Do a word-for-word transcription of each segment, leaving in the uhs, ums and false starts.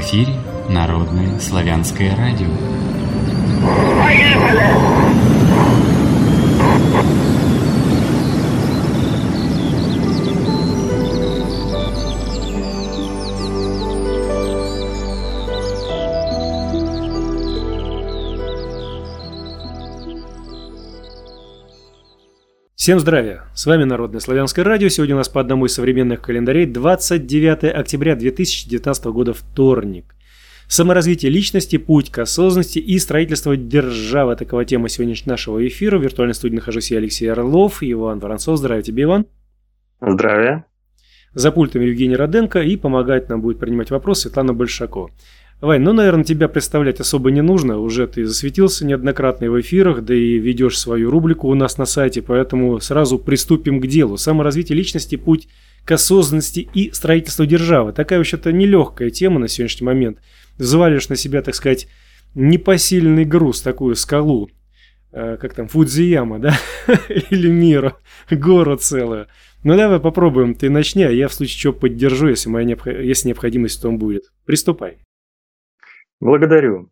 эфире Народное славянское радио. Всем здравия! С вами Народное славянское радио. Сегодня у нас по одному из современных календарей двадцать девятое октября две тысячи девятнадцатого года, вторник. Саморазвитие личности, путь к осознанности и строительство державы. Такова тема сегодняшнего нашего эфира. В виртуальной студии нахожусь я, Алексей Орлов, и Иван Воронцов. Здравия тебе, Иван. Здравия. За пультом Евгений Роденко, и помогать нам будет принимать вопросы Светлана Большакова. Вань, ну, наверное, тебя представлять особо не нужно. Уже ты засветился неоднократно в эфирах, да и ведешь свою рубрику у нас на сайте, поэтому сразу приступим к делу. Саморазвитие личности, путь к осознанности и строительство державы. Такая вообще-то нелегкая тема на сегодняшний момент. Взвалишь на себя, так сказать, непосильный груз, такую скалу, э, как там, Фудзияма, да? Или Миру, гору целую. Ну, давай попробуем, ты начни, а я в случае чего поддержу, если, моя необх... если необходимость в том будет. Приступай. Благодарю.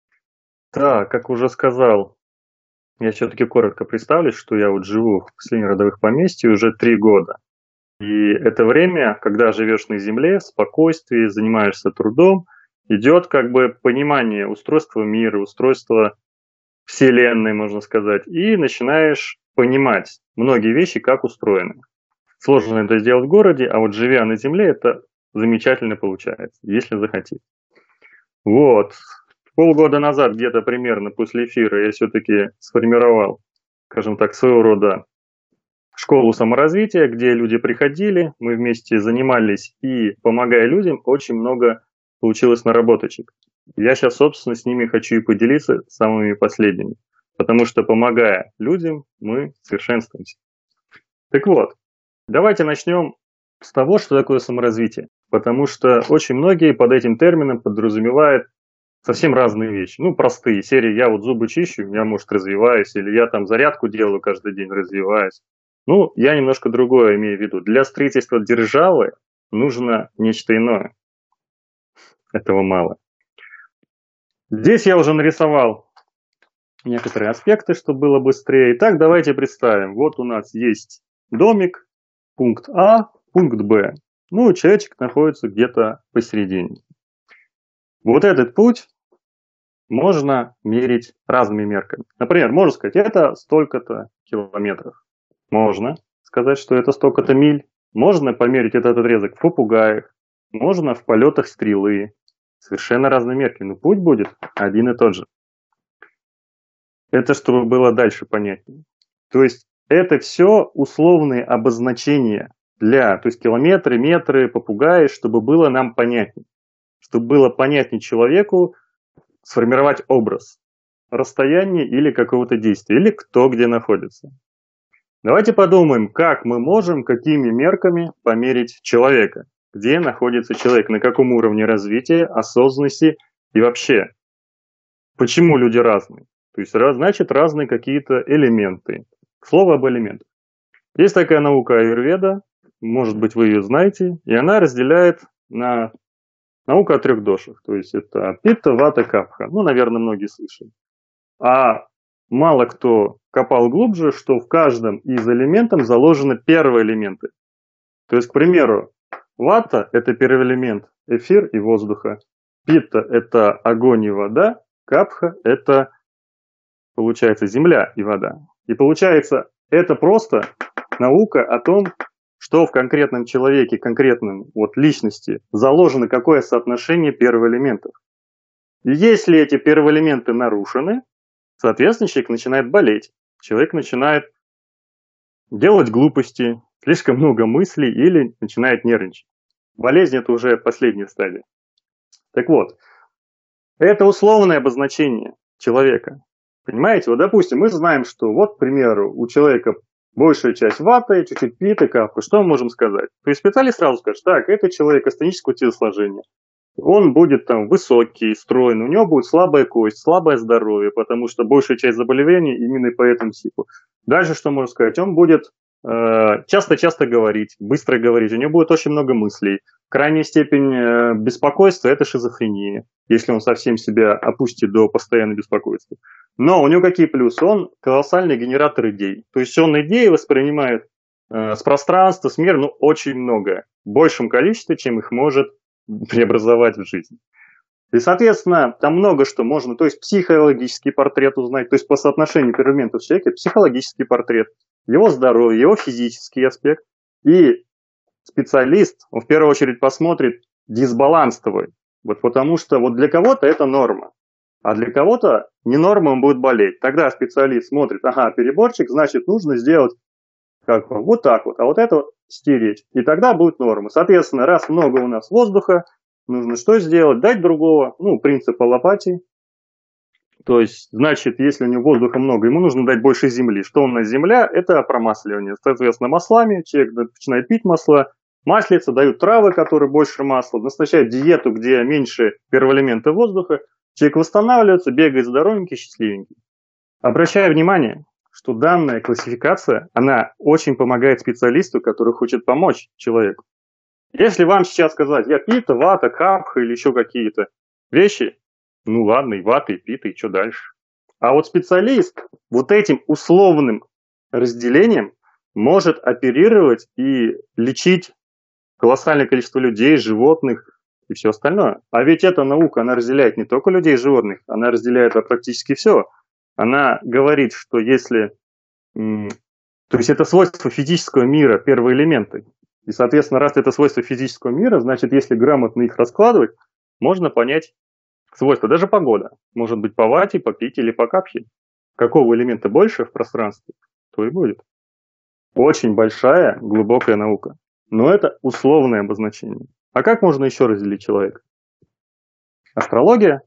Так, как уже сказал, я все-таки коротко представлюсь, что я вот живу в селе Родовых Поместье уже три года. И это время, когда живешь на земле, в спокойствии, занимаешься трудом, идет как бы понимание устройства мира, устройства Вселенной, можно сказать, и начинаешь понимать многие вещи, как устроены. Сложно это сделать в городе, а вот живя на земле, это замечательно получается, если захотите. Вот, полгода назад, где-то примерно после эфира, я все-таки сформировал, скажем так, своего рода школу саморазвития, где люди приходили, мы вместе занимались, и, помогая людям, очень много получилось наработочек. Я сейчас, собственно, с ними хочу и поделиться самыми последними, потому что, помогая людям, мы совершенствуемся. Так вот, давайте начнем с того, что такое саморазвитие. Потому что очень многие под этим термином подразумевают совсем разные вещи. Ну, простые серии. Я вот зубы чищу, я, может, развиваюсь, или я там зарядку делаю каждый день, развиваюсь. Ну, я немножко другое имею в виду. Для строительства державы нужно нечто иное. Этого мало. Здесь я уже нарисовал некоторые аспекты, чтобы было быстрее. Итак, давайте представим. Вот у нас есть домик, пункт А, пункт Б. Ну, человечек находится где-то посередине. Вот этот путь можно мерить разными мерками. Например, можно сказать, это столько-то километров. Можно сказать, что это столько-то миль. Можно померить этот отрезок в попугаях. Можно в полетах стрелы. Совершенно разные мерки. Но путь будет один и тот же. Это чтобы было дальше понятнее. То есть это все условные обозначения. Для, то есть километры, метры, попугаи, чтобы было нам понятнее. Чтобы было понятнее человеку сформировать образ, расстояние или какого-то действия, или кто где находится. Давайте подумаем, как мы можем, какими мерками померить человека. Где находится человек, на каком уровне развития, осознанности и вообще. Почему люди разные? То есть, значит, разные какие-то элементы. Слово об элементах. Есть такая наука аюрведа. Может быть, вы ее знаете, и она разделяет на науку о трех дошах. То есть это питта, вата, капха. Ну, наверное, многие слышали. А мало кто копал глубже, что в каждом из элементов заложены первые элементы. То есть, к примеру, вата – это первый элемент, эфир и воздуха. Питта – это огонь и вода. Капха – это, получается, земля и вода. И получается, это просто наука о том, что в конкретном человеке, конкретном вот личности заложено какое соотношение первоэлементов. И если эти первоэлементы нарушены, соответственно, человек начинает болеть. Человек начинает делать глупости, слишком много мыслей или начинает нервничать. Болезнь – это уже последняя стадия. Так вот, это условное обозначение человека. Понимаете? Вот, допустим, мы знаем, что вот, к примеру, у человека большая часть ваты, чуть-чуть пита, капха. Что мы можем сказать? То есть специалист сразу скажет, так, это человек астенического телосложения. Он будет там высокий, стройный, у него будет слабая кость, слабое здоровье, потому что большая часть заболеваний именно по этому типу. Дальше что можно сказать? Он будет часто-часто говорить, быстро говорить, у него будет очень много мыслей. Крайняя степень беспокойства – это шизофрения, если он совсем себя опустит до постоянного беспокойства. Но у него какие плюсы? Он колоссальный генератор идей. То есть он идеи воспринимает э, с пространства, с мира, ну, очень много. В большем количестве, чем их может преобразовать в жизнь. И, соответственно, там много что можно. То есть психологический портрет узнать, то есть по соотношению элементов человека, психологический портрет, его здоровье, его физический аспект. И специалист, он в первую очередь посмотрит дисбаланс твой. Вот потому что вот для кого-то это норма, а для кого-то не норма, он будет болеть. Тогда специалист смотрит, ага, переборчик, значит, нужно сделать как вот так вот, а вот это вот стереть. И тогда будет норма. Соответственно, раз много у нас воздуха, нужно что сделать? Дать другого, ну, принцип аллопатии. То есть, значит, если у него воздуха много, ему нужно дать больше земли. Что у нас земля? Это промасливание. Соответственно, маслами человек начинает пить масла, маслица, дают травы, которые больше масла, назначают диету, где меньше первоэлемента воздуха. Человек восстанавливается, бегает здоровенький, счастливенький. Обращаю внимание, что данная классификация, она очень помогает специалисту, который хочет помочь человеку. Если вам сейчас сказать, я пита, вата, капха или еще какие-то вещи, ну ладно, и вата, и пита, и что дальше? А вот специалист вот этим условным разделением может оперировать и лечить колоссальное количество людей, животных и все остальное. А ведь эта наука, она разделяет не только людей и животных, она разделяет практически все. Она говорит, что если... То есть это свойства физического мира, первые элементы. И, соответственно, раз это свойства физического мира, значит, если грамотно их раскладывать, можно понять свойства. Даже погода. Может быть по вате, по пите или по капхе. Какого элемента больше в пространстве, то и будет. Очень большая, глубокая наука. Но это условное обозначение. А как можно еще разделить человека? Астрология.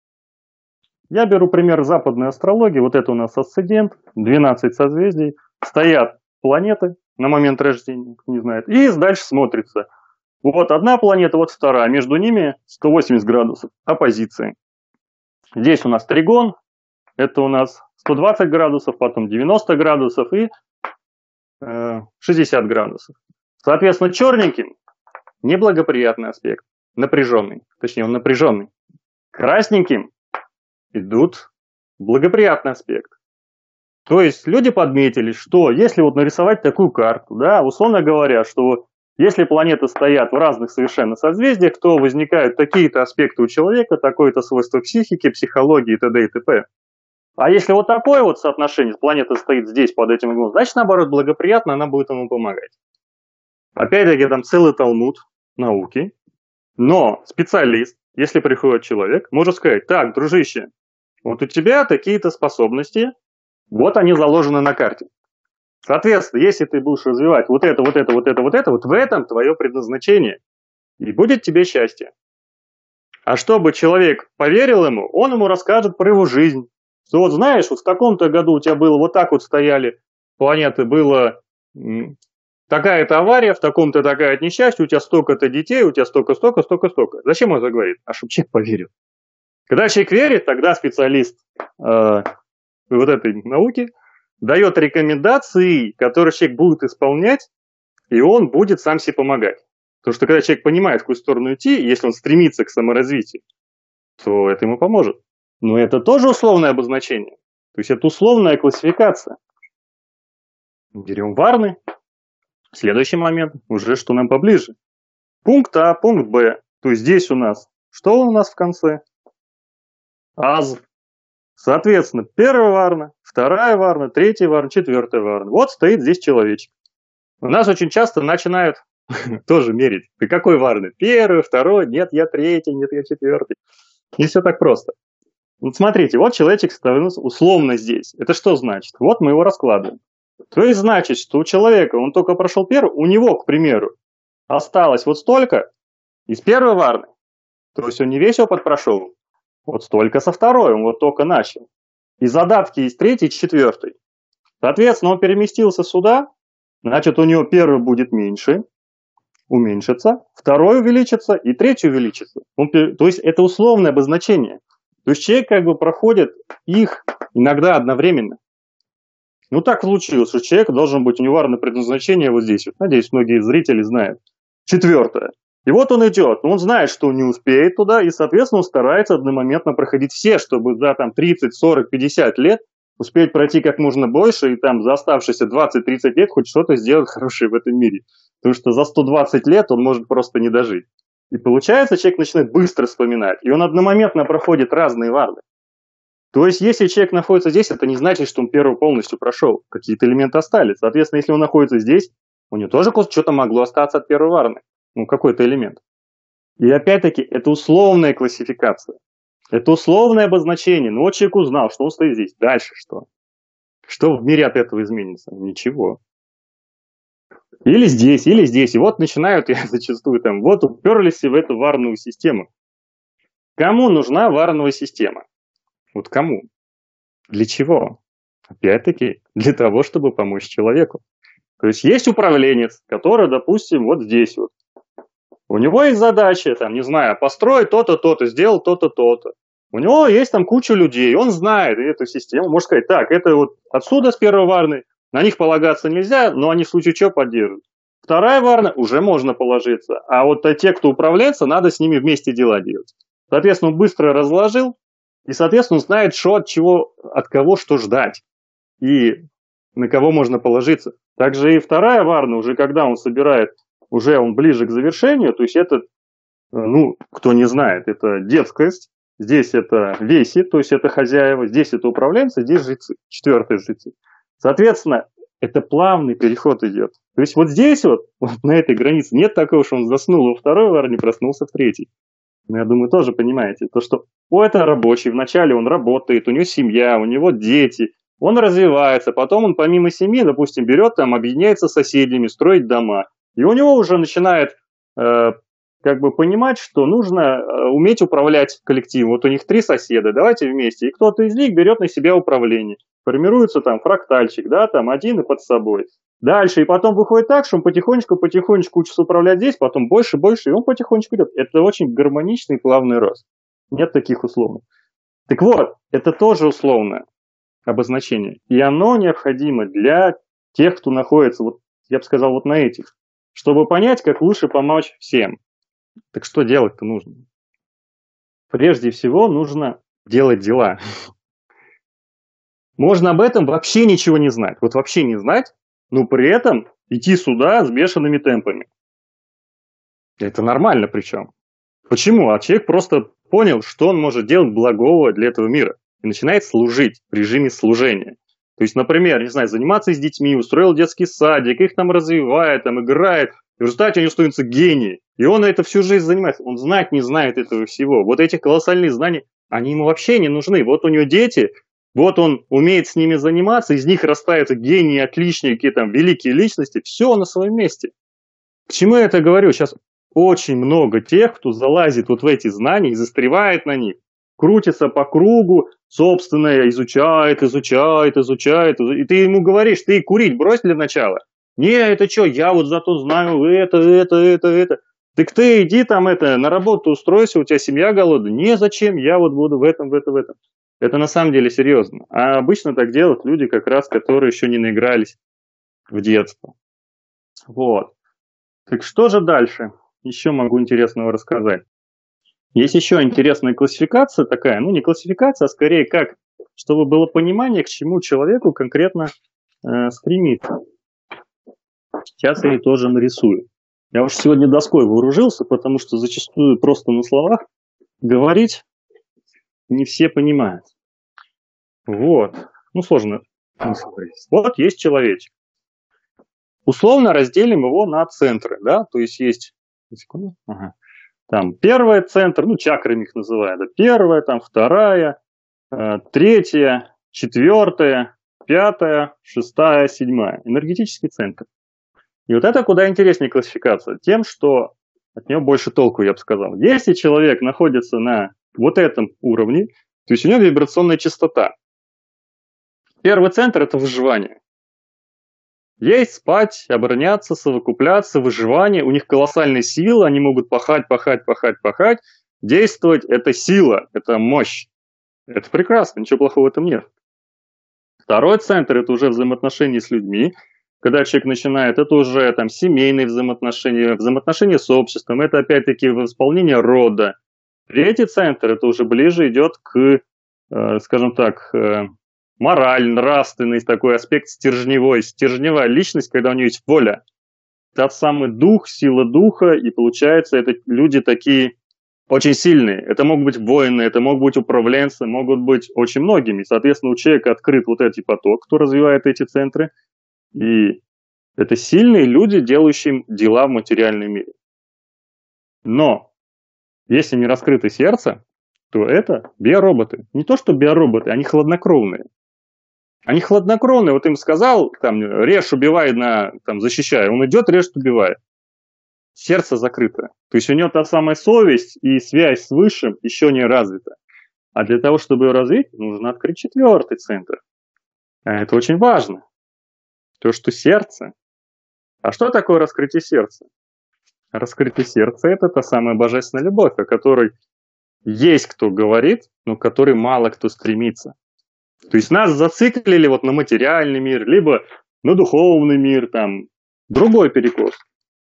Я беру пример западной астрологии. Вот это у нас асцендент, двенадцать созвездий. Стоят планеты на момент рождения, кто не знает. И дальше смотрится. Вот одна планета, вот вторая. Между ними сто восемьдесят градусов оппозиции. Здесь у нас тригон. Это у нас сто двадцать градусов, потом девяносто градусов и э, шестьдесят градусов. Соответственно, черненьким неблагоприятный аспект. Напряженный. Точнее, он напряженный. Красненьким идут благоприятный аспект. То есть люди подметили, что если вот нарисовать такую карту, да, условно говоря, что если планеты стоят в разных совершенно созвездиях, то возникают такие-то аспекты у человека, такое-то свойство психики, психологии и т.д. и т.п. А если вот такое вот соотношение, планета стоит здесь под этим углом, значит, наоборот, благоприятно, она будет ему помогать. Опять-таки, там целый талмуд науки, но специалист, если приходит человек, может сказать, так, дружище, вот у тебя такие-то способности, вот они заложены на карте. Соответственно, если ты будешь развивать вот это, вот это, вот это, вот это, вот в этом твое предназначение, и будет тебе счастье. А чтобы человек поверил ему, он ему расскажет про его жизнь. Что вот знаешь, вот в таком-то году у тебя было вот так вот стояли планеты, было такая-то авария, в таком-то такая-то несчастье, у тебя столько-то детей, у тебя столько, столько, столько, столько. Зачем он это говорит? А чтобы человек поверил. Когда человек верит, тогда специалист э, вот этой науки дает рекомендации, которые человек будет исполнять, и он будет сам себе помогать. Потому что когда человек понимает, в какую сторону идти, если он стремится к саморазвитию, то это ему поможет. Но это тоже условное обозначение. То есть это условная классификация. Берем варны. Следующий момент, уже что нам поближе. Пункт А, пункт Б. То есть здесь у нас, что у нас в конце? Аз. Соответственно, первая варна, вторая варна, третья варна, четвертая варна. Вот стоит здесь человечек. У нас очень часто начинают тоже мерить. Ты какой варны? Первый, второй, нет, я третий, нет, я четвертый. Не все так просто. Вот смотрите, вот человечек условно здесь. Это что значит? Вот мы его раскладываем. То есть значит, что у человека, он только прошел первый, у него, к примеру, осталось вот столько из первой варны. То есть он не весь опыт прошел. Вот столько со второй, он вот только начал. И задатки из третьей и четвертой. Соответственно, он переместился сюда, значит, у него первый будет меньше, уменьшится, второй увеличится и третий увеличится. Он, то есть это условное обозначение. То есть человек как бы проходит их иногда одновременно. Ну, так случилось, что человек должен быть, у него варное предназначение вот здесь. Вот, надеюсь, многие зрители знают. Четвертое. И вот он идет, но он знает, что он не успеет туда, и, соответственно, он старается одномоментно проходить все, чтобы за там, тридцать, сорок, пятьдесят лет успеть пройти как можно больше, и там за оставшиеся двадцать-тридцать лет хоть что-то сделать хорошее в этом мире. Потому что за сто двадцать лет он может просто не дожить. И получается, человек начинает быстро вспоминать, и он одномоментно проходит разные варды. То есть, если человек находится здесь, это не значит, что он первый полностью прошел. Какие-то элементы остались. Соответственно, если он находится здесь, у него тоже что-то могло остаться от первой варны. Ну, какой-то элемент. И опять-таки, это условная классификация. Это условное обозначение. Но вот человек узнал, что он стоит здесь. Дальше что? Что в мире от этого изменится? Ничего. Или здесь, или здесь. И вот начинают, я зачастую там, вот уперлись в эту варную систему. Кому нужна варная система? Вот кому? Для чего? Опять-таки, для того, чтобы помочь человеку. То есть есть управленец, который, допустим, вот здесь вот. У него есть задача, там, не знаю, построить то-то, то-то, сделал то-то, то-то. У него есть там куча людей, он знает эту систему. Может сказать, так, это вот отсюда с первой варны, на них полагаться нельзя, но они в случае чего поддерживают. Вторая варна, уже можно положиться. А вот те, кто управляется, надо с ними вместе дела делать. Соответственно, он быстро разложил, и, соответственно, он знает, что от чего, от кого что ждать. И на кого можно положиться. Также и вторая варна, уже когда он собирает, уже он ближе к завершению, то есть это, ну, кто не знает, это детскость, здесь это веси, то есть это хозяева, здесь это управленцы, здесь жрецы, четвертые жрецы. Соответственно, это плавный переход идет. То есть вот здесь вот, вот на этой границе нет такого, что он заснул во второй варне, проснулся в третьей. Ну, я думаю, тоже понимаете, то, что о, это рабочий, вначале он работает, у него семья, у него дети, он развивается, потом он помимо семьи, допустим, берет там, объединяется с соседями, строит дома, и у него уже начинает э, как бы понимать, что нужно э, уметь управлять коллективом. Вот у них три соседа, давайте вместе, и кто-то из них берет на себя управление, формируется там фрактальчик, да, там один и под собой. Дальше, и потом выходит так, что он потихонечку-потихонечку учится управлять здесь, потом больше, больше, и он потихонечку идет. Это очень гармоничный плавный рост. Нет таких условных. Так вот, это тоже условное обозначение. И оно необходимо для тех, кто находится, вот, я бы сказал, вот на этих, чтобы понять, как лучше помочь всем. Так что делать-то нужно? Прежде всего, нужно делать дела. Можно об этом вообще ничего не знать. Вот вообще не знать, но при этом идти сюда с бешеными темпами. Это нормально причем. Почему? А человек просто понял, что он может делать благого для этого мира. И начинает служить в режиме служения. То есть, например, не знаю, заниматься с детьми, устроил детский садик, их там развивает, там играет. И в результате у него становится гений. И он это всю жизнь занимается. Он знать не знает этого всего. Вот эти колоссальные знания, они ему вообще не нужны. Вот у него дети, вот он умеет с ними заниматься, из них растают гении, отличники, там, великие личности. Все на своем месте. К чему я это говорю? Сейчас очень много тех, кто залазит вот в эти знания и застревает на них. Крутится по кругу, собственно, изучает, изучает, изучает. И ты ему говоришь, ты курить брось для начала. Не, это что, я вот зато знаю это, это, это, это. Так ты иди там это, на работу устройся, у тебя семья голодная. Не, зачем, я вот буду в этом, в этом, в этом. Это на самом деле серьезно. А обычно так делают люди, как раз, которые еще не наигрались в детство. Вот. Так что же дальше? Еще могу интересного рассказать. Есть еще интересная классификация такая, ну не классификация, а скорее как, чтобы было понимание, к чему человеку конкретно э, стремиться. Сейчас я ее тоже нарисую. Я уж сегодня доской вооружился, потому что зачастую просто на словах говорить не все понимают. Вот. Ну, сложно. Вот есть человечек. Условно разделим его на центры, да, то есть есть... Секунду. Ага. Там первый центр, ну, чакрами их называют, да, первая, там вторая, э, третья, четвертая, пятая, шестая, седьмая. Энергетический центр. И вот это куда интереснее классификация, тем, что от нее больше толку, я бы сказал. Если человек находится на вот этом уровне, то есть у него вибрационная частота. Первый центр – это выживание. Есть, спать, обороняться, совокупляться, выживание. У них колоссальная сила, они могут пахать, пахать, пахать, пахать. Действовать – это сила, это мощь. Это прекрасно, ничего плохого в этом нет. Второй центр – это уже взаимоотношения с людьми. Когда человек начинает, это уже там семейные взаимоотношения, взаимоотношения с обществом, это опять-таки восполнение рода. Третий центр – это уже ближе идет к, э, скажем так, э, мораль, нравственный такой аспект стержневой. Стержневая личность, когда у нее есть воля. Тот самый дух, сила духа, и получается, это люди такие очень сильные. Это могут быть воины, это могут быть управленцы, могут быть очень многими. Соответственно, у человека открыт вот этот поток, кто развивает эти центры. И это сильные люди, делающие дела в материальном мире. Но если не раскрыто сердце, то это биороботы. Не то, что биороботы, они хладнокровные. Они хладнокровные, вот им сказал, там, режь, убивай, на, там, защищай. Он идет, режет, убивает. Сердце закрыто. То есть у него та самая совесть и связь с Высшим еще не развита. А для того, чтобы ее развить, нужно открыть четвертый центр. А это очень важно. То, что сердце. А что такое раскрытие сердца? Раскрытие сердца – это та самая божественная любовь, о которой есть кто говорит, но к которой мало кто стремится. То есть нас зациклили вот на материальный мир, либо на духовный мир, там, другой перекос.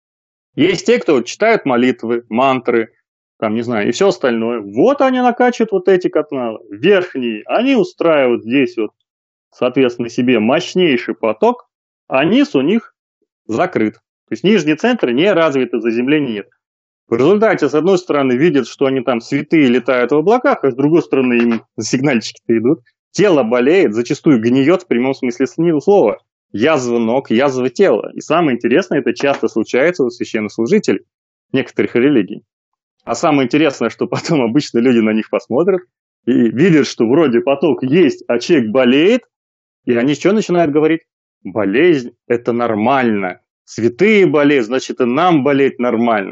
Есть те, кто читают молитвы, мантры, там, не знаю, и все остальное. Вот они накачивают вот эти каналы, верхние. Они устраивают здесь вот, соответственно, себе мощнейший поток, а низ у них закрыт. То есть нижний центр не развит, заземления нет. В результате, с одной стороны, видят, что они там святые летают в облаках, а с другой стороны, им сигнальчики-то идут. Тело болеет, зачастую гниет в прямом смысле слова. Язва ног, язва тела. И самое интересное, это часто случается у священнослужителей некоторых религий. А самое интересное, что потом обычно люди на них посмотрят и видят, что вроде поток есть, а человек болеет, и они что начинают говорить? Болезнь – это нормально. Святые болеют, значит, и нам болеть нормально.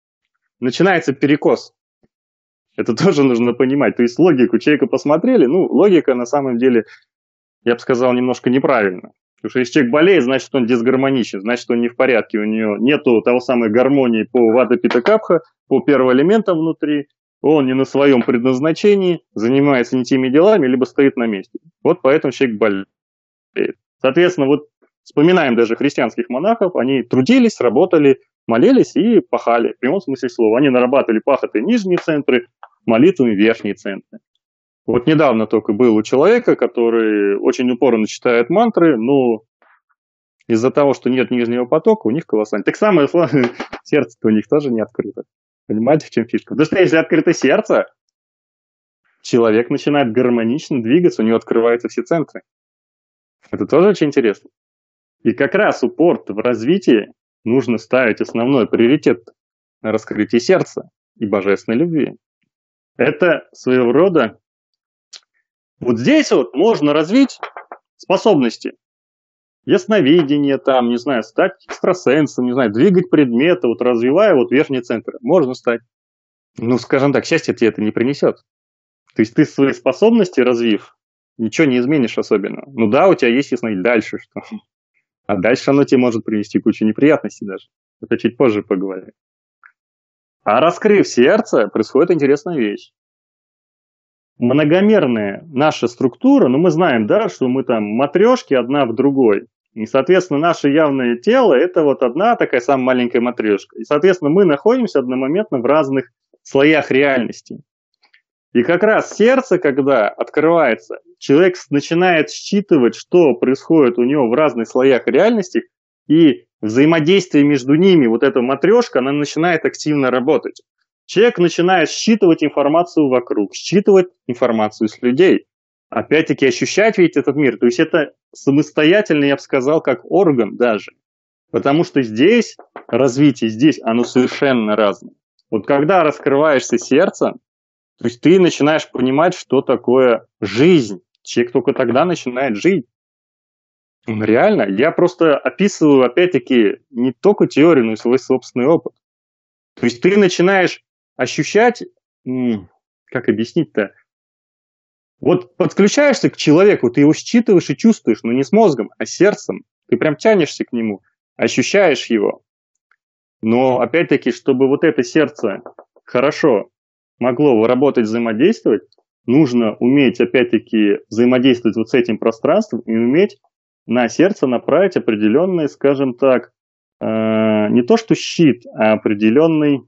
Начинается перекос. Это тоже нужно понимать. То есть логику человека посмотрели, ну, логика на самом деле, я бы сказал, немножко неправильно. Потому что если человек болеет, значит, он дисгармоничен, значит, он не в порядке, у него нету того самой гармонии по вата пита капха, по первоэлементам внутри, он не на своем предназначении, занимается не теми делами, либо стоит на месте. Вот поэтому человек болеет. Соответственно, вот вспоминаем даже христианских монахов, они трудились, работали, молились и пахали, в прямом смысле слова. Они нарабатывали пахоты нижние центры, молитвами верхние центры. Вот недавно только был у человека, который очень упорно читает мантры, но из-за того, что нет нижнего потока, у них колоссально. Так самое сложное, сердце-то у них тоже не открыто. Понимаете, в чем фишка? Потому что если открыто сердце, человек начинает гармонично двигаться, у него открываются все центры. Это тоже очень интересно. И как раз упор в развитии нужно ставить основной приоритет на раскрытие сердца и божественной любви. Это своего рода... Вот здесь вот можно развить способности. Ясновидение, там, не знаю, стать экстрасенсом, не знаю, двигать предметы, вот развивая вот верхние центры. Можно стать. Ну, скажем так, счастье тебе это не принесет. То есть ты свои способности развив, ничего не изменишь особенно. Ну да, у тебя есть ясновидение. Дальше что? А дальше оно тебе может принести кучу неприятностей даже. Это чуть позже поговорим. А раскрыв сердце, происходит интересная вещь. Многомерная наша структура, ну мы знаем, да, что мы там матрешки одна в другой. И, соответственно, наше явное тело – это вот одна такая самая маленькая матрешка. И, соответственно, мы находимся одномоментно в разных слоях реальности. И как раз сердце, когда открывается, человек начинает считывать, что происходит у него в разных слоях реальности, и взаимодействие между ними, вот эта матрешка, она начинает активно работать. Человек начинает считывать информацию вокруг, считывать информацию с людей. Опять-таки ощущать ведь этот мир. То есть это самостоятельно, я бы сказал, как орган даже. Потому что здесь развитие, здесь оно совершенно разное. Вот когда раскрываешься сердцем, то есть ты начинаешь понимать, что такое жизнь. Человек только тогда начинает жить. Реально, я просто описываю, опять-таки, не только теорию, но и свой собственный опыт. То есть ты начинаешь ощущать, как объяснить-то, вот подключаешься к человеку, ты его считываешь и чувствуешь, но не с мозгом, а сердцем. Ты прям тянешься к нему, ощущаешь его. Но опять-таки, чтобы вот это сердце хорошо могло работать, взаимодействовать, нужно уметь, опять-таки, взаимодействовать вот с этим пространством и уметь на сердце направить определенный, скажем так, э, не то что щит, а определенный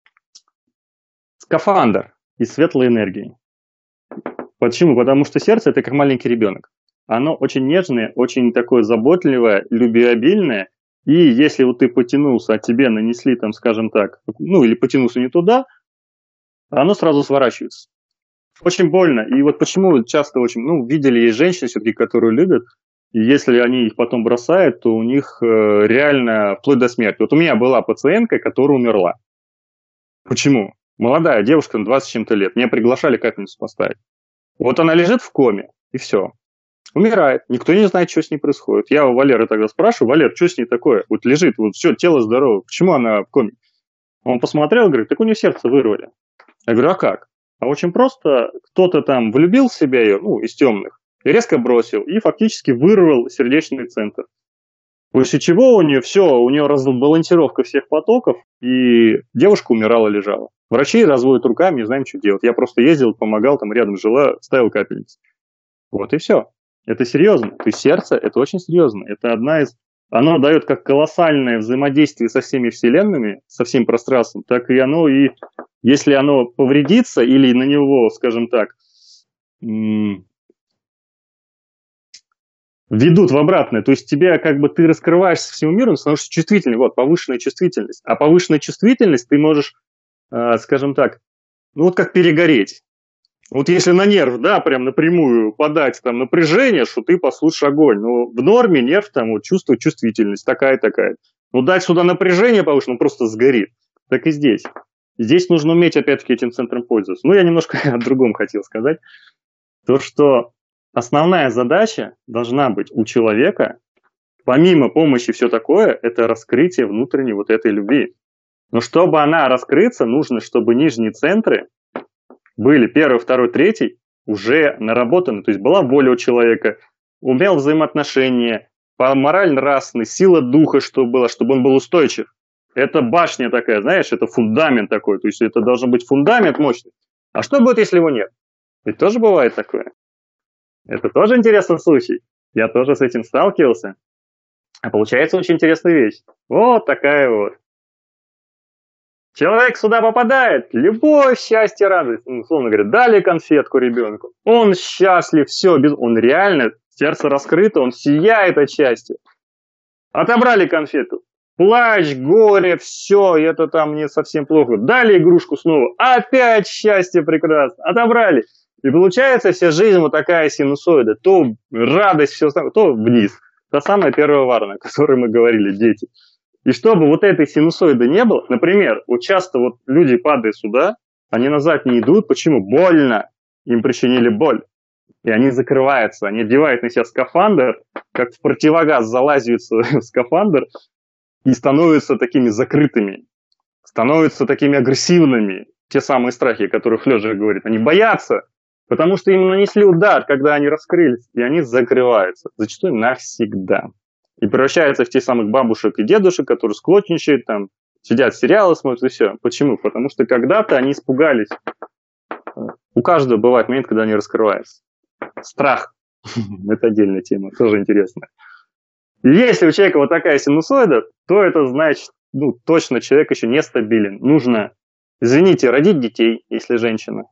скафандр из светлой энергии. Почему? Потому что сердце – это как маленький ребенок. Оно очень нежное, очень такое заботливое, любвеобильное. И если вот ты потянулся, а тебе нанесли, там, скажем так, ну или потянулся не туда, оно сразу сворачивается. Очень больно. И вот почему часто очень, ну, видели, есть женщины все-таки, которые любят, и если они их потом бросают, то у них э, реально вплоть до смерти. Вот у меня была пациентка, которая умерла. Почему? Молодая девушка, двадцать с чем-то лет. Меня приглашали капельницу поставить. Вот она лежит в коме, и все. Умирает. Никто не знает, что с ней происходит. Я у Валеры тогда спрашиваю: Валер, что с ней такое? Вот лежит, вот все, тело здорово. Почему она в коме? Он посмотрел, говорит: так у нее сердце вырвали. Я говорю: а как? А очень просто. Кто-то там влюбил в себя ее, ну, из темных, и резко бросил, и фактически вырвал сердечный центр. После чего у нее все, у нее разбалансировка всех потоков, и девушка умирала, лежала. Врачи разводят руками, не знаем, что делать. Я просто ездил, помогал, там рядом жила, ставил капельницы. Вот и все. Это серьезно. То есть сердце – это очень серьезно. Это одна из... Оно дает как колоссальное взаимодействие со всеми вселенными, со всем пространством, так и оно и... Если оно повредится или на него, скажем так, м- ведут в обратное, то есть тебя как бы ты раскрываешься всему миру, становишься чувствительным. Вот, повышенная чувствительность. А повышенная чувствительность ты можешь, э, скажем так, ну вот как перегореть. Вот если на нерв, да, прям напрямую подать там напряжение, что ты послушаешь огонь. Но в норме нерв там вот чувствует чувствительность такая-такая. Ну дать сюда напряжение повыше, он просто сгорит. Так и здесь. Здесь нужно уметь опять-таки этим центром пользоваться. Ну я немножко о другом хотел сказать. То, что основная задача должна быть у человека, помимо помощи все такое, это раскрытие внутренней вот этой любви. Но чтобы она раскрыться, нужно, чтобы нижние центры были первый, второй, третий уже наработаны. То есть была воля у человека, умел взаимоотношения, морально-нравственная, сила духа, чтобы было, чтобы он был устойчив. Это башня такая, знаешь, это фундамент такой. То есть это должен быть фундамент мощный. А что будет, если его нет? Ведь тоже бывает такое. Это тоже интересный случай. Я тоже с этим сталкивался. А получается очень интересная вещь. Вот такая вот. Человек сюда попадает, любовь, счастье, радость. Ну, условно говоря, дали конфетку ребенку. Он счастлив, все, без... он реально, сердце раскрыто, он сияет от счастья. Отобрали конфету. Плач, горе, все, это там не совсем плохо. Дали игрушку снова, опять счастье прекрасно. Отобрали. И получается вся жизнь вот такая синусоида. То радость, все, то вниз. Та самая первая варна, о которой мы говорили, дети. И чтобы вот этой синусоиды не было, например, вот часто вот люди падают сюда, они назад не идут. Почему? Больно. Им причинили боль. И они закрываются, они одевают на себя скафандр, как в противогаз залазят в скафандр и становятся такими закрытыми, становятся такими агрессивными. Те самые страхи, о которых Лёша говорит, они боятся, потому что им нанесли удар, когда они раскрылись, и они закрываются, зачастую навсегда. И превращаются в тех самых бабушек и дедушек, которые склочничают, там, сидят сериалы смотрят и все. Почему? Потому что когда-то они испугались. У каждого бывает момент, когда они раскрываются. Страх. Это отдельная тема, тоже интересная. И если у человека вот такая синусоида, то это значит, ну, точно человек еще нестабилен. Нужно, извините, родить детей, если женщина.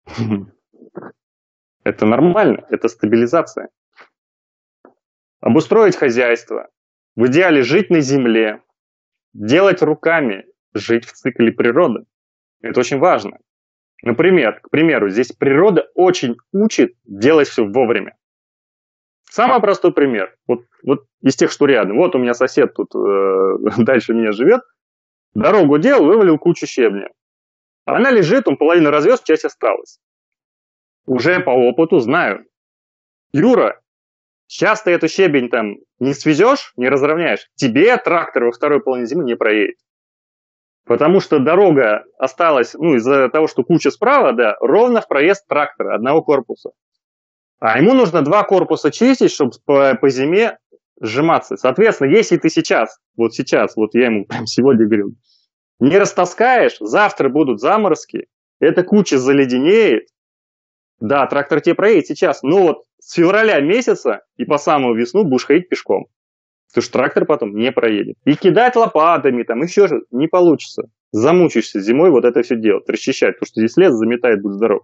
Это нормально, это стабилизация. Обустроить хозяйство, в идеале жить на земле, делать руками, жить в цикле природы. Это очень важно. Например, к примеру, здесь природа очень учит делать все вовремя. Самый простой пример. Вот, вот из тех, что рядом. Вот у меня сосед тут э, дальше меня живет. Дорогу делал, вывалил кучу щебня. Она лежит, он половину развез, часть осталась. Уже по опыту знаю. Юра, сейчас ты эту щебень там не свезешь, не разровняешь, тебе трактор во второй половине зимы не проедет. Потому что дорога осталась, ну, из-за того, что куча справа, да, ровно в проезд трактора одного корпуса. А ему нужно два корпуса чистить, чтобы по, по зиме сжиматься. Соответственно, если ты сейчас, вот сейчас, вот я ему прям сегодня говорил, не растаскаешь, завтра будут заморозки, эта куча заледенеет, Да, трактор тебе проедет сейчас, но вот с февраля месяца и по самую весну будешь ходить пешком. Потому что трактор потом не проедет. И кидать лопатами, там еще же не получится. Замучишься зимой вот это все делать, расчищать, потому что здесь лес заметает, будь здоров.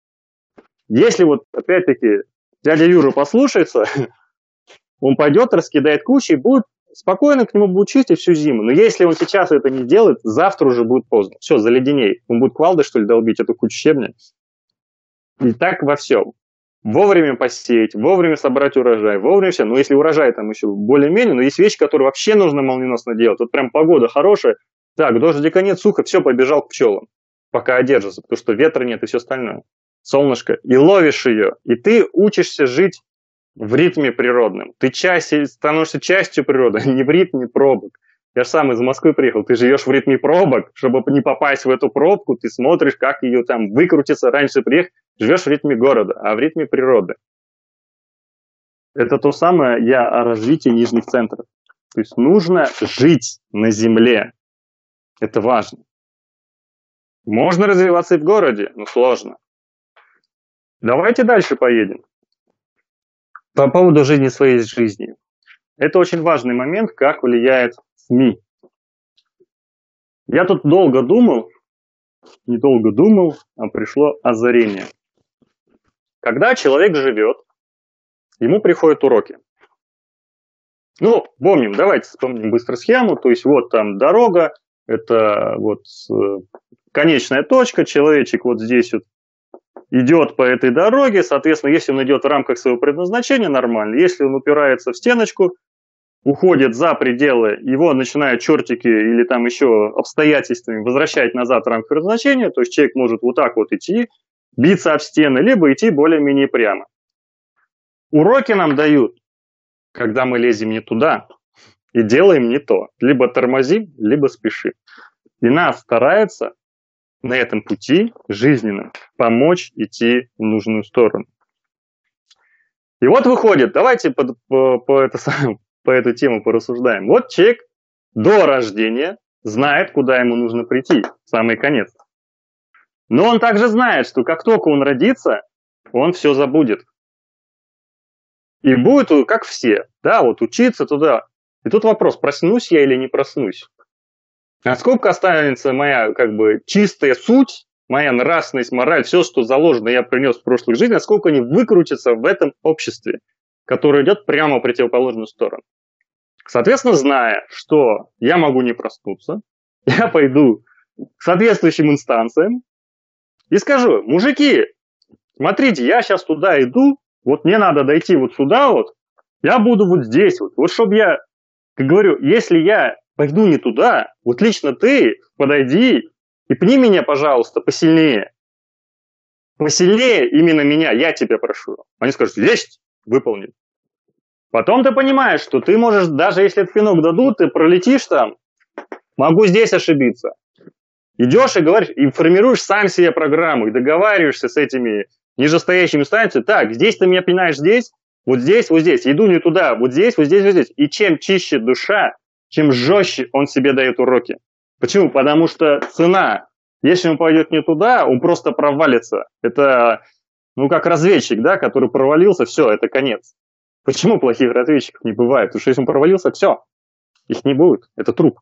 Если вот, опять-таки, дядя Юра послушается, он пойдет, раскидает кучу и будет спокойно к нему будет чистить всю зиму. Но если он сейчас это не делает, завтра уже будет поздно. Все, заледенеет. Он будет кувалдой, что ли, долбить эту кучу щебня. И так во всем. Вовремя посеять, вовремя собрать урожай, вовремя все. Но если урожай там еще более-менее, но есть вещи, которые вообще нужно молниеносно делать. Вот прям погода хорошая, так, дождика нет, сухо, все, побежал к пчелам, пока одержится, потому что ветра нет и все остальное. Солнышко. И ловишь ее, и ты учишься жить в ритме природном. Ты часть, становишься частью природы, не в ритме пробок. Я же сам из Москвы приехал, ты живешь в ритме пробок, чтобы не попасть в эту пробку, ты смотришь, как ее там выкрутиться, раньше приехать, живешь в ритме города, а в ритме природы. Это то самое я о развитии нижних центров. То есть нужно жить на земле. Это важно. Можно развиваться и в городе, но сложно. Давайте дальше поедем. По поводу жизни своей жизнью. Это очень важный момент, как влияет СМИ. Я тут долго думал, недолго думал, а пришло озарение. Когда человек живет, ему приходят уроки. Ну, помним, давайте вспомним быстро схему. То есть вот там дорога, это вот конечная точка, человечек вот здесь вот идет по этой дороге, соответственно, если он идет в рамках своего предназначения, нормально. Если он упирается в стеночку, уходит за пределы, его начинают чертики или там еще обстоятельствами возвращать назад в рамках предназначения, то есть человек может вот так вот идти, биться об стены, либо идти более-менее прямо. Уроки нам дают, когда мы лезем не туда и делаем не то. Либо тормозим, либо спешим. И нас старается на этом пути жизненном помочь идти в нужную сторону. И вот выходит, давайте по, по, по, это, по эту тему порассуждаем. Вот человек до рождения знает, куда ему нужно прийти, в самый конец. Но он также знает, что как только он родится, он все забудет. И будет, как все, да, вот учиться туда. И тут вопрос, проснусь я или не проснусь? Насколько останется моя, как бы, чистая суть, моя нравственность, мораль, все, что заложено, я принес в прошлых жизнях, насколько они выкрутятся в этом обществе, которое идет прямо в противоположную сторону. Соответственно, зная, что я могу не проснуться, я пойду к соответствующим инстанциям и скажу: мужики, смотрите, я сейчас туда иду, вот мне надо дойти вот сюда вот, я буду вот здесь вот, вот чтобы я, как говорю, если я пойду не туда, вот лично ты подойди и пни меня, пожалуйста, посильнее. Посильнее именно меня, я тебя прошу. Они скажут: есть, выполнит. Потом ты понимаешь, что ты можешь, даже если этот пинок дадут, ты пролетишь там, могу здесь ошибиться. Идешь и говоришь, и формируешь сам себе программу, и договариваешься с этими нижестоящими инстанциями. Так, здесь ты меня пинаешь здесь, вот здесь, вот здесь. Иду не туда, вот здесь, вот здесь, вот здесь. И чем чище душа, чем жестче он себе дает уроки. Почему? Потому что цена, если он пойдет не туда, он просто провалится. Это, ну, как разведчик, да, который провалился, все, это конец. Почему плохих разведчиков не бывает? Потому что если он провалился, все, их не будет, это труп.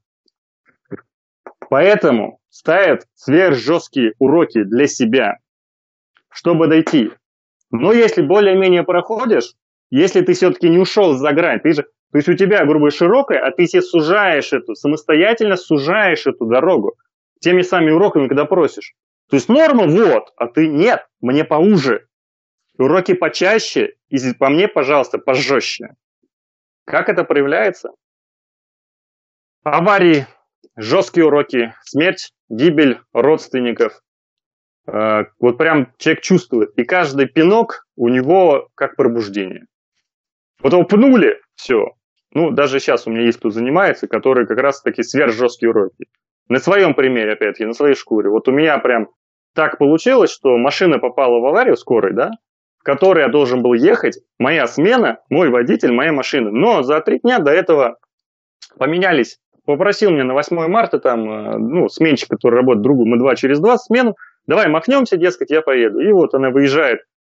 Поэтому ставят сверхжесткие уроки для себя, чтобы дойти. Но если более-менее проходишь, если ты все-таки не ушел за грань, ты же, то есть у тебя, грубо говоря, широкая, а ты себе сужаешь эту, самостоятельно сужаешь эту дорогу теми самыми уроками, когда просишь. То есть норма вот, а ты нет, мне поуже. Уроки почаще, и по мне, пожалуйста, пожестче. Как это проявляется? Аварии, жесткие уроки, смерть, гибель родственников. Вот прям человек чувствует. И каждый пинок у него как пробуждение. Вот его пнули, все. Ну, даже сейчас у меня есть кто занимается, которые как раз таки сверхжесткие уроки. На своем примере, опять-таки, на своей шкуре. Вот у меня прям так получилось, что машина попала в аварию скорой, да, в которой я должен был ехать, моя смена, мой водитель, моя машина. Но за три дня до этого поменялись. Попросил меня на восьмое марта, там, ну, сменщик, который работает другу, мы два через два смену, давай махнемся, дескать, я поеду. И вот она выезжает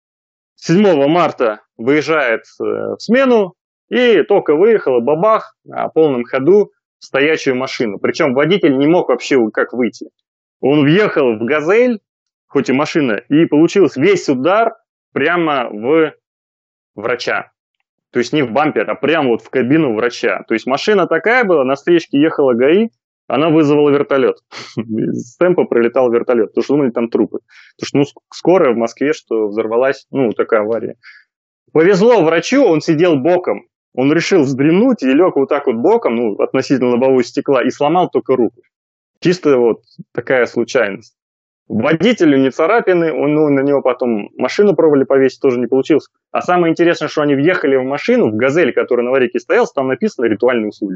седьмого марта выезжает в смену и только выехала, бабах, на полном ходу в стоячую машину. Причем водитель не мог вообще как выйти. Он въехал в «Газель», хоть и машина, и получился весь удар прямо в врача. То есть не в бампер, а прямо вот в кабину врача. То есть машина такая была, на встречке ехала ГАИ, она вызвала вертолет. С темпа пролетал вертолет, потому что думали, там трупы. Потому что ну, скорая в Москве, что взорвалась, ну, такая авария. Повезло врачу, он сидел боком. Он решил вздремнуть и лег вот так вот боком, ну, относительно лобового стекла, и сломал только руку. Чисто вот такая случайность. Водителю не царапины, он, ну, на него потом машину пробовали повесить, тоже не получилось. А самое интересное, что они въехали в машину, в «Газель», который на аварийке стоял, там написано «ритуальные услуги».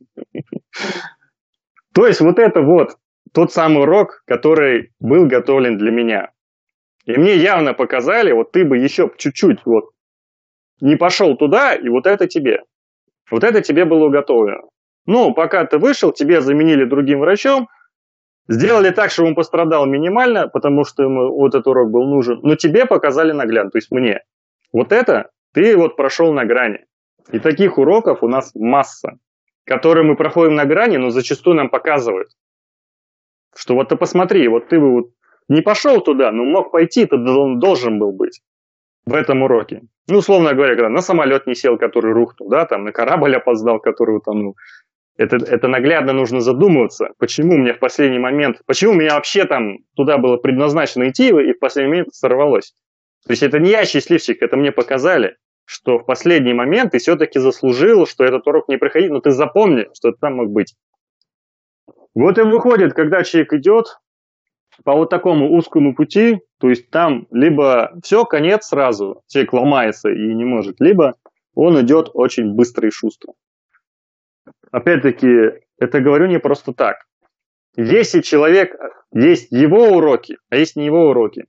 То есть вот это вот тот самый урок, который был готовлен для меня. И мне явно показали, вот ты бы еще чуть-чуть вот не пошел туда, и вот это тебе. Вот это тебе было уготовлено. Ну, пока ты вышел, тебе заменили другим врачом, сделали так, чтобы он пострадал минимально, потому что ему вот этот урок был нужен, но тебе показали наглядно, то есть мне. Вот это ты вот прошел на грани. И таких уроков у нас масса, которые мы проходим на грани, но зачастую нам показывают, что вот ты посмотри, вот ты бы вот не пошел туда, но мог пойти, ты должен был быть в этом уроке. Ну, условно говоря, когда на самолет не сел, который рухнул, да, там на корабль опоздал, который утонул. Это, это наглядно нужно задумываться, почему мне в последний момент, почему у меня вообще там туда было предназначено идти, и в последний момент сорвалось. То есть это не я счастливчик, это мне показали, что в последний момент ты все-таки заслужил, что этот урок не проходил, но ты запомни, что это там мог быть. Вот и выходит, когда человек идет по вот такому узкому пути, то есть там либо все, конец сразу, человек ломается и не может, либо он идет очень быстро и шустро. Опять-таки, это говорю не просто так. Если человек, есть его уроки, а есть не его уроки.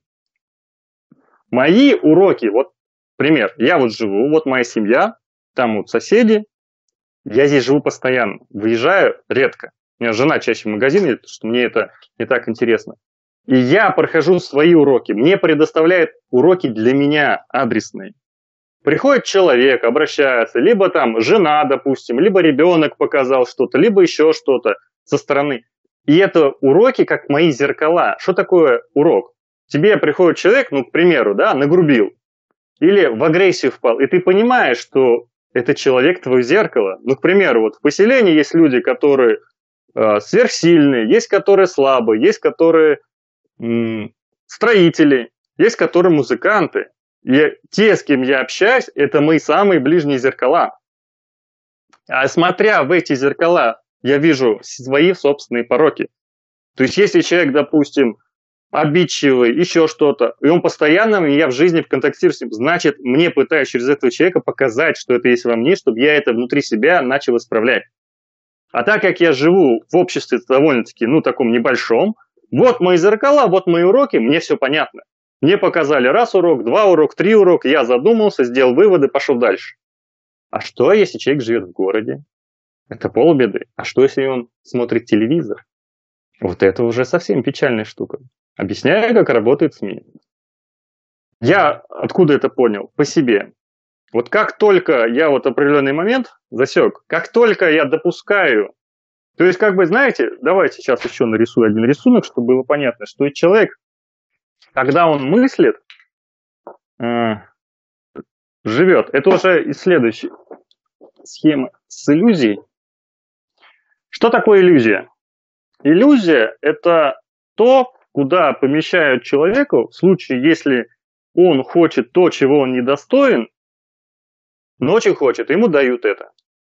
Мои уроки, вот пример, я вот живу, вот моя семья, там вот соседи, я здесь живу постоянно, выезжаю редко. У меня жена чаще в магазин едет, потому что мне это не так интересно. И я прохожу свои уроки, мне предоставляют уроки для меня адресные. Приходит человек, обращается, либо там жена, допустим, либо ребенок показал что-то, либо еще что-то со стороны. И это уроки как мои зеркала. Что такое урок? Тебе приходит человек, ну, к примеру, да, нагрубил, или в агрессию впал, и ты понимаешь, что этот человек твое зеркало. Ну, к примеру, вот в поселении есть люди, которые э, сверхсильные, есть которые слабые, есть которые м- строители, есть которые музыканты. И те, с кем я общаюсь, это мои самые ближние зеркала. А смотря в эти зеркала, я вижу свои собственные пороки. То есть, если человек, допустим, обидчивый, еще что-то, и он постоянно, и я в жизни контактирую с ним, значит, мне пытаюсь через этого человека показать, что это есть во мне, чтобы я это внутри себя начал исправлять. А так как я живу в обществе довольно-таки, ну, таком небольшом, вот мои зеркала, вот мои уроки, мне все понятно. Мне показали раз урок, два урока, три урока, я задумался, сделал выводы, пошел дальше. А что, если человек живет в городе? Это полбеды. А что, если он смотрит телевизор? Вот это уже совсем печальная штука. Объясняю, как работает СМИ. Я откуда это понял? По себе. Вот как только я вот определенный момент засек, как только я допускаю, то есть как бы, знаете, давайте сейчас еще нарисую один рисунок, чтобы было понятно, что человек, когда он мыслит, э, живет. Это уже и следующая схема с иллюзией. Что такое иллюзия? Иллюзия – это то, куда помещают человеку в случае, если он хочет то, чего он недостоин, но очень хочет, ему дают это.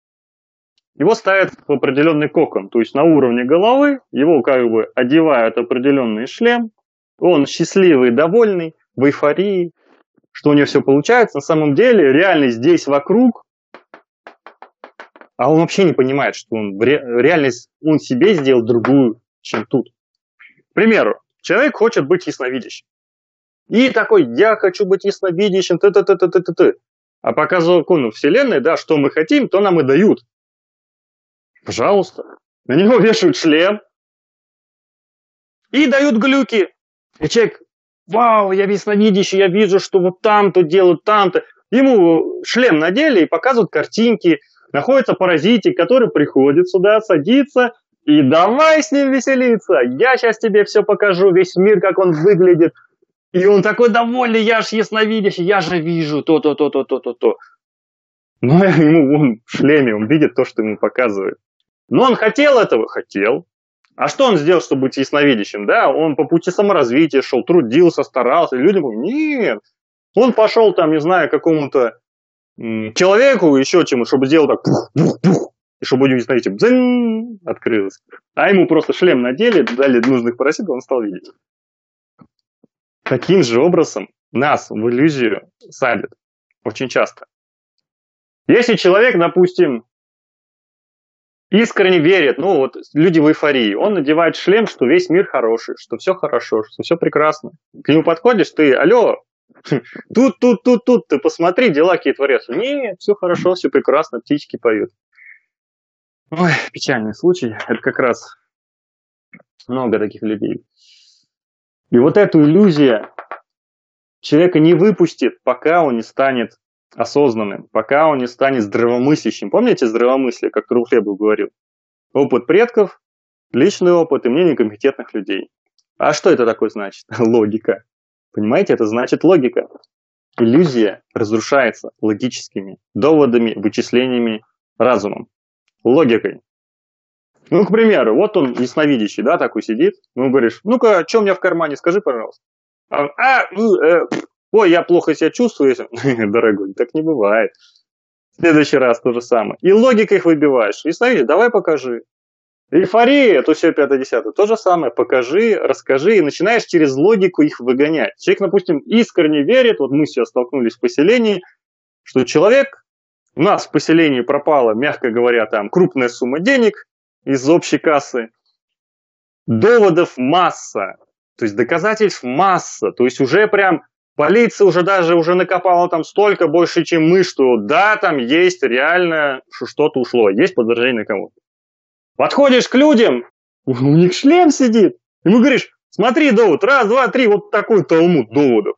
Его ставят в определенный кокон, то есть на уровне головы, его как бы одевают определенный шлем, он счастливый, довольный, в эйфории, что у него все получается. На самом деле реальность здесь вокруг, а он вообще не понимает, что он в ре... реальность он себе сделал другую, чем тут. К примеру, человек хочет быть ясновидящим. И такой, я хочу быть ясновидящим, ты-ты-ты-ты-ты-ты. А по закону Вселенной, да, что мы хотим, то нам и дают. Пожалуйста. На него вешают шлем и дают глюки. И человек вау, я ясновидящий, я вижу, что вот там-то делают, там-то. Ему шлем надели и показывают картинки. Находится паразитик, который приходит сюда, садится и давай с ним веселиться. Я сейчас тебе все покажу, весь мир, как он выглядит. И он такой довольный, я же ясновидящий, я же вижу то-то, то-то, то-то, то. Но ему он в шлеме, он видит то, что ему показывают. Но он хотел этого? Хотел. А что он сделал, чтобы быть ясновидящим? Да, он по пути саморазвития шел, трудился, старался. И людям говорят, нет. Он пошел там, не знаю, какому-то м- человеку, еще чему, чтобы сделал так, пух-пух-пух. И чтобы у него, знаете, дзынь, открылось. А ему просто шлем надели, дали нужных паразитов, он стал видеть. Таким же образом нас в иллюзию садят очень часто. Если человек, допустим, искренне верит, ну вот люди в эйфории, он надевает шлем, что весь мир хороший, что все хорошо, что все прекрасно. К нему подходишь, ты, алло, тут, тут, тут, тут, ты посмотри, дела какие творятся. Нет, все хорошо, все прекрасно, птички поют. Ой, печальный случай, это как раз много таких людей. И вот эту иллюзию человека не выпустит, пока он не станет осознанным, пока он не станет здравомыслящим. Помните здравомыслие, как Трухлебов говорил? Опыт предков, личный опыт и мнение компетентных людей. А что это такое значит? Логика. Понимаете, это значит логика. Иллюзия разрушается логическими доводами, вычислениями, разумом, логикой. Ну, к примеру, вот он ясновидящий, да, такой сидит, ну, говоришь, ну-ка, что у меня в кармане, скажи, пожалуйста. А, а э, ой, я плохо себя чувствую, дорогой, так не бывает. В следующий раз то же самое. И логикой их выбиваешь. Ясновидящий, давай покажи. Эйфория, то все пятое-десятое, то же самое, покажи, расскажи, и начинаешь через логику их выгонять. Человек, допустим, искренне верит, вот мы сейчас столкнулись в поселении, что человек, у нас в поселении пропала, мягко говоря, там крупная сумма денег из общей кассы, доводов масса, то есть доказательств масса, то есть уже прям полиция уже даже уже накопала там столько больше, чем мы, что да, там есть реально, что что-то ушло, есть подозрение на кого-то. Подходишь к людям, у них шлем сидит. Ему говоришь, смотри, довод, раз, два, три, вот такой талмуд доводов.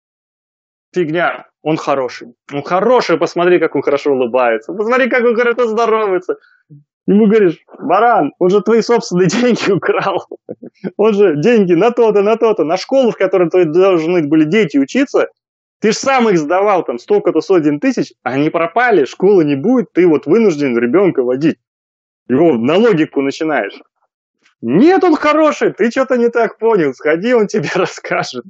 Фигня, он хороший. Он хороший, посмотри, как он хорошо улыбается. Посмотри, как он хорошо здоровается. Ему говоришь, баран, он же твои собственные деньги украл. Он же деньги на то-то, на то-то, на школу, в которой твои должны были дети учиться. Ты же сам их сдавал, там, столько-то сотен тысяч, а они пропали, школы не будет, ты вот вынужден ребенка водить. Его на логику начинаешь. Нет, он хороший, ты что-то не так понял, сходи, он тебе расскажет.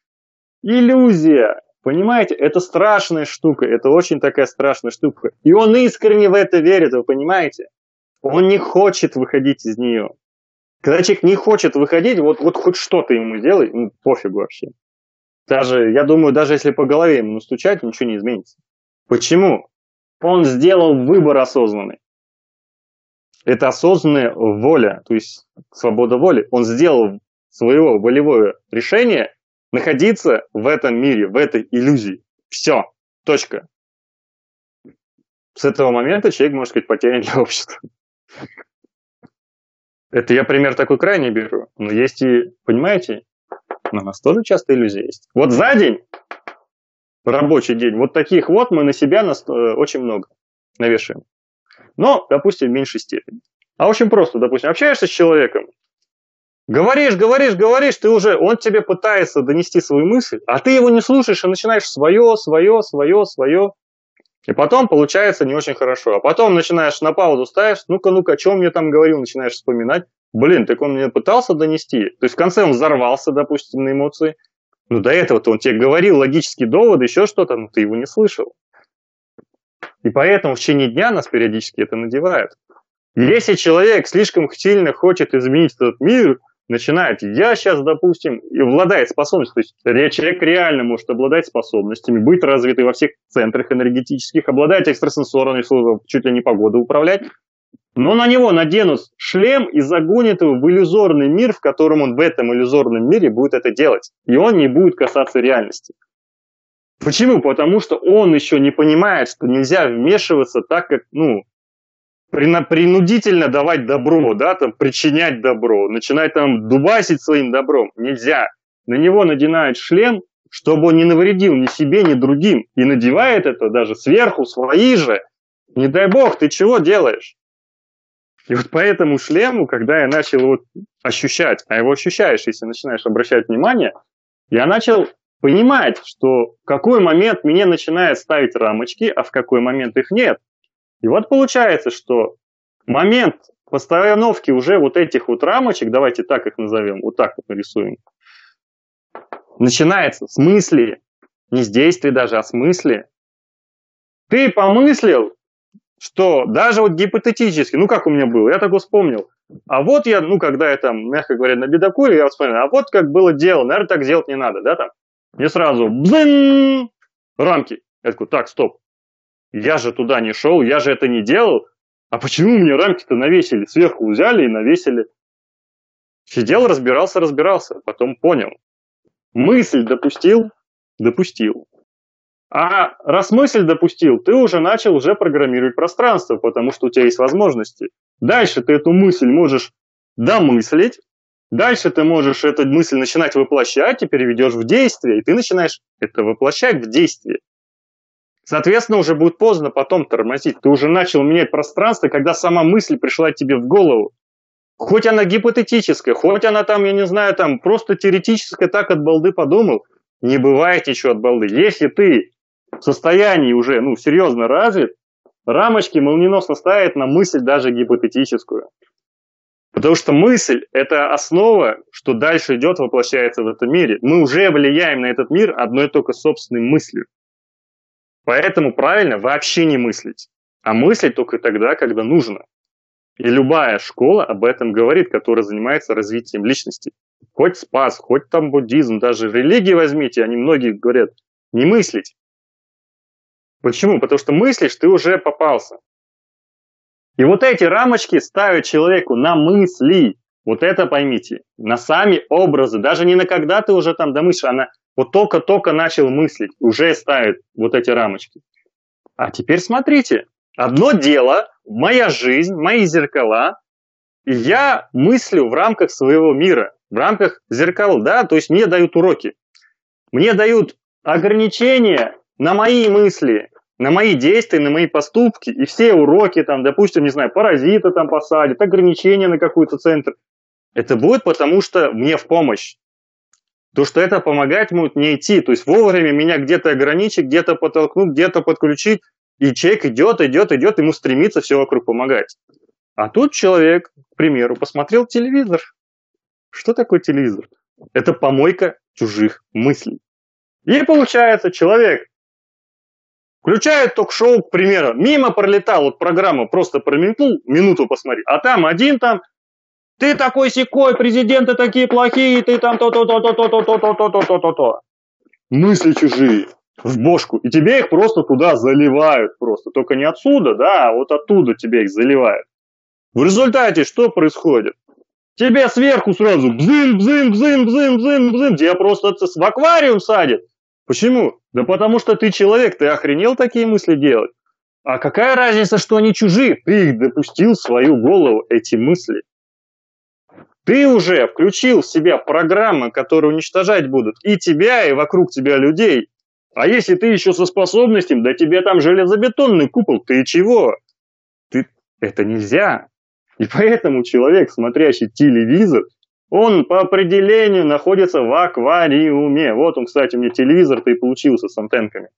Иллюзия, понимаете, это страшная штука, это очень такая страшная штука. И он искренне в это верит, вы понимаете? Он не хочет выходить из нее. Когда человек не хочет выходить, вот, вот хоть что-то ему сделай, ну, пофигу вообще. Даже, я думаю, даже если по голове ему настучать, ничего не изменится. Почему? Он сделал выбор осознанный. Это осознанная воля, то есть свобода воли. Он сделал своего волевое решение находиться в этом мире, в этой иллюзии. Все. Точка. С этого момента человек, можно сказать, потерян для общества. Это я пример такой крайний беру. Но есть и, понимаете, у нас тоже часто иллюзии есть. Вот за день, рабочий день, вот таких вот мы на себя нас, э, очень много навешиваем. Но, допустим, в меньшей степени. А очень просто, допустим, общаешься с человеком, говоришь, говоришь, говоришь, ты уже, он тебе пытается донести свою мысль, а ты его не слушаешь и начинаешь свое, свое, свое, свое. И потом получается не очень хорошо. А потом начинаешь на паузу ставишь, ну-ка, ну-ка, о чем мне там говорил, начинаешь вспоминать. Блин, так он мне пытался донести. То есть в конце он взорвался, допустим, на эмоции. Ну до этого-то он тебе говорил логические доводы, еще что-то, но ты его не слышал. И поэтому в течение дня нас периодически это надевают. Если человек слишком сильно хочет изменить этот мир, начинает, я сейчас, допустим, и обладает способностью, то есть человек реально может обладать способностями, быть развитый во всех центрах энергетических, обладать экстрасенсорной, чуть ли не погоду управлять, но на него наденут шлем и загонят его в иллюзорный мир, в котором он в этом иллюзорном мире будет это делать. И он не будет касаться реальности. Почему? Потому что он еще не понимает, что нельзя вмешиваться так, как, ну, принудительно давать добро, да, там, причинять добро, начинать там дубасить своим добром. Нельзя. на него надевает шлем, чтобы он не навредил ни себе, ни другим. И надевает это даже сверху свои же. Не дай бог, ты чего делаешь? И вот по этому шлему, когда я начал его ощущать, а его ощущаешь, если начинаешь обращать внимание, я начал понимать, что в какой момент мне начинает ставить рамочки, а в какой момент их нет. И вот получается, что момент постановки уже вот этих вот рамочек, давайте так их назовем, вот так вот нарисуем, начинается с мысли, не с действий даже, а с мысли. Ты помыслил, что даже вот гипотетически, ну как у меня было, я так вспомнил, а вот я, ну когда я там, мягко говоря, на бедокуре, я вспомнил, а вот как было дело, наверное, так делать не надо, да, там. Мне сразу бзынь, рамки. Я такой, так, стоп, я же туда не шел, я же это не делал, а почему мне рамки-то навесили? Сверху взяли и навесили. Сидел, разбирался, разбирался, потом понял. Мысль допустил, допустил. А раз мысль допустил, ты уже начал уже программировать пространство, потому что у тебя есть возможности. Дальше ты эту мысль можешь домыслить, дальше ты можешь эту мысль начинать воплощать и переведешь в действие, и ты начинаешь это воплощать в действие. Соответственно, уже будет поздно потом тормозить. Ты уже начал менять пространство, когда сама мысль пришла тебе в голову. Хоть она гипотетическая, хоть она там, я не знаю, там просто теоретическая, так от балды подумал, не бывает ничего от балды. Если ты в состоянии уже, ну, серьезно развит, рамочки молниеносно ставят на мысль даже гипотетическую. Потому что мысль – это основа, что дальше идет, воплощается в этом мире. Мы уже влияем на этот мир одной только собственной мыслью. Поэтому правильно вообще не мыслить, а мыслить только тогда, когда нужно. И любая школа об этом говорит, которая занимается развитием личности. Хоть спас, хоть там буддизм, даже религии возьмите, они многие говорят, не мыслить. Почему? Потому что мыслишь, ты уже попался. И вот эти рамочки ставят человеку на мысли. Вот это поймите. На сами образы. Даже не на когда ты уже там домыслишь, а на вот только-только начал мыслить. Уже ставят вот эти рамочки. А теперь смотрите. Одно дело, моя жизнь, мои зеркала. И я мыслю в рамках своего мира. В рамках зеркал, да? То есть мне дают уроки. Мне дают ограничения на мои мысли, на мои действия, на мои поступки. И все уроки, там, допустим, не знаю, паразита там посадят, ограничения на какой-то центр. Это будет потому, что мне в помощь. То, что это помогать будет не идти. То есть вовремя меня где-то ограничить, где-то подтолкнуть, где-то подключить. И человек идет, идет, идет, ему стремится все вокруг помогать. А тут человек, к примеру, посмотрел телевизор. Что такое телевизор? Это помойка чужих мыслей. И получается, человек включает ток-шоу, к примеру, мимо пролетал, вот программа просто промелькнул, минуту посмотри, а там один там, ты такой сякой, президенты такие плохие, ты там то-то-то-то-то-то-то-то-то-то-то. Мысли чужие в бошку, и тебе их просто туда заливают просто, только не отсюда, да, а вот оттуда тебе их заливают. В результате что происходит? Тебе сверху сразу бзым, бзым, бзым, бзым, бзым, бзым, тебя просто в аквариум садят. Почему? Да потому что ты человек, ты охренел такие мысли делать. А какая разница, что они чужие? Ты их допустил в свою голову, эти мысли. Ты уже включил в себя программы, которые уничтожать будут и тебя, и вокруг тебя людей. А если ты еще со способностями, да тебе там железобетонный купол, ты чего? Ты... Это нельзя. И поэтому человек, смотрящий телевизор, он по определению находится в аквариуме. Вот он, кстати, у меня телевизор-то и получился с антенками.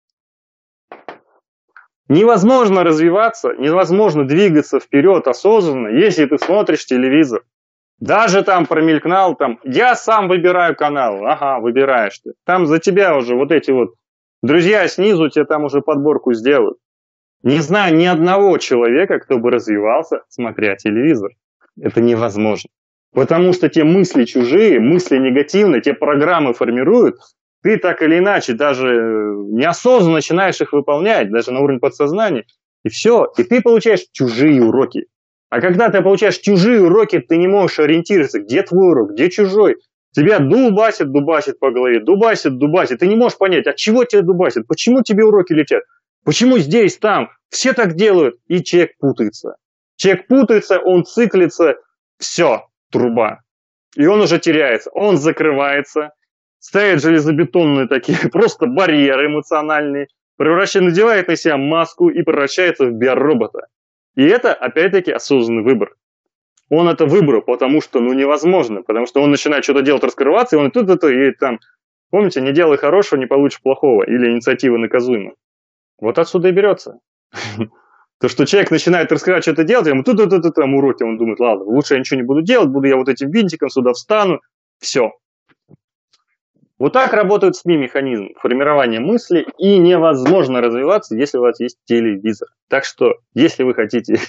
Невозможно развиваться, невозможно двигаться вперед осознанно, если ты смотришь телевизор. Даже там промелькнул, там, я сам выбираю канал. Ага, выбираешь ты. Там за тебя уже вот эти вот друзья снизу тебе там уже подборку сделают. Не знаю ни одного человека, кто бы развивался, смотря телевизор. Это невозможно. Потому что те мысли чужие, мысли негативные, те программы формируют, ты так или иначе даже неосознанно начинаешь их выполнять, даже на уровне подсознания, и все, и ты получаешь чужие уроки. А когда ты получаешь чужие уроки, ты не можешь ориентироваться, где твой урок, где чужой. Тебя дубасит, дубасит по голове, дубасит, дубасит. Ты не можешь понять, от чего тебя дубасит, почему тебе уроки летят, почему здесь, там, все так делают, и человек путается. Человек путается, он циклится, все, труба. И он уже теряется, он закрывается, ставит железобетонные такие просто барьеры эмоциональные, превращает, надевает на себя маску и превращается в биоробота. И это, опять-таки, осознанный выбор. Он это выбрал, потому что, ну, невозможно, потому что он начинает что-то делать, раскрываться, и он тут-то, и там, помните, не делай хорошего, не получишь плохого, или инициатива наказуема. Вот отсюда и берется. То, что человек начинает раскрывать, что-то делать, ему тут-тут-тут там уроки, он думает, ладно, лучше я ничего не буду делать, буду я вот этим винтиком сюда встану, все. Вот так работает СМИ-механизм формирования мысли, и невозможно развиваться, если у вас есть телевизор. Так что, если вы хотите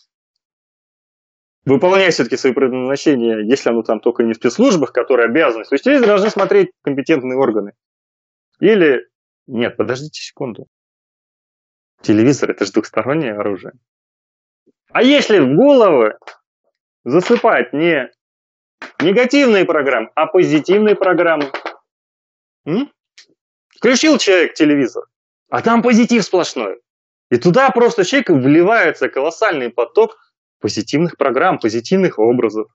выполнять все-таки свои предназначения, если оно там только не в спецслужбах, которые обязаны, то есть телевизор должны смотреть компетентные органы. Или, нет, подождите секунду. Телевизор – это же двухстороннее оружие. А если в голову засыпать не негативные программы, а позитивные программы? М? Включил человек телевизор, а там позитив сплошной. И туда просто человек вливается колоссальный поток позитивных программ, позитивных образов.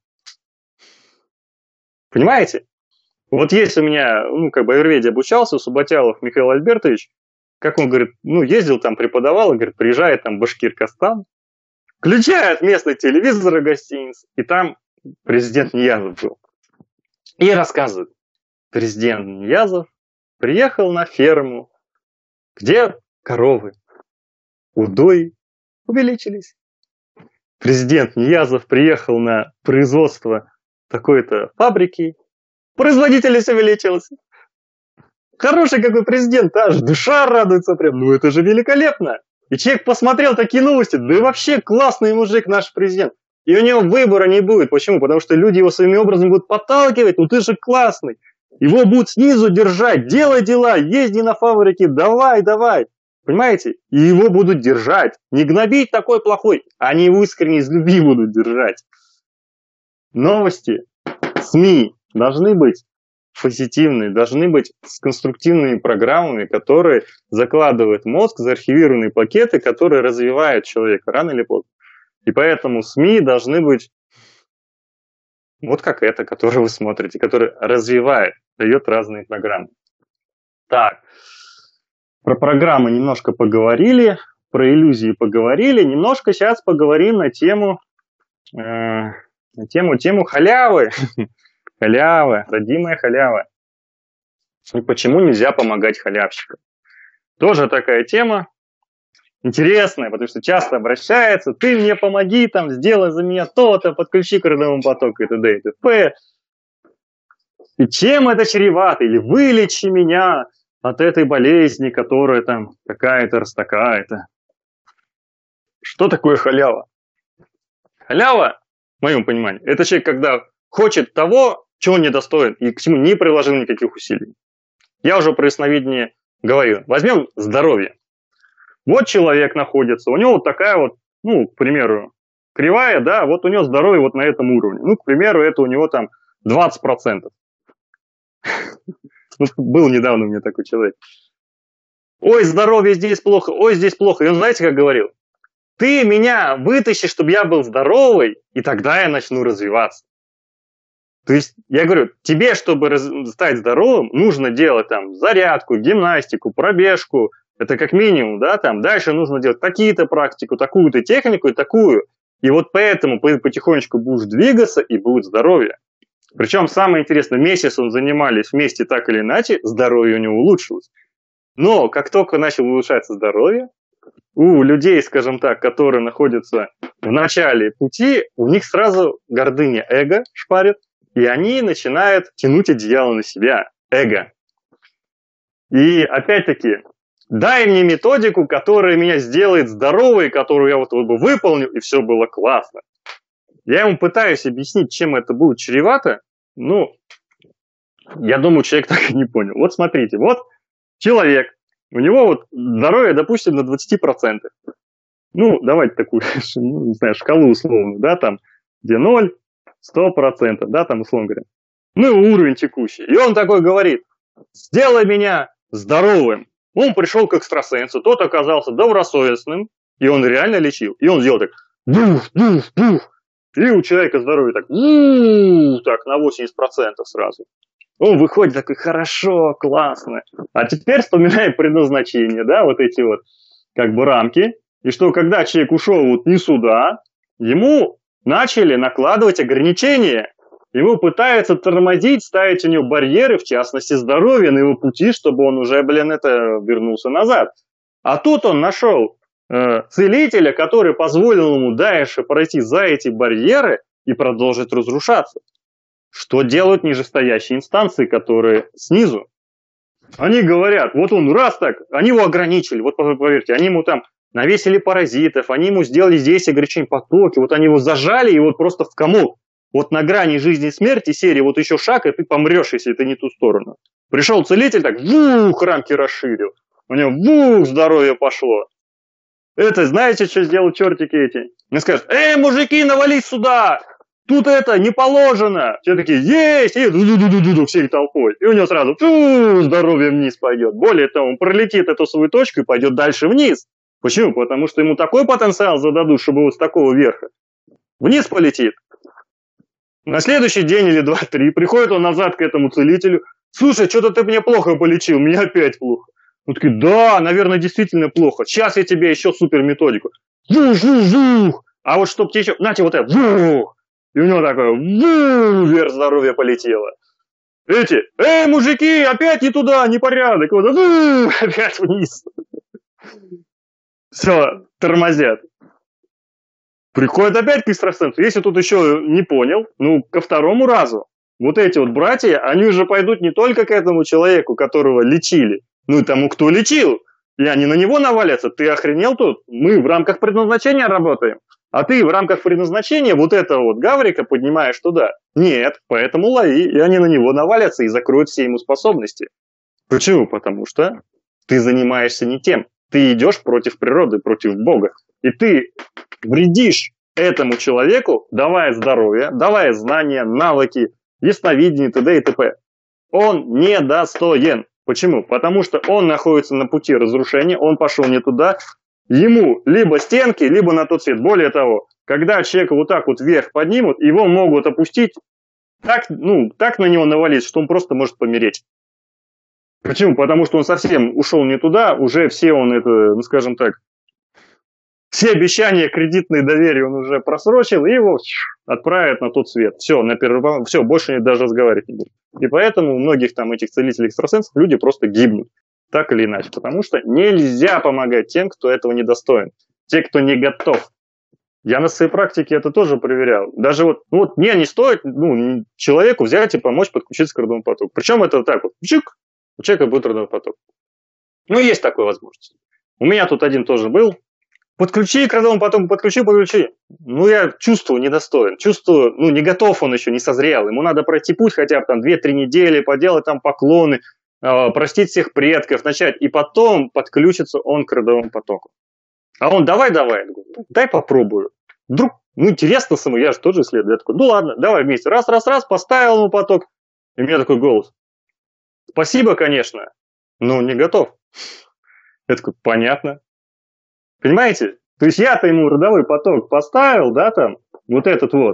Понимаете? Вот если у меня, ну, как бы аюрведе обучался, у Субботялов Михаил Альбертович, как он говорит, ну, ездил там, преподавал, и, говорит, приезжает там Башкиркостан, включает местный телевизор гостиниц, и там президент Ниязов был. И рассказывает, президент Ниязов приехал на ферму, где коровы, удои увеличились. Президент Ниязов приехал на производство такой-то фабрики, производительность увеличилась. Хороший какой президент, аж душа радуется прям, ну это же великолепно. И человек посмотрел такие новости, да и вообще классный мужик наш президент. И у него выбора не будет. Почему? Потому что люди его своими образом будут подталкивать, ну ты же классный. Его будут снизу держать, делай дела, езди на фабрике, давай, давай. Понимаете? И его будут держать. Не гнобить такой плохой, они его искренне из любви будут держать. Новости, СМИ должны быть позитивные, должны быть с конструктивными программами, которые закладывают в мозг, заархивированные пакеты, которые развивают человека рано или поздно. И поэтому СМИ должны быть вот как это, которое вы смотрите, который развивает, дает разные программы. Так, про программы немножко поговорили, про иллюзии поговорили, немножко сейчас поговорим на тему, э, на тему, тему халявы. Халява, родимая халява. И почему нельзя помогать халявщикам? Тоже такая тема интересная, потому что часто обращаются, ты мне помоги, там, сделай за меня то-то, подключи к родовому потоку и т.д. и т.п. И чем это чревато? Или вылечи меня от этой болезни, которая там какая-то раз такая-то. Что такое халява? Халява, в моем понимании, это человек, когда хочет того, чего он недостоин, и к чему не приложил никаких усилий. Я уже про ясновидение говорю. Возьмем здоровье. Вот человек находится, у него вот такая вот, ну, к примеру, кривая, да, вот у него здоровье вот на этом уровне. Ну, к примеру, это у него там двадцать процентов. Был недавно у меня такой человек. Ой, здоровье здесь плохо, ой, здесь плохо. И он, знаете, как говорил? Ты меня вытащи, чтобы я был здоровый, и тогда я начну развиваться. То есть, я говорю, тебе, чтобы стать здоровым, нужно делать там зарядку, гимнастику, пробежку. Это как минимум, да, там. Дальше нужно делать такие-то практику, такую-то технику и такую. И вот поэтому потихонечку будешь двигаться, и будет здоровье. Причем самое интересное, месяц он занимались вместе так или иначе, здоровье у него улучшилось. Но как только начало улучшаться здоровье, у людей, скажем так, которые находятся в начале пути, у них сразу гордыня, эго шпарит. И они начинают тянуть одеяло на себя, эго. И опять-таки, дай мне методику, которая меня сделает здоровой, которую я вот, вот бы выполню, и все было классно. Я ему пытаюсь объяснить, чем это будет чревато. Ну, я думаю, человек так и не понял. Вот смотрите, вот человек, у него вот здоровье, допустим, на двадцать процентов. Ну, давайте такую, ну, не знаю, шкалу условную, да, там, где ноль. сто процентов, да, там, условно говоря. Ну, и уровень текущий. И он такой говорит, сделай меня здоровым. Он пришел к экстрасенсу, тот оказался добросовестным, и он реально лечил. И он сделал так, бух, бух, бух. И у человека здоровье так, у-у-у, так на восемьдесят процентов сразу. Он выходит такой, хорошо, классно. А теперь вспоминаем предназначение, да, вот эти вот как бы рамки. И что когда человек ушел вот не сюда, ему начали накладывать ограничения. Ему пытаются тормозить, ставить у него барьеры, в частности здоровье, на его пути, чтобы он уже, блин, это вернулся назад. А тут он нашел э, целителя, который позволил ему дальше пройти за эти барьеры и продолжить разрушаться. Что делают нижестоящие инстанции, которые снизу? Они говорят, вот он раз так, они его ограничили, вот поверьте, они ему там навесили паразитов, они ему сделали здесь ограничение потоки, вот они его зажали и вот просто в комок. Вот на грани жизни и смерти серии вот еще шаг, и ты помрешь, если ты не ту сторону. Пришел целитель, так вух, рамки расширил. У него вух, здоровье пошло. Это знаете, что сделают чертики эти? Мне скажут, эй, мужики, навались сюда! Тут это не положено. Все такие, есть! И ду-ду-ду-ду-ду всей толпой. И у него сразу фу, здоровье вниз пойдет. Более того, он пролетит эту свою точку и пойдет дальше вниз. Почему? Потому что ему такой потенциал зададут, чтобы вот с такого верха вниз полетит. На следующий день или два-три приходит он назад к этому целителю. Слушай, что-то ты мне плохо полечил, мне опять плохо. Он такой, да, наверное, действительно плохо. Сейчас я тебе еще супер методику. Вух-вух-вух. А вот чтоб тебе еще, знаете, вот это, вух. И у него такое, вух, вверх здоровье полетело. Эти, эй, мужики, опять не туда, непорядок. Вот, вух, опять вниз. Все, тормозят. Приходит опять к экстрасенсу. Если тут еще не понял, ну, ко второму разу. Вот эти вот братья, они уже пойдут не только к этому человеку, которого лечили, ну и тому, кто лечил. И они на него навалятся. Ты охренел тут? Мы в рамках предназначения работаем. А ты в рамках предназначения вот этого вот гаврика поднимаешь туда. Нет, поэтому лови. И они на него навалятся и закроют все ему способности. Почему? Потому что ты занимаешься не тем. Ты идешь против природы, против Бога. И ты вредишь этому человеку, давая здоровье, давая знания, навыки, ясновидение, т.д. и т.п. Он недостоин. Почему? Потому что он находится на пути разрушения, он пошел не туда, ему либо стенки, либо на тот свет. Более того, когда человека вот так вот вверх поднимут, его могут опустить, так, ну, так на него навалить, что он просто может помереть. Почему? Потому что он совсем ушел не туда, уже все он это, ну скажем так, все обещания, кредитные доверия он уже просрочил, и его отправят на тот свет. Все, на первый, все, больше даже разговаривать не будет. И поэтому у многих там этих целителей экстрасенсов люди просто гибнут, так или иначе. Потому что нельзя помогать тем, кто этого не достоин. Те, кто не готов. Я на своей практике это тоже проверял. Даже вот, ну вот мне не стоит ну, человеку взять и помочь подключиться к родовому потоку. Причем это вот так вот, чик, у человека будет родовой поток. Ну, есть такая возможность. У меня тут один тоже был. Подключи к родовому потоку, подключи, подключи. Ну, я чувствую недостоин, чувствую, ну, не готов он еще, не созрел. Ему надо пройти путь хотя бы там две-три недели, поделать там поклоны, э, простить всех предков, начать. И потом подключится он к родовому потоку. А он, давай-давай, дай попробую. Вдруг, ну, интересно самому, я же тоже исследую. Я такой, ну, ладно, давай вместе. Раз-раз-раз, поставил ему поток. И у меня такой голос. Спасибо, конечно, но не готов. Я такой, понятно. Понимаете? То есть я-то ему родовой поток поставил, да, там, вот этот вот.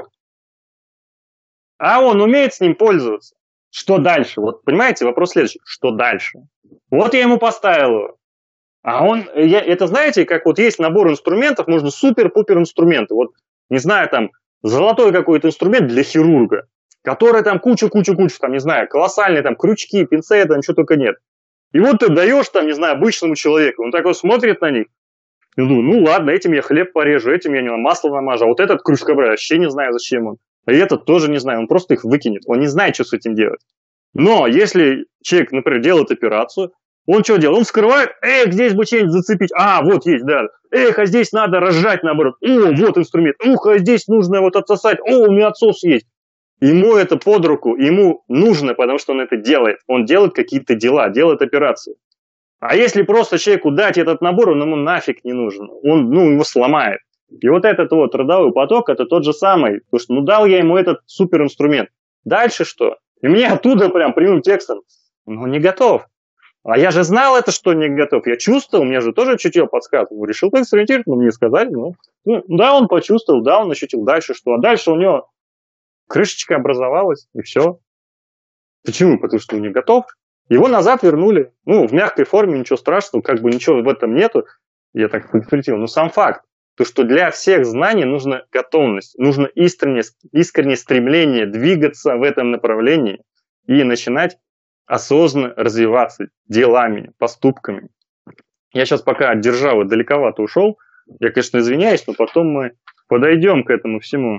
А он умеет с ним пользоваться. Что дальше? Вот, понимаете, вопрос следующий. Что дальше? Вот я ему поставил его. А он, я, это знаете, как вот есть набор инструментов, можно супер-пупер инструменты. Вот, не знаю, там, золотой какой-то инструмент для хирурга, который там кучу-кучу-кучу, там, не знаю, колоссальные там крючки, пинцеты, там, что только нет. И вот ты даешь, там, не знаю, обычному человеку, он такой смотрит на них, и думаю, ну ладно, этим я хлеб порежу, этим я не масло намажу, а вот этот крючкобрай, вообще не знаю, зачем он. А этот тоже не знаю, он просто их выкинет, он не знает, что с этим делать. Но если человек, например, делает операцию, он что делает? Он вскрывает, эх, здесь бы что-нибудь зацепить, а, вот есть, да, эх, а здесь надо разжать, наоборот, о, вот инструмент, ух, а здесь нужно вот отсосать, о, у меня отсос есть. Ему это под руку, ему нужно, потому что он это делает, он делает какие-то дела, делает операцию. А если просто человеку дать этот набор, он ему нафиг не нужен. Он, ну, его сломает. И вот этот вот родовой поток, это тот же самый. Потому что, ну, дал я ему этот суперинструмент. Дальше что? И мне оттуда прям прямым текстом, ну, не готов. А я же знал это, что не готов. Я чувствовал, мне же тоже чутье подсказывало. Решил поэкспериментировать, но мне сказали. Ну, ну, да, он почувствовал, да, он ощутил. Дальше что? А дальше у него крышечка образовалась, и все. Почему? Потому что он не готов. Его назад вернули. Ну, в мягкой форме, ничего страшного, как бы ничего в этом нету. Я так поэкспериментировал. Но сам факт, то, что для всех знаний нужна готовность, нужно искреннее, искреннее стремление двигаться в этом направлении и начинать осознанно развиваться делами, поступками. Я сейчас пока от державы далековато ушел. Я, конечно, извиняюсь, но потом мы подойдем к этому всему.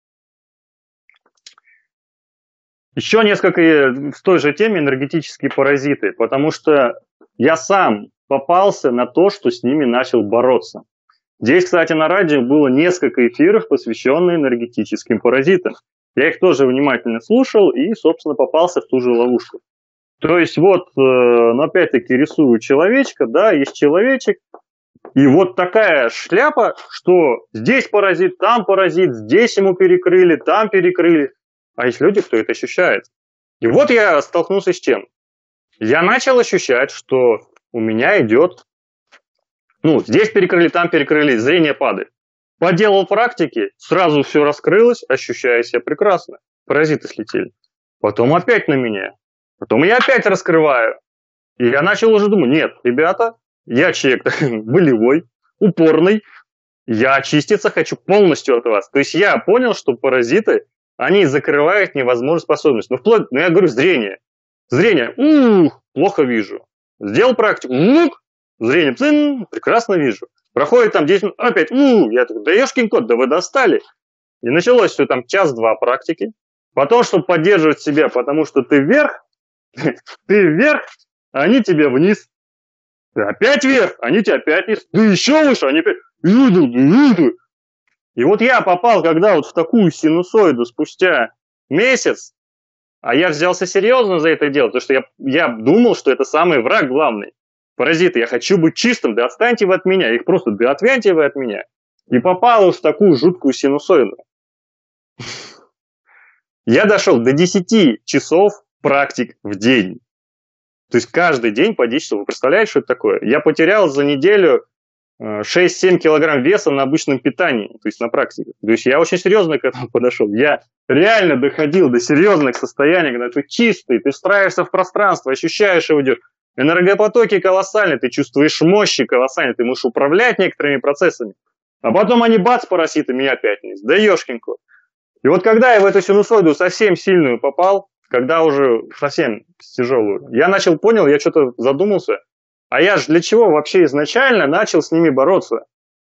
Еще несколько в той же теме энергетические паразиты, потому что я сам попался на то, что с ними начал бороться. Здесь, кстати, на радио было несколько эфиров, посвященных энергетическим паразитам. Я их тоже внимательно слушал и, собственно, попался в ту же ловушку. То есть вот, ну, опять-таки, рисую человечка, да, есть человечек, и вот такая шляпа, что здесь паразит, там паразит, здесь ему перекрыли, там перекрыли. А есть люди, кто это ощущает. И вот я столкнулся с чем? Я начал ощущать, что у меня идет, ну, здесь перекрыли, там перекрыли, зрение падает. Поделал практики, сразу все раскрылось, ощущая себя прекрасно. Паразиты слетели. Потом опять на меня. Потом я опять раскрываю. И я начал уже думать, нет, ребята, я человек волевой, упорный, я очиститься хочу полностью от вас. То есть я понял, что паразиты, они закрывают невозможную способность. Ну, вплоть, ну я говорю, зрение. Зрение, ух, плохо вижу. Сделал практику, ух, зрение, цин, прекрасно вижу. Проходит там десять минут, опять, ух, я такой, да ешкин кот, да вы достали. И началось все там час-два практики. Потом, чтобы поддерживать себя, потому что ты вверх, ты вверх, а они тебе вниз. Ты опять вверх, они тебе опять вниз. Ты еще выше, они опять... И вот я попал, когда вот в такую синусоиду спустя месяц, а я взялся серьезно за это дело, потому что я, я думал, что это самый враг главный. Паразиты, я хочу быть чистым, да отстаньте вы от меня, их просто, да отвяньте вы от меня. И попал в такую жуткую синусоиду. Я дошел до десяти часов практик в день. То есть каждый день по десять часов. Вы представляете, что это такое? Я потерял за неделю шесть-семь килограмм веса на обычном питании, то есть на практике. То есть я очень серьезно к этому подошел. Я реально доходил до серьезных состояний, когда ты чистый, ты встраиваешься в пространство, ощущаешь его, энергопотоки колоссальные, ты чувствуешь мощи колоссальные, ты можешь управлять некоторыми процессами. А потом они бац, паразитами и опять вниз. Да ешкин кот. И вот когда я в эту синусоиду совсем сильную попал, когда уже совсем тяжелую, я начал, понял, я что-то задумался, а я же для чего вообще изначально начал с ними бороться?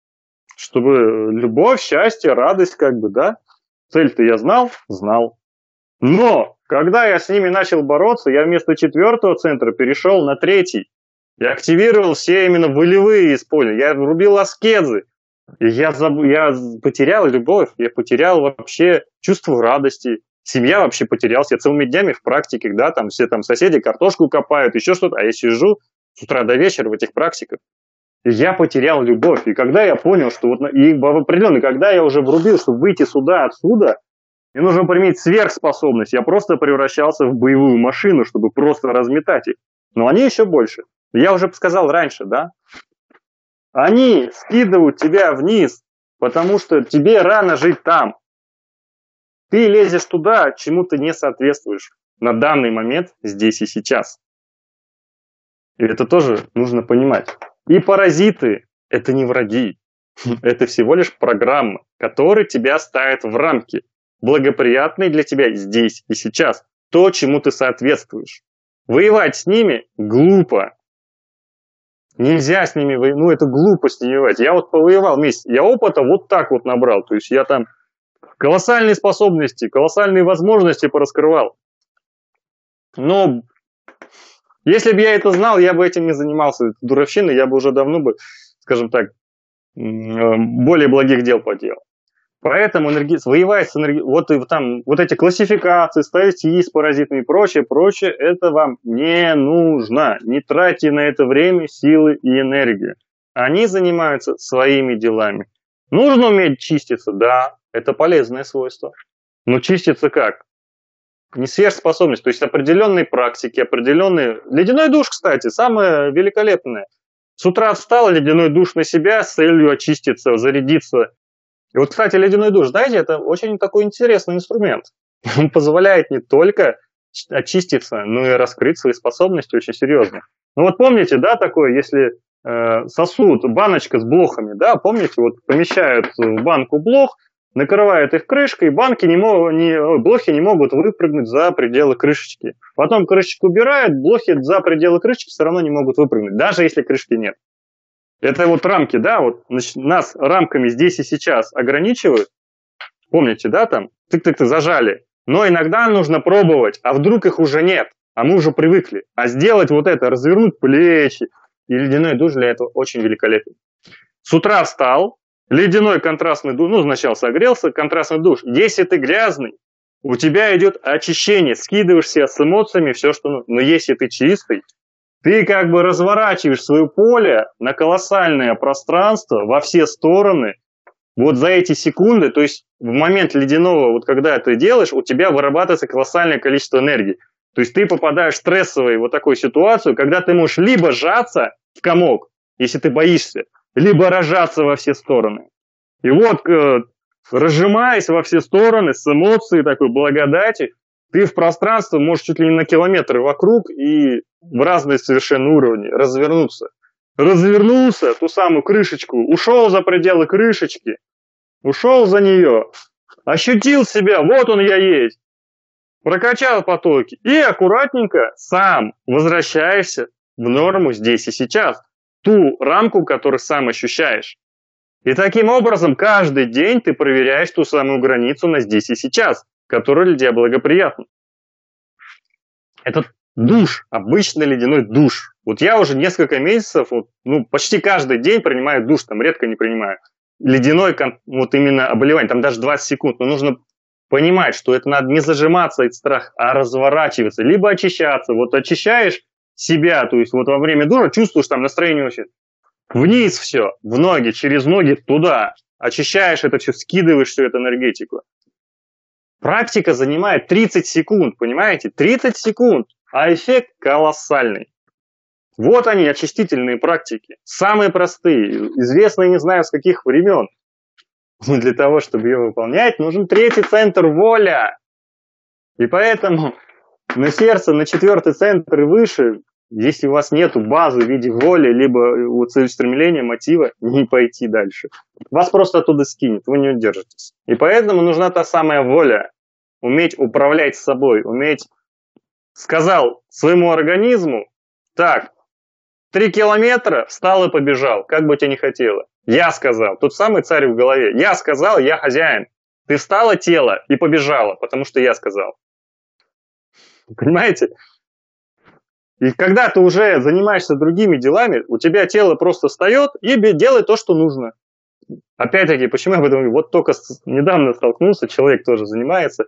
Чтобы любовь, счастье, радость, как бы, да? Цель-то я знал? Знал. Но, когда я с ними начал бороться, я вместо четвертого центра перешел на третий. Я активировал все именно волевые использования. Я врубил аскезы. И я, заб... я потерял любовь, я потерял вообще чувство радости. Семья вообще потерялась. Я целыми днями в практике, да, там все там соседи картошку копают, еще что-то, а я сижу с утра до вечера в этих практиках. И я потерял любовь. И когда я понял, что вот и в определенный, когда я уже врубил, чтобы выйти сюда, отсюда, мне нужно применить сверхспособность. Я просто превращался в боевую машину, чтобы просто разметать их. Но они еще больше. Я уже сказал раньше, да? Они скидывают тебя вниз, потому что тебе рано жить там. Ты лезешь туда, чему ты не соответствуешь на данный момент, здесь и сейчас. И это тоже нужно понимать. И паразиты – это не враги. Это всего лишь программы, которые тебя ставят в рамки, благоприятные для тебя здесь и сейчас. То, чему ты соответствуешь. Воевать с ними глупо. Нельзя с ними воевать. Ну, это глупо с ними воевать. Я вот повоевал месяц. Я опыта вот так вот набрал. То есть я там колоссальные способности, колоссальные возможности пораскрывал. Но если бы я это знал, я бы этим не занимался. Это дурачиной, я бы уже давно бы, скажем так, более благих дел поделал. Поэтому энергия, воевать с энергией, вот, и там, вот эти классификации, ставить и с паразитами и прочее, прочее, это вам не нужно. Не тратьте на это время, силы и энергию. Они занимаются своими делами. Нужно уметь чиститься, да, это полезное свойство. Но чиститься как? не сверхспособность, то есть определенные практики, определенные... Ледяной душ, кстати, самое великолепное. С утра встал, ледяной душ на себя с целью очиститься, зарядиться. И вот, кстати, ледяной душ, знаете, это очень такой интересный инструмент. Он позволяет не только очиститься, но и раскрыть свои способности очень серьезно. Ну вот помните, да, такое, если э, сосуд, баночка с блохами, да, помните, вот помещают в банку блох, накрывают их крышкой, банки не могут, не, блохи не могут выпрыгнуть за пределы крышечки. Потом крышечку убирают, блохи за пределы крышечки все равно не могут выпрыгнуть, даже если крышки нет. Это вот рамки, да, вот значит, нас рамками здесь и сейчас ограничивают. Помните, да, там, тык-тык-тык зажали. Но иногда нужно пробовать, а вдруг их уже нет, а мы уже привыкли. А сделать вот это, развернуть плечи, и ледяной душ для этого очень великолепен. С утра встал, ледяной контрастный душ, ну, сначала согрелся, контрастный душ. Если ты грязный, у тебя идет очищение, скидываешься с эмоциями, все, что нужно. Но если ты чистый, ты как бы разворачиваешь свое поле на колоссальное пространство во все стороны, вот за эти секунды, то есть в момент ледяного, вот когда это делаешь, у тебя вырабатывается колоссальное количество энергии. То есть ты попадаешь в стрессовую вот такую ситуацию, когда ты можешь либо сжаться в комок, если ты боишься, либо разжаться во все стороны. И вот, э, разжимаясь во все стороны, с эмоцией такой благодати, ты в пространство можешь чуть ли не на километры вокруг и в разные совершенно уровни развернуться. Развернулся, ту самую крышечку, ушел за пределы крышечки, ушел за нее, ощутил себя, вот он я есть, прокачал потоки и аккуратненько сам возвращаешься в норму здесь и сейчас, ту рамку, которую сам ощущаешь. И таким образом каждый день ты проверяешь ту самую границу на здесь и сейчас, которая для тебя благоприятна. Это душ, обычный ледяной душ. Вот я уже несколько месяцев, вот, ну, почти каждый день принимаю душ, там редко не принимаю. Ледяной, вот именно обливание, там даже двадцать секунд, но нужно понимать, что это надо не зажиматься от страха, а разворачиваться, либо очищаться. Вот очищаешь себя, то есть вот во время душа чувствуешь там настроение вообще. Вниз все, в ноги, через ноги туда. Очищаешь это все, скидываешь всю эту энергетику. Практика занимает тридцать секунд, понимаете? тридцать секунд, а эффект колоссальный. Вот они, очистительные практики. Самые простые, известные не знаю с каких времен. Но для того, чтобы ее выполнять, нужен третий центр воля. И поэтому на сердце, на четвертый центр и выше, если у вас нет базы в виде воли, либо целеустремления, мотива, не пойти дальше. Вас просто оттуда скинет, вы не удержитесь. И поэтому нужна та самая воля. Уметь управлять собой, уметь, сказал своему организму, так, три километра, встал и побежал, как бы тебе ни хотело. Я сказал, тот самый царь в голове, я сказал, я хозяин. Ты встала тело и побежала, потому что я сказал. Понимаете? И когда ты уже занимаешься другими делами, у тебя тело просто встает и делает то, что нужно. Опять-таки, почему я об этом говорю? Вот только недавно столкнулся, человек тоже занимается.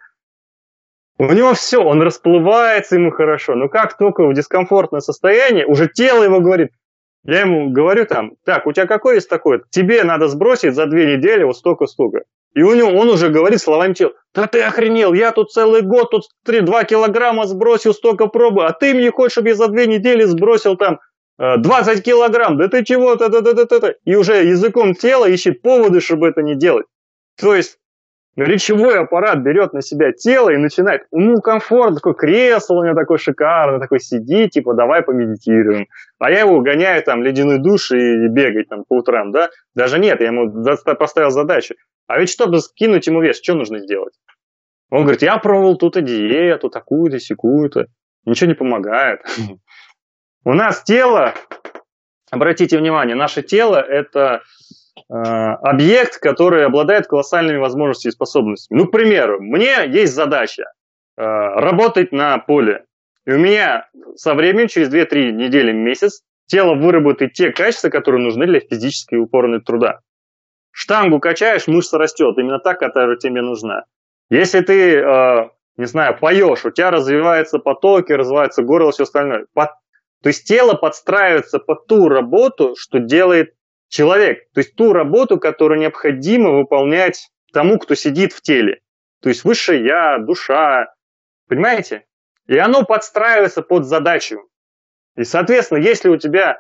У него все, он расплывается, ему хорошо. Но как только в дискомфортное состояние, уже тело его говорит, я ему говорю там, так, у тебя какой есть такой? Тебе надо сбросить за две недели вот столько-столько. И у него, он уже говорит словами тела, да ты охренел, я тут целый год, тут три-два килограмма сбросил, столько пробы, а ты мне хочешь, чтобы я за две недели сбросил там двадцать килограмм, да ты чего, та-та-та-та-та. И уже языком тела ищет поводы, чтобы это не делать. То есть речевой аппарат берет на себя тело и начинает, ему комфортно, такое кресло у него такое шикарное, такой сиди, типа давай помедитируем. А я его гоняю там ледяной душ и бегать там по утрам, да? Даже нет, я ему поставил задачу. А ведь чтобы скинуть ему вес, что нужно сделать? Он говорит, я пробовал тут диету, такую-то, сякую-то. Ничего не помогает. У нас тело, обратите внимание, наше тело это э, объект, который обладает колоссальными возможностями и способностями. Ну, к примеру, мне есть задача э, работать на поле. И у меня со временем, через две-три недели, месяц, тело выработает те качества, которые нужны для физической упорной труда. Штангу качаешь, мышца растет, именно та, которая тебе нужна. Если ты, э, не знаю, поешь, у тебя развиваются потоки, развивается горло, все остальное. Под... То есть тело подстраивается под ту работу, что делает человек. То есть ту работу, которую необходимо выполнять тому, кто сидит в теле. То есть высшее я, душа, Понимаете? И оно подстраивается под задачу. И, соответственно, если у тебя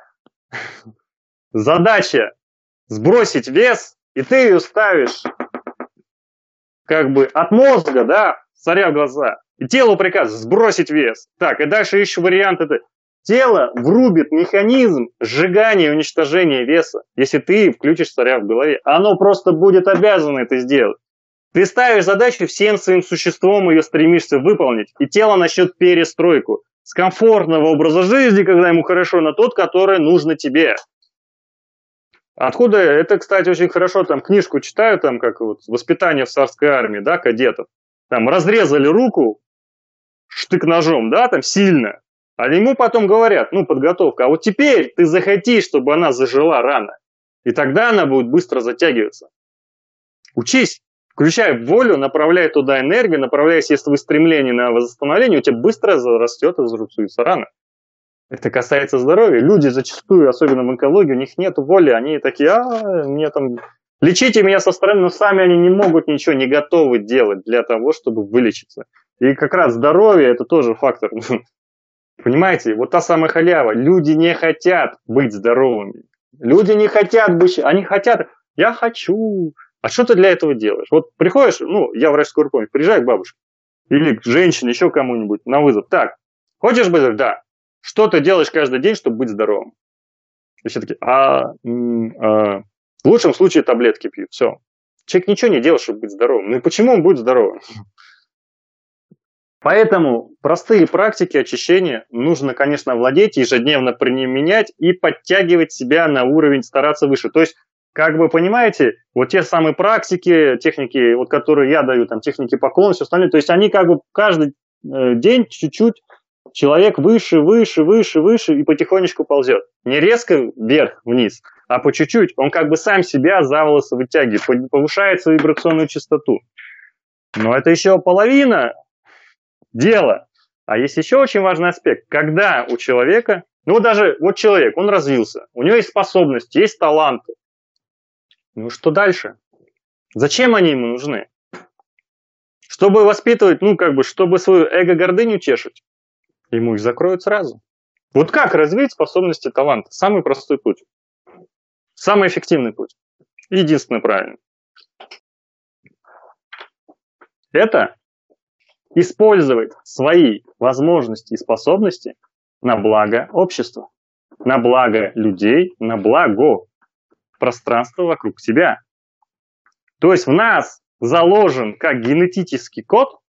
задача сбросить вес, и ты ее ставишь как бы от мозга, да, соря в глаза, и телу приказ сбросить вес. Так, и дальше еще вариант это. Тело врубит механизм сжигания и уничтожения веса, если ты включишь царя в голове. Оно просто будет обязано это сделать. Ты ставишь задачу, всем своим существом ее стремишься выполнить, и тело начнет перестройку с комфортного образа жизни, когда ему хорошо, на тот, который нужно тебе. Откуда? Это, кстати, очень хорошо, там книжку читаю, там как вот «Воспитание в царской армии», да, кадетов. Там разрезали руку штык-ножом, да, там сильно. А ему потом говорят, ну, подготовка, а вот теперь ты захоти, чтобы она зажила рано. И тогда она будет быстро затягиваться. Учись, включай волю, направляй туда энергию, направляй все свои стремления на восстановление, у тебя быстро зарастет и зарубцуется рано. Это касается здоровья. Люди зачастую, особенно в онкологии, у них нет воли, они такие, а, мне там... Лечите меня со стороны, но сами они не могут ничего, не готовы делать для того, чтобы вылечиться. И как раз здоровье – это тоже фактор. Понимаете, вот та самая халява. Люди не хотят быть здоровыми. Люди не хотят быть... Они хотят... Я хочу... А что ты для этого делаешь? Вот приходишь, ну, я врач скорой помощи, приезжаю к бабушке. Или к женщине, еще кому-нибудь на вызов. Так, хочешь быть? Да. Что ты делаешь каждый день, чтобы быть здоровым? И все такие, а, а... В лучшем случае таблетки пьют. Все. Человек ничего не делает, чтобы быть здоровым. Ну и почему он будет здоровым? Поэтому простые практики очищения нужно, конечно, владеть, ежедневно применять и подтягивать себя на уровень, стараться выше. То есть, как вы понимаете, вот те самые практики, техники, вот, которые я даю, там, техники поклона, все остальное, то есть они как бы каждый день чуть-чуть человек выше, выше, выше, выше и потихонечку ползет. Не резко вверх-вниз, а по чуть-чуть. Он как бы сам себя за волосы вытягивает, повышает свою вибрационную частоту. Но это еще половина дела. А есть еще очень важный аспект. Когда у человека, ну вот даже вот человек, он развился, у него есть способности, есть таланты. Ну что дальше? Зачем они ему нужны? Чтобы воспитывать, ну как бы, чтобы свою эго-гордыню чешуть. Ему их закроют сразу. Вот как развить способности таланта? Самый простой путь. Самый эффективный путь. Единственно правильный. Это использовать свои возможности и способности на благо общества, на благо людей, на благо пространства вокруг себя. То есть в нас заложен как генетический код,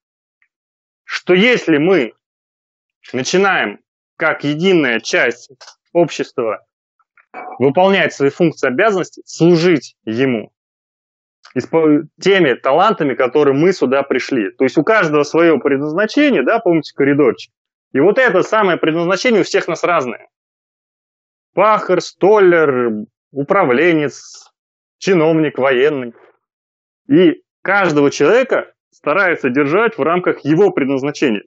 что если мы начинаем как единая часть общества выполнять свои функции и обязанности, служить ему теми талантами, которые мы сюда пришли. То есть у каждого свое предназначение, да, помните коридорчик. И вот это самое предназначение у всех нас разное. Пахарь, столер, управленец, чиновник, военный. И каждого человека стараются держать в рамках его предназначения.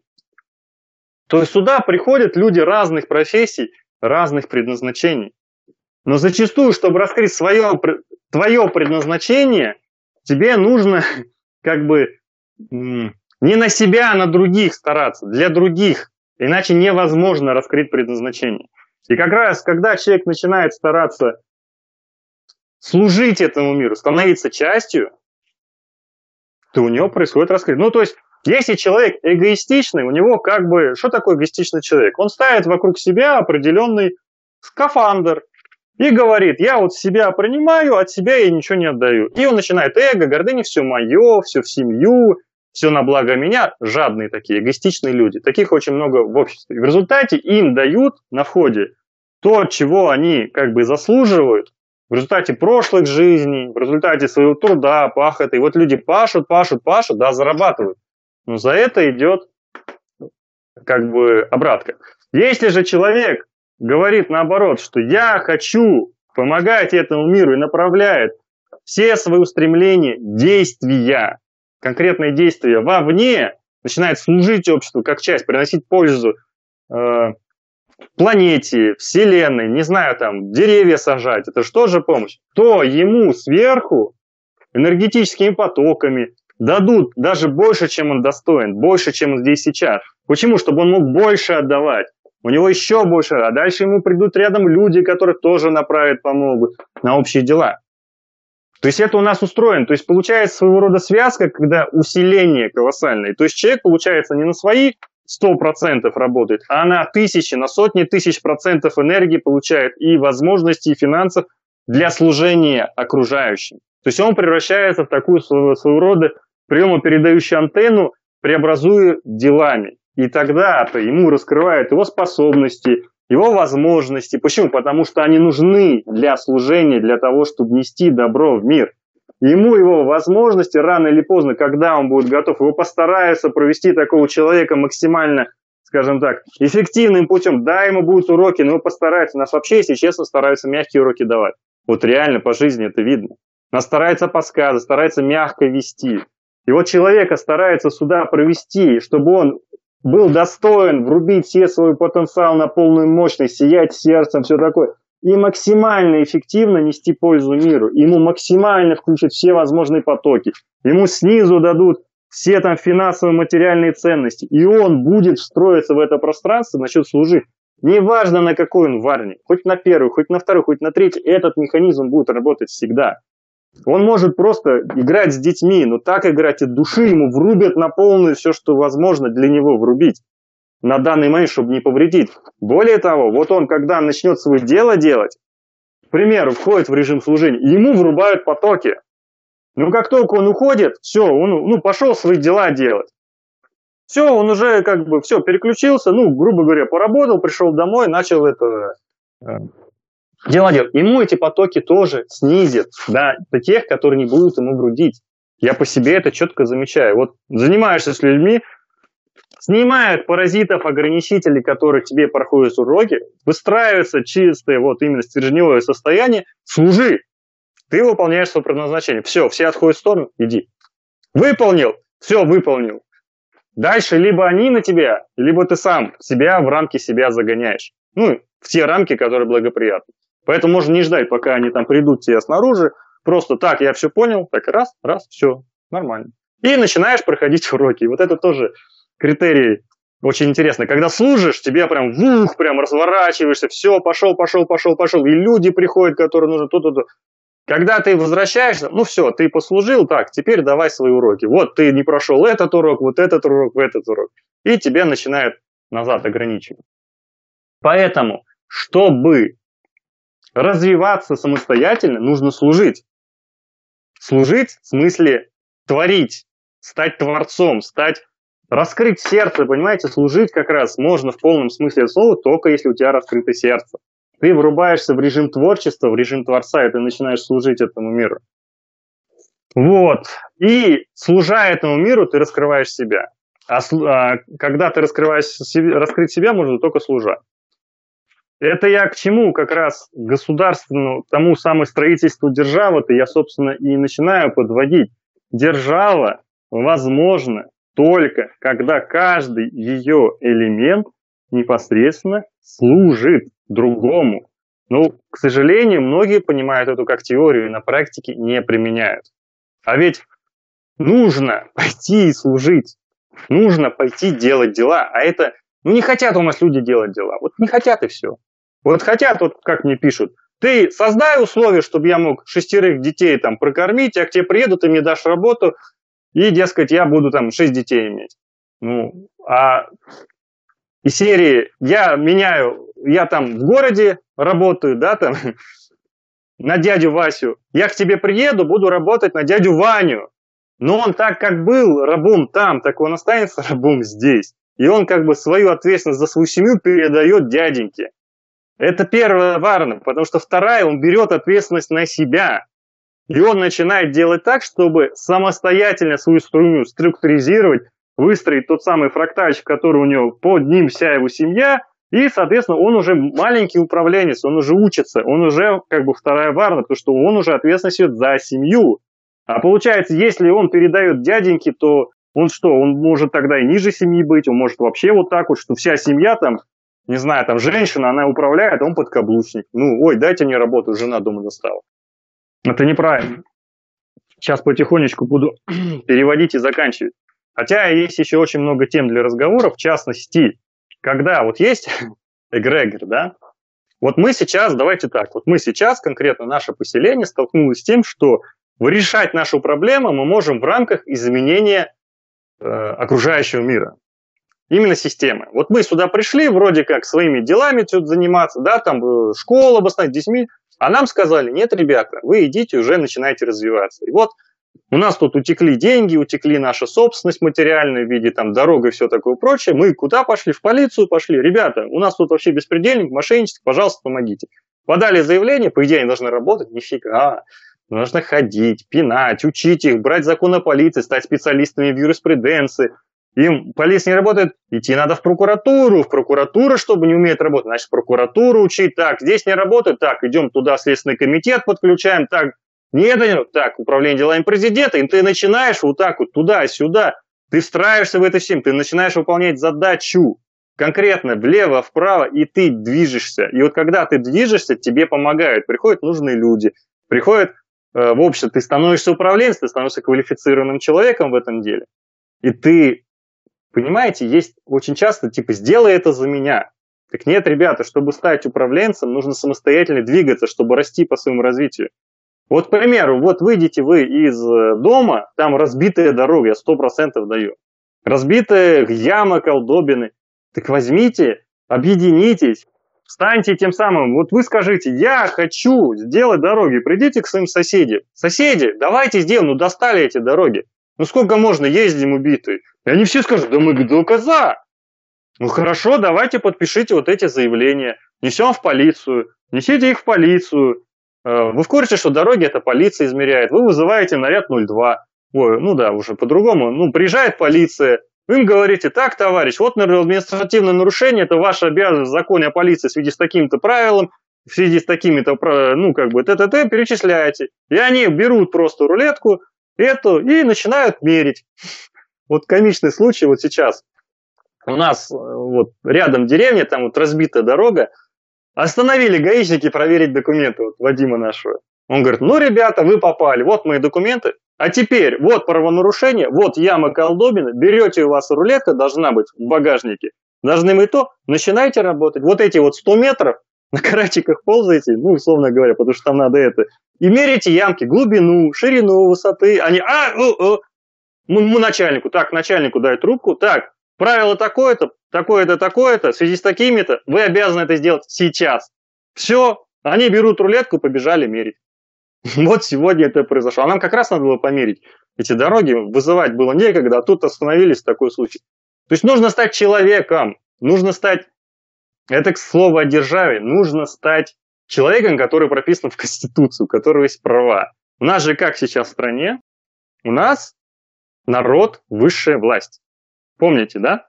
То есть сюда приходят люди разных профессий, разных предназначений. Но зачастую, чтобы раскрыть свое, твое предназначение, тебе нужно как бы не на себя, а на других стараться, для других. Иначе невозможно раскрыть предназначение. И как раз, когда человек начинает стараться служить этому миру, становиться частью, то у него происходит раскрытие. Ну, то есть, если человек эгоистичный, у него как бы... Что такое эгоистичный человек? Он ставит вокруг себя определенный скафандр и говорит, я вот себя принимаю, от себя я ничего не отдаю. И он начинает эго, гордыня, все мое, все в семью, все на благо меня. Жадные такие, эгоистичные люди. Таких очень много в обществе. И в результате им дают на входе то, чего они как бы заслуживают, в результате прошлых жизней, в результате своего труда, пахоты. И вот люди пашут, пашут, пашут, да, зарабатывают. Но за это идет как бы обратка. Если же человек говорит наоборот, что я хочу помогать этому миру и направляет все свои устремления, действия, конкретные действия вовне, начинает служить обществу как часть, приносить пользу э, планете, Вселенной, не знаю, там, деревья сажать, это же тоже помощь, то ему сверху энергетическими потоками, дадут даже больше, чем он достоин, больше, чем он здесь сейчас. Почему? Чтобы он мог больше отдавать. У него еще больше, а дальше ему придут рядом люди, которые тоже направят, помогут на общие дела. То есть это у нас устроено. То есть получается своего рода связка, когда усиление колоссальное. То есть человек, получается, не на свои сто процентов работает, а на тысячи, на сотни тысяч процентов энергии получает и возможностей, и финансов для служения окружающим. То есть он превращается в такую своего, своего рода приемо-передающую антенну, преобразуя делами. И тогда-то ему раскрывают его способности, его возможности. Почему? Потому что они нужны для служения, для того, чтобы нести добро в мир. Ему его возможности рано или поздно, когда он будет готов, его постараются провести такого человека максимально, скажем так, эффективным путем. Да, ему будут уроки, но его постараются. Нас вообще, если честно, стараются мягкие уроки давать. Вот реально по жизни это видно. Нас стараются подсказывать, стараются мягко вести. И вот человека стараются сюда провести, чтобы он был достоин врубить все свой потенциал на полную мощность, сиять сердцем, все такое. И максимально эффективно нести пользу миру. Ему максимально включат все возможные потоки. Ему снизу дадут все там финансовые, материальные ценности. И он будет встроиться в это пространство, начнет служить. Неважно, на какой он варне. Хоть на первую, хоть на вторую, хоть на третью. Этот механизм будет работать всегда. Он может просто играть с детьми, но так играть от души ему врубят на полную все, что возможно для него врубить. На данный момент, чтобы не повредить. Более того, вот он, когда начнет свое дело делать, к примеру, входит в режим служения, ему врубают потоки. Но как только он уходит, все, он ну, пошел свои дела делать. Все, он уже как бы все переключился, ну, грубо говоря, поработал, пришел домой, начал это э, дело делать. Ему эти потоки тоже снизят, да, до тех, которые не будут ему врудить. Я по себе это четко замечаю. Вот занимаешься с людьми, снимают паразитов, ограничителей, которые тебе проходят уроки, выстраивается чистое вот именно стержневое состояние, служи. Ты выполняешь свое предназначение. Все, все отходят в сторону, иди. Выполнил, все, выполнил. Дальше либо они на тебя, либо ты сам себя в рамки себя загоняешь. Ну, в те рамки, которые благоприятны. Поэтому можно не ждать, пока они там придут тебе снаружи. Просто так, я все понял, так раз, раз, все, нормально. И начинаешь проходить уроки. И вот это тоже критерий очень интересный. Когда служишь, тебе прям вух, прям разворачиваешься, все, пошел, пошел, пошел, пошел. И люди приходят, которые нужны тут-тут. Когда ты возвращаешься, ну все, ты послужил, так, теперь давай свои уроки. Вот ты не прошел этот урок, вот этот урок, этот урок. И тебя начинают назад ограничивать. Поэтому, чтобы развиваться самостоятельно, нужно служить. Служить в смысле творить, стать творцом, стать, раскрыть сердце, понимаете, служить как раз можно в полном смысле слова, только если у тебя раскрыто сердце. Ты врубаешься в режим творчества, в режим творца, и ты начинаешь служить этому миру. Вот. И служа этому миру, ты раскрываешь себя. А, а когда ты раскрываешь себе, раскрыть себя можно только служа. Это я к чему? Как раз государственному, тому самому строительству державы-то я, собственно, и начинаю подводить. Держава возможна только, когда каждый ее элемент непосредственно служит другому. Но, к сожалению, многие понимают эту как теорию и на практике не применяют. А ведь нужно пойти и служить. Нужно пойти делать дела. А это, ну не хотят у нас люди делать дела. Вот не хотят и все. Вот хотят, вот как мне пишут, ты создай условия, чтобы я мог шестерых детей там прокормить, я к тебе приеду, ты мне дашь работу, и, дескать, я буду там шесть детей иметь. Ну, а из серии я меняю, я там в городе работаю, да, там, на дядю Васю, я к тебе приеду, буду работать на дядю Ваню. Но он так как был рабом там, так он останется рабом здесь. И он как бы свою ответственность за свою семью передает дяденьке. Это первое важно, потому что вторая, он берет ответственность на себя. И он начинает делать так, чтобы самостоятельно свою струю структуризировать, выстроить тот самый фрактальчик, который у него под ним вся его семья. И, соответственно, он уже маленький управленец, он уже учится, он уже как бы вторая варна, потому что он уже ответственность за семью. А получается, если он передает дяденьке, то он что, он может тогда и ниже семьи быть, он может вообще вот так вот, что вся семья там, не знаю, там женщина, она управляет, а он подкаблучник. Ну, ой, дайте мне работу, жена дома достала. Это неправильно. сейчас потихонечку буду переводить и заканчивать. Хотя есть еще очень много тем для разговоров, в частности, когда вот есть эгрегор, да, вот мы сейчас, давайте так, вот мы сейчас, конкретно наше поселение, столкнулось с тем, что решать нашу проблему мы можем в рамках изменения э, окружающего мира. Именно системы. Вот мы сюда пришли, вроде как своими делами что-то заниматься, да, там э, школа обосновать с детьми, а нам сказали, нет, ребята, вы идите, уже начинаете развиваться. И вот у нас тут утекли деньги, утекли наша собственность материальная в виде там дорог и все такое прочее. Мы куда пошли? В полицию пошли. Ребята, у нас тут вообще беспредельник, мошенничество, пожалуйста, помогите. Подали заявление, по идее, они должны работать. Нифига. Нужно ходить, пинать, учить их, брать закон о полиции, стать специалистами в юриспруденции. Им полиция не работает, идти надо в прокуратуру. В прокуратуру, чтобы не умеет работать, значит, в прокуратуру учить. Так, здесь не работает, так, идем туда, Следственный комитет подключаем, так, нет, нет, так, управление делами президента, и ты начинаешь вот так вот туда-сюда, ты встраиваешься в эту систему, ты начинаешь выполнять задачу конкретно влево, вправо, и ты движешься. И вот когда ты движешься, тебе помогают, приходят нужные люди, приходят э, в общество, ты становишься управленцем, ты становишься квалифицированным человеком в этом деле. И ты, понимаете, есть очень часто, типа, сделай это за меня. Так нет, ребята, чтобы стать управленцем, нужно самостоятельно двигаться, чтобы расти по своему развитию. Вот, к примеру, вот выйдете вы из дома, там разбитая дорога, я сто процентов даю. Разбитая яма, колдобины. Так возьмите, объединитесь, встаньте тем самым. Вот вы скажите, я хочу сделать дороги, придите к своим соседям. Соседи, давайте сделаем, ну достали эти дороги. Ну сколько можно, ездим убитые. И они все скажут, да мы только за. Ну хорошо, давайте подпишите вот эти заявления. Несем в полицию, несите их в полицию. Вы в курсе, что дороги это полиция измеряет, вы вызываете наряд ноль два, ой, ну да, уже по-другому, ну, приезжает полиция, вы им говорите, так, товарищ, вот административное нарушение, это ваша обязанность в законе о полиции в связи с таким-то правилом, в связи с такими-то, ну, как бы, т-т-т, перечисляете, и они берут просто рулетку эту и начинают мерить. Вот комичный случай вот сейчас, у нас вот рядом деревня, там вот разбитая дорога, остановили гаишники проверить документы вот, Вадима нашего. Он говорит, ну, ребята, вы попали, вот мои документы, а теперь вот правонарушение, вот яма колдобина, берете, у вас рулетка должна быть в багажнике, должны мы то, начинайте работать. Вот эти вот сто метров на карачиках ползаете, ну, условно говоря, потому что там надо это, и меряйте ямки, глубину, ширину, высоты. Они, а, ну, ну, ну начальнику, так, начальнику дай трубку, так, правило такое-то, такое-то, такое-то, в связи с такими-то, вы обязаны это сделать сейчас. Все, они берут рулетку, побежали мерить. Вот сегодня это произошло. А нам как раз надо было померить эти дороги, вызывать было некогда, а тут остановились в такой случай. То есть нужно стать человеком, нужно стать, это к слову о державе, нужно стать человеком, который прописан в Конституции, у которого есть права. У нас же как сейчас в стране? У нас народ – высшая власть. Помните, да?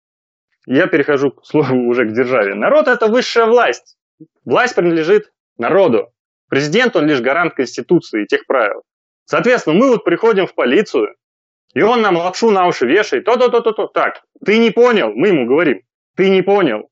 Я перехожу к слову уже к державе. Народ – это высшая власть. Власть принадлежит народу. Президент, он лишь гарант Конституции и тех правил. Соответственно, мы вот приходим в полицию, и он нам лапшу на уши вешает. То-то-то-то-то. Так, ты не понял, мы ему говорим. Ты не понял.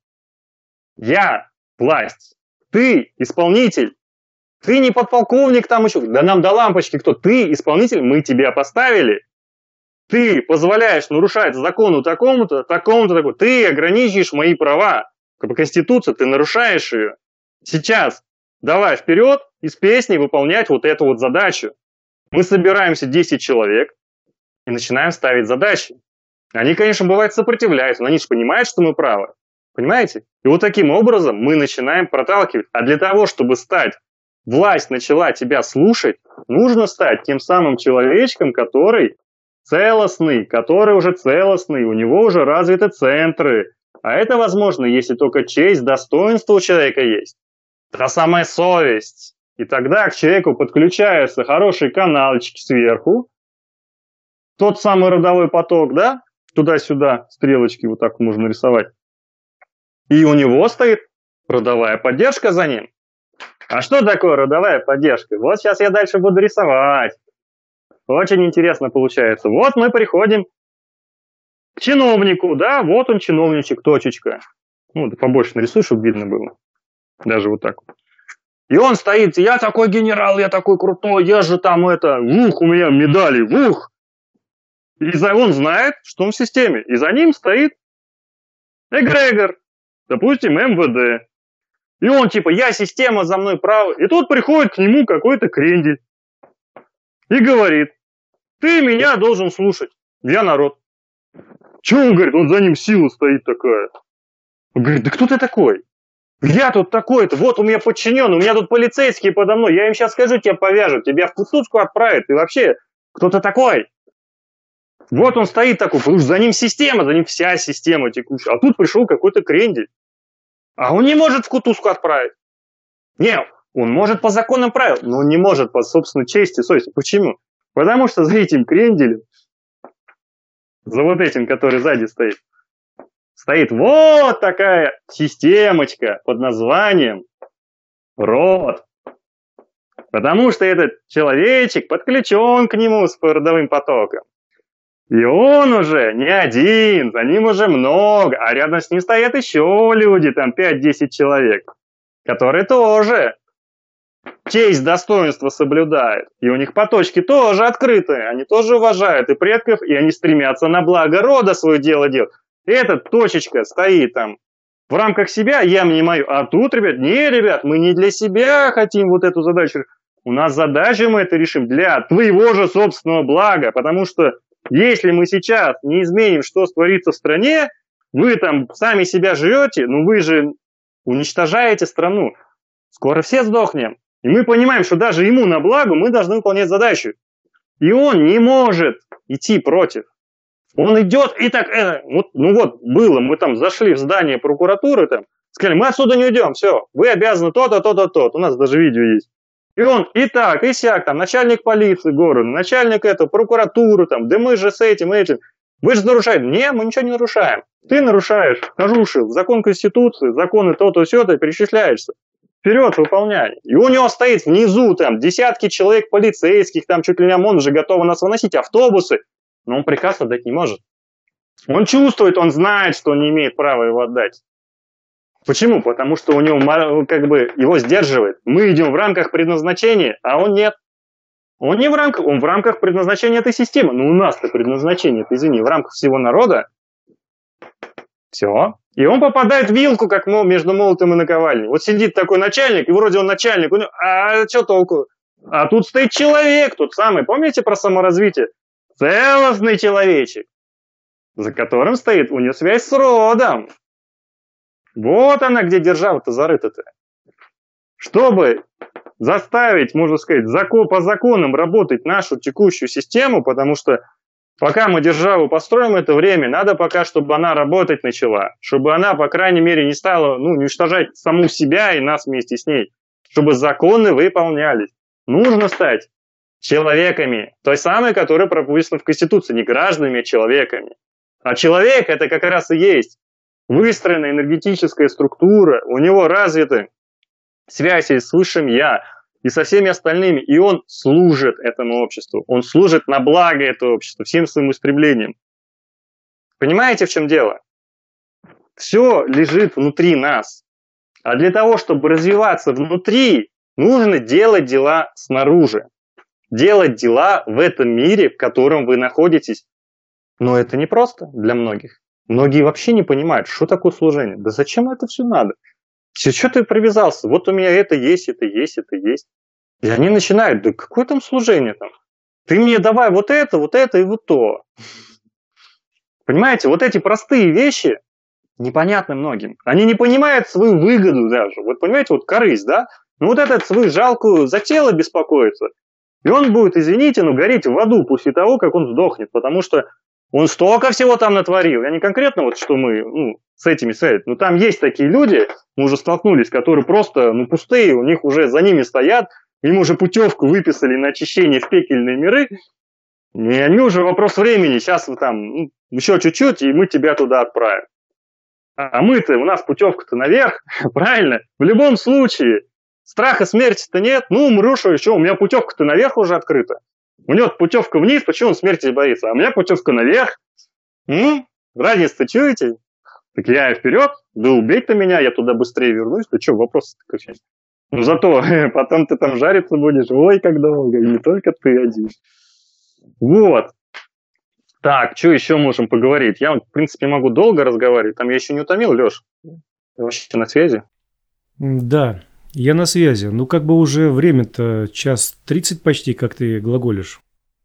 Я власть. Ты исполнитель. Ты не подполковник там еще. Да нам до лампочки кто. Ты исполнитель, мы тебя поставили. Ты позволяешь нарушать закону такому-то, такому-то, такому. Ты ограничиваешь мои права. Как бы Конституция, ты нарушаешь ее. Сейчас давай вперед из песни выполнять вот эту вот задачу. Мы собираемся десять человек и начинаем ставить задачи. Они, конечно, бывает сопротивляются, но они же понимают, что мы правы. Понимаете? И вот таким образом мы начинаем проталкивать. А для того, чтобы стать, власть начала тебя слушать, нужно стать тем самым человечком, который целостный, который уже целостный, у него уже развиты центры. А это возможно, если только честь, достоинство у человека есть. Та самая совесть. И тогда к человеку подключаются хорошие каналчики сверху. Тот самый родовой поток, да? Туда-сюда стрелочки вот так можно рисовать. И у него стоит родовая поддержка за ним. А что такое родовая поддержка? Вот сейчас я дальше буду рисовать. Очень интересно получается. Вот мы приходим к чиновнику, да, вот он чиновничек, точечка. Ну, да побольше нарисуй, чтобы видно было. Даже вот так вот. И он стоит, я такой генерал, я такой крутой, я же там это, ух, у меня медали, ух. И за, он знает, что он в системе. И за ним стоит эгрегор, допустим, эм вэ дэ. И он типа, я система, за мной право. И тут приходит к нему какой-то крендель и говорит, ты меня должен слушать, я народ. Че он говорит, он за ним сила стоит такая. Он говорит, да кто ты такой? Я тут такой-то, вот у меня подчиненный, у меня тут полицейские подо мной, я им сейчас скажу, тебя повяжут, тебя в кутузку отправят, и вообще, кто ты такой? Вот он стоит такой, потому что за ним система, за ним вся система текущая. А тут пришел какой-то крендель. А он не может в кутузку отправить. Нет, он может по законным правилам, но он не может по собственной чести и совести. Почему? Потому что за этим кренделем, за вот этим, который сзади стоит, стоит вот такая системочка под названием род. Потому что этот человечек подключен к нему с родовым потоком. И он уже не один, за ним уже много, а рядом с ним стоят еще люди, там пять-десять человек, которые тоже честь, достоинство соблюдают. И у них поточки тоже открыты, они тоже уважают и предков, и они стремятся на благо рода свое дело делать. Эта точечка стоит там в рамках себя, я мне мою, а тут, ребят, не, ребят, мы не для себя хотим вот эту задачу. У нас задача, мы это решим для твоего же собственного блага, потому что если мы сейчас не изменим, что творится в стране, вы там сами себя живете, но вы же уничтожаете страну. Скоро все сдохнем. И мы понимаем, что даже ему на благо мы должны выполнять задачу. И он не может идти против. Он идет и так, э, вот, ну вот, было, мы там зашли в здание прокуратуры, там, сказали, мы отсюда не уйдем, все, вы обязаны то-то, то-то, то-то. У нас даже видео есть. И он и так, и сяк, там, начальник полиции города, начальник этого, прокуратуры, там, да мы же с этим, этим. Вы же нарушаете. Не, мы ничего не нарушаем. Ты нарушаешь, нарушил закон Конституции, законы то-то, сё-то, перечисляешься. Вперед, выполняй. И у него стоит внизу, там, десятки человек полицейских, там, чуть ли не ОМОН уже готовы нас выносить, автобусы. Но он приказ отдать не может. Он чувствует, он знает, что он не имеет права его отдать. Почему? Потому что у него как бы его сдерживает. Мы идем в рамках предназначения, а он нет. Он не в рамках, он в рамках предназначения этой системы. Но у нас-то предназначение, ты извини, в рамках всего народа. Все. И он попадает в вилку, как мол, между молотом и наковальней. Вот сидит такой начальник, и вроде он начальник, у него, а что толку? А тут стоит человек, тот самый, помните про саморазвитие? Целостный человечек, за которым стоит у него связь с родом. Вот она, где держава-то зарыта-то. Чтобы заставить, можно сказать, закон, по законам работать нашу текущую систему, потому что пока мы державу построим это время, надо пока, чтобы она работать начала. Чтобы она, по крайней мере, не стала ну, уничтожать саму себя и нас вместе с ней. Чтобы законы выполнялись. Нужно стать человеками, той самой, которая прописана в Конституции. Не гражданами, а человеками. А человек это как раз и есть выстроенная энергетическая структура, у него развиты связи с высшим Я и со всеми остальными, и он служит этому обществу, он служит на благо этого общества, всем своим устремлениям. Понимаете, в чем дело? Все лежит внутри нас. А для того, чтобы развиваться внутри, нужно делать дела снаружи. Делать дела в этом мире, в котором вы находитесь. Но это непросто для многих. Многие вообще не понимают, что такое служение. Да зачем это все надо? Что ты привязался? Вот у меня это есть, это есть, это есть. И они начинают, да какое там служение там? Ты мне давай вот это, вот это и вот то. Понимаете, вот эти простые вещи непонятны многим. Они не понимают свою выгоду даже. Вот понимаете, вот корысть, да? Ну вот этот свою жалкую за тело беспокоится. И он будет, извините, но гореть в аду после того, как он сдохнет. Потому что он столько всего там натворил. Я не конкретно вот, что мы ну, с этими связаны. Но там есть такие люди, мы уже столкнулись, которые просто ну, пустые, у них уже за ними стоят, им уже путевку выписали на очищение в пекельные миры. И они уже вопрос времени. Сейчас вы там ну, еще чуть-чуть, и мы тебя туда отправим. А мы-то, у нас путевка-то наверх, правильно? В любом случае, страха смерти-то нет. Ну, умру, что еще, у меня путевка-то наверх уже открыта. У него путевка вниз, почему он смерти боится? А у меня путевка наверх. М? Разницу-то чуете? Так я вперед, да убей-то меня, я туда быстрее вернусь. Да что, вопрос какой? Ну, зато потом ты там жариться будешь, ой, как долго, и не только ты один. Вот. Так, что еще можем поговорить? Я, в принципе, могу долго разговаривать. Там я еще не утомил, Леш? Ты вообще на связи? Да, я на связи. Ну, как бы уже время-то час тридцать почти, как ты глаголишь.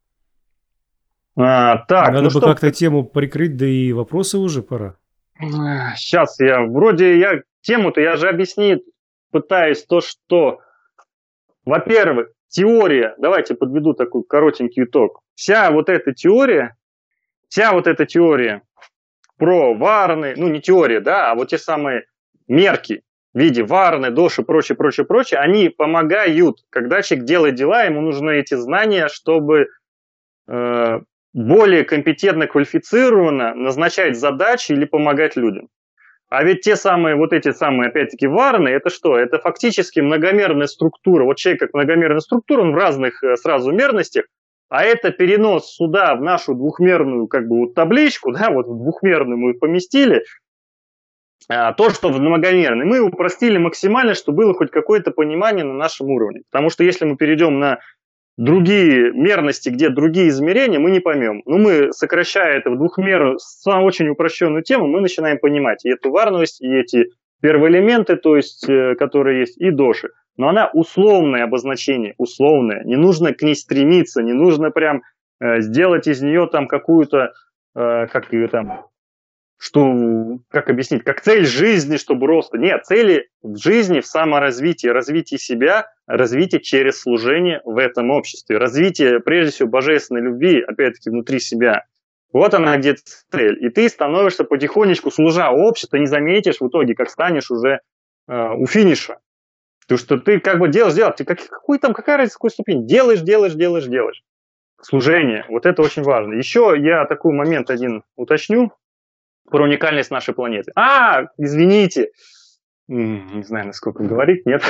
А, так, Надо ну бы что, как-то тему прикрыть, да и вопросы уже пора. сейчас я, вроде я тему-то я же объяснить пытаюсь то, что, во-первых, теория, давайте подведу такой коротенький итог. Вся вот эта теория, вся вот эта теория про варны, ну не теория, да, а вот те самые мерки в виде варны, доши, прочее, прочее, прочее, они помогают, когда человек делает дела, ему нужны эти знания, чтобы э, более компетентно, квалифицированно назначать задачи или помогать людям. А ведь те самые, вот эти самые, опять-таки, варны, это что? Это фактически многомерная структура. Вот человек как многомерная структура, он в разных сразу мерностях, а это перенос сюда, в нашу двухмерную как бы вот табличку, да, вот в двухмерную мы поместили, а, то, что в многомерной, мы упростили максимально, чтобы было хоть какое-то понимание на нашем уровне. Потому что если мы перейдем на другие мерности, где другие измерения, мы не поймем. Но мы, сокращая это в двухмерную, очень упрощенную тему, мы начинаем понимать и эту варность, и эти первоэлементы, то есть, которые есть, и доши. Но она условное обозначение, условное. Не нужно к ней стремиться, не нужно прям э, сделать из нее там какую-то, э, как ее там, что, как объяснить, как цель жизни, чтобы роста. Нет, цели в жизни, в саморазвитии, развитии себя, развитие через служение в этом обществе, развитие, прежде всего, божественной любви, опять-таки, внутри себя. Вот она где цель. И ты становишься потихонечку, служа обществу, не заметишь в итоге, как станешь уже э, у финиша. Потому что ты как бы делаешь, делаешь, ты как, какой там, какая разница, какой ступень? Делаешь, делаешь, делаешь, делаешь. Служение, вот это очень важно. Еще я такой момент один уточню про уникальность нашей планеты. А, извините, не знаю, насколько говорить, нет.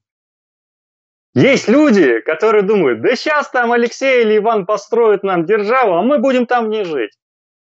Есть люди, которые думают, да сейчас там Алексей или Иван построят нам державу, а мы будем там в ней жить.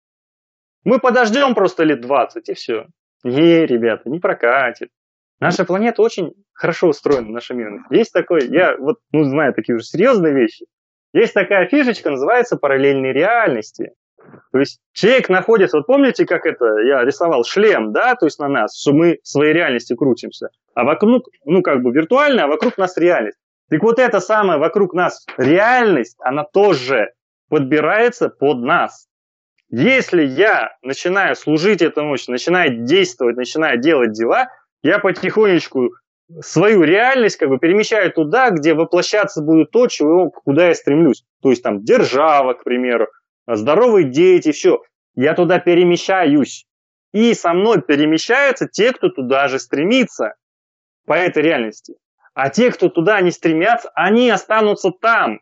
Мы подождем просто лет двадцать, и все. Не, ребята, не прокатит. Наша планета очень хорошо устроена, наша мирность. Есть такой, я вот, ну, знаю такие уже серьезные вещи. Есть такая фишечка, называется параллельные реальности. То есть человек находится, вот помните, как это, я рисовал шлем, да, то есть на нас, что мы в своей реальности крутимся, а вокруг, ну, как бы виртуально, а вокруг нас реальность. Так вот эта самая вокруг нас реальность, она тоже подбирается под нас. Если я начинаю служить этому, начинаю действовать, начинаю делать дела, я потихонечку свою реальность как бы перемещаю туда, где воплощаться будет то, чего, куда я стремлюсь. То есть там держава, к примеру, здоровые дети, все. Я туда перемещаюсь. И со мной перемещаются те, кто туда же стремится по этой реальности. А те, кто туда не стремятся, они останутся там.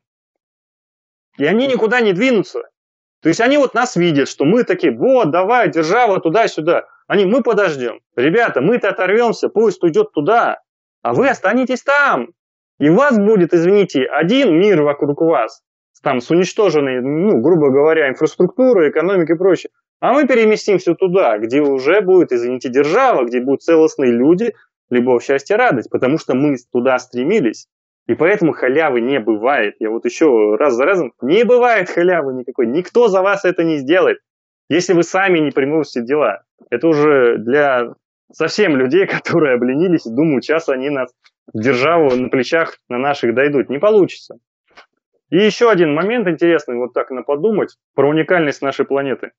И они никуда не двинутся. То есть они вот нас видят, что мы такие, вот, давай, держава, туда-сюда. Они, мы подождем. Ребята, мы-то оторвемся, поезд уйдет туда, а вы останетесь там. И у вас будет, извините, один мир вокруг вас, там с уничтоженной, ну, грубо говоря, инфраструктурой, экономикой и прочее. А мы переместимся туда, где уже будет, извините, держава, где будут целостные люди, любовь, счастье, радость, потому что мы туда стремились. И поэтому халявы не бывает. Я вот еще раз за разом, не бывает халявы никакой. Никто за вас это не сделает, если вы сами не примете дела. Это уже для совсем людей, которые обленились и думают, сейчас они нас державу на плечах на наших дойдут. Не получится. И еще один момент интересный, вот так на подумать, про уникальность нашей планеты.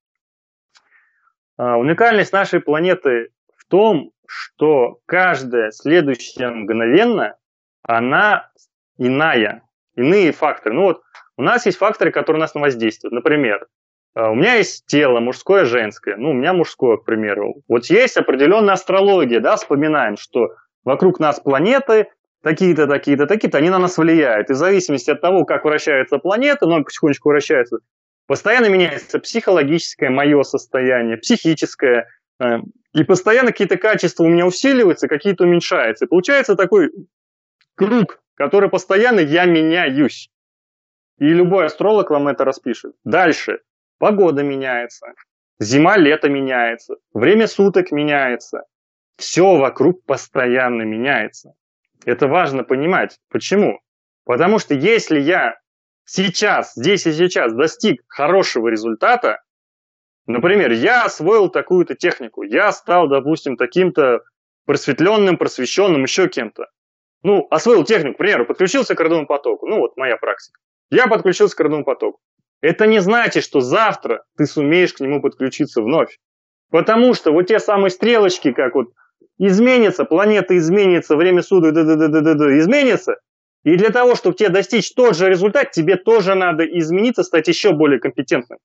А, уникальность нашей планеты в том, что каждое следующее мгновенно, она иная, иные факторы. Ну вот у нас есть факторы, которые на нас воздействуют. Например, у меня есть тело мужское, женское. Ну, у меня мужское, к примеру. Вот есть определенная астрология, да, вспоминаем, что вокруг нас планеты, такие-то, такие-то, такие-то, они на нас влияют. И в зависимости от того, как вращается планета, но потихонечку вращается, постоянно меняется психологическое мое состояние, психическое. И постоянно какие-то качества у меня усиливаются, какие-то уменьшаются. И получается такой круг, который постоянно я меняюсь. И любой астролог вам это распишет. Дальше. Погода меняется. Зима-лето меняется. Время суток меняется. Все вокруг постоянно меняется. Это важно понимать. Почему? Потому что если я сейчас, здесь и сейчас достиг хорошего результата, например, я освоил такую-то технику, я стал, допустим, таким-то просветленным, просвещенным, еще кем-то. Ну, освоил технику, к примеру, подключился к родовому потоку. Ну, вот моя практика. Я подключился к родовому потоку. Это не значит, что завтра ты сумеешь к нему подключиться вновь. Потому что вот те самые стрелочки, как вот изменится, планета изменится, время суток да-да-да-да-да, изменится. И для того, чтобы тебе достичь тот же результат, тебе тоже надо измениться, стать еще более компетентным.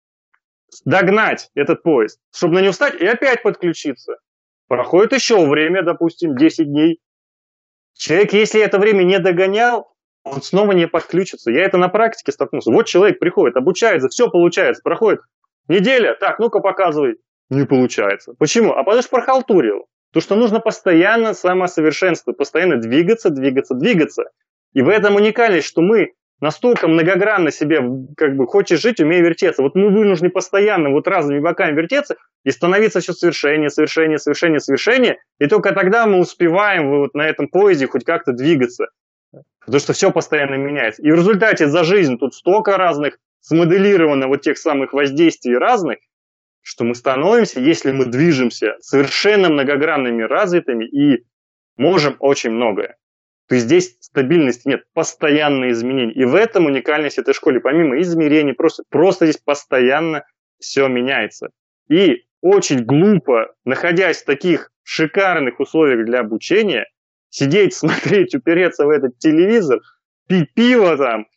Догнать этот поезд, чтобы на него встать и опять подключиться. Проходит еще время, допустим, десять дней. Человек, если это время не догонял, он снова не подключится. Я это на практике столкнулся. Вот человек приходит, обучается, все получается. Проходит неделя, так, ну-ка показывай. Не получается. Почему? А потому что прохалтурил. То, что нужно постоянно самосовершенствовать, постоянно двигаться, двигаться, двигаться. И в этом уникальность, что мы настолько многогранно себе, как бы, хочешь жить, умей вертеться. Вот мы вынуждены постоянно вот разными боками вертеться и становиться все совершеннее, совершеннее, совершеннее, совершеннее. И только тогда мы успеваем вот на этом поезде хоть как-то двигаться. Потому что все постоянно меняется. И в результате за жизнь тут столько разных смоделировано вот тех самых воздействий разных, что мы становимся, если мы движемся, совершенно многогранными, развитыми и можем очень многое. То есть здесь стабильности нет, постоянные изменения. И в этом уникальность этой школы. Помимо измерений, просто, просто здесь постоянно все меняется. И очень глупо, находясь в таких шикарных условиях для обучения, сидеть, смотреть, упереться в этот телевизор, пить пиво там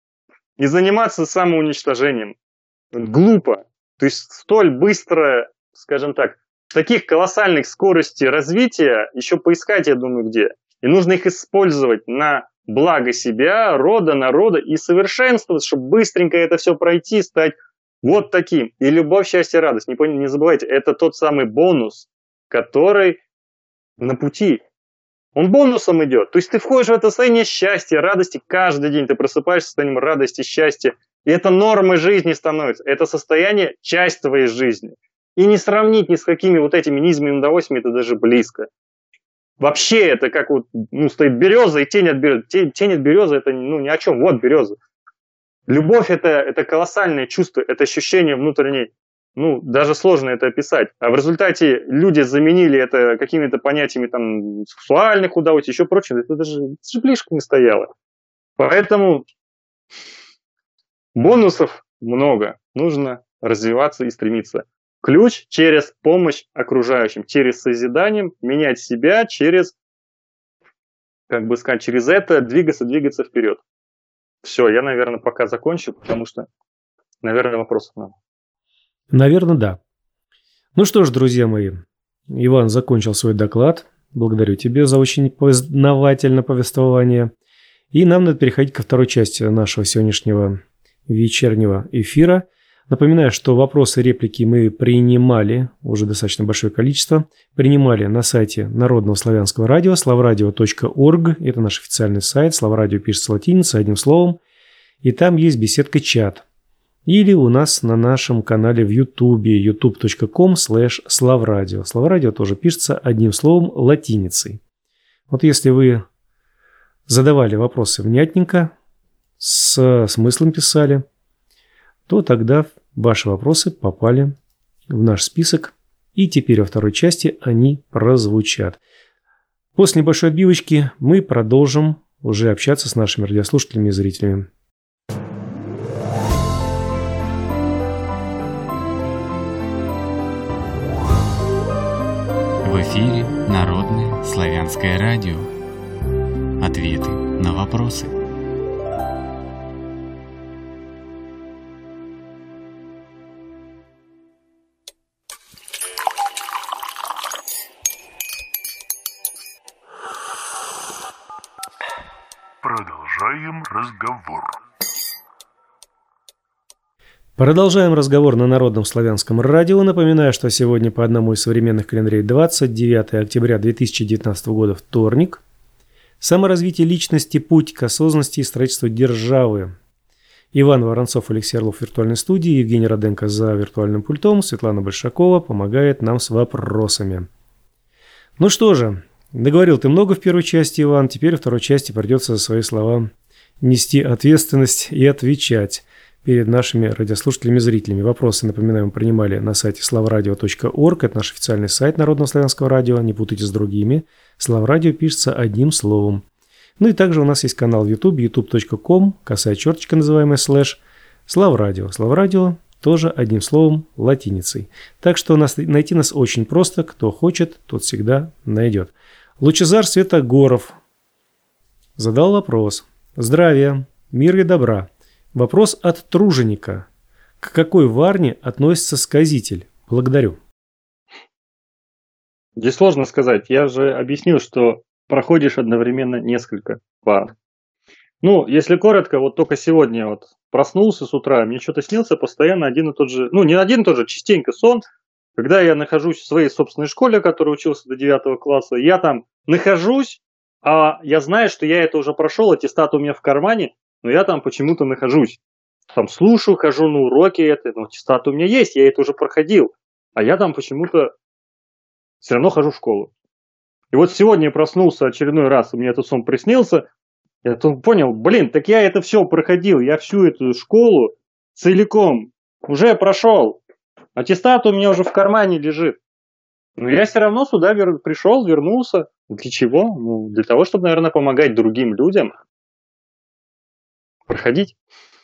и заниматься самоуничтожением. Глупо. То есть столь быстро, скажем так, таких колоссальных скоростей развития еще поискать, я думаю, где. И нужно их использовать на благо себя, рода, народа и совершенствовать, чтобы быстренько это все пройти, стать вот таким. И любовь, счастье, радость. Не, не забывайте, это тот самый бонус, который на пути. Он бонусом идет. То есть ты входишь в это состояние счастья, радости каждый день. Ты просыпаешься в состоянии радости, счастья. И это нормой жизни становится. Это состояние – часть твоей жизни. И не сравнить ни с какими вот этими низменными удовольствиями это даже близко. Вообще это как вот, ну, стоит береза и тень от березы. Тень, тень от березы – это, ну, ни о чем. Вот береза. Любовь это, – это колоссальное чувство, это ощущение внутренней. Ну, даже сложно это описать. А в результате люди заменили это какими-то понятиями там сексуальных удовольствий, еще прочее. Это даже, это же близко не стояло. Поэтому бонусов много. Нужно развиваться и стремиться. Ключ через помощь окружающим, через созидание, менять себя, через, как бы сказать, через это двигаться, двигаться вперед. Все, я, наверное, пока закончу, потому что, наверное, вопросов надо. Наверное, да. Ну что ж, друзья мои, Иван закончил свой доклад. Благодарю тебя за очень познавательное повествование. И нам надо переходить ко второй части нашего сегодняшнего вечернего эфира. Напоминаю, что вопросы и реплики мы принимали, уже достаточно большое количество, принимали на сайте Народного славянского радио, славрадио точка орг. Это наш официальный сайт. Славрадио пишется латиницей, одним словом. И там есть беседка чат. Или у нас на нашем канале в Ютубе, ютуб точка ком слэш славрадио. Славрадио тоже пишется одним словом латиницей. Вот если вы задавали вопросы внятненько, с смыслом писали, то тогда ваши вопросы попали в наш список, и теперь во второй части они прозвучат. После небольшой отбивочки мы продолжим уже общаться с нашими радиослушателями и зрителями. В эфире Народное славянское радио. Ответы на вопросы. Продолжаем разговор. Продолжаем разговор на Народном славянском радио. Напоминаю, что сегодня по одному из современных календарей двадцать девятое октября две тысячи девятнадцатого года, вторник. Саморазвитие личности, путь к осознанности и строительству державы. Иван Воронцов, Алексей Орлов в виртуальной студии, Евгений Роденко за виртуальным пультом, Светлана Большакова помогает нам с вопросами. Ну что же, Договорил ты много в первой части, Иван. Теперь во второй части придется за свои слова нести ответственность и отвечать перед нашими радиослушателями и зрителями. Вопросы, напоминаем, принимали на сайте славрадио точка орг. Это наш официальный сайт Народного славянского радио. Не путайте с другими. Славрадио пишется одним словом. Ну и также у нас есть канал в YouTube, ютуб точка ком, косая черточка, называемая слэш, Славрадио. Славрадио тоже одним словом, латиницей. Так что нас, найти нас очень просто. Кто хочет, тот всегда найдет. Лучезар Светогоров задал вопрос. Здравия, мира и добра. Вопрос от труженика. К какой варне относится сказитель? Благодарю. Здесь сложно сказать. Я же объяснил, что проходишь одновременно несколько варн. Ну, если коротко, вот только сегодня вот проснулся с утра, мне что-то снился постоянно один и тот же, ну, не один и тот же, частенько сон, когда я нахожусь в своей собственной школе, в которой учился до девятого класса, я там нахожусь, а я знаю, что я это уже прошел, аттестат у меня в кармане, но я там почему-то нахожусь. Там слушаю, хожу на уроки, это, но аттестат у меня есть, я это уже проходил, а я там почему-то все равно хожу в школу. И вот сегодня я проснулся очередной раз, и мне этот сон приснился, я тут понял, блин, так я это все проходил, я всю эту школу целиком уже прошел. Аттестат у меня уже в кармане лежит. Но я все равно сюда вер... пришел, вернулся. Для чего? Ну, для того, чтобы, наверное, помогать другим людям проходить.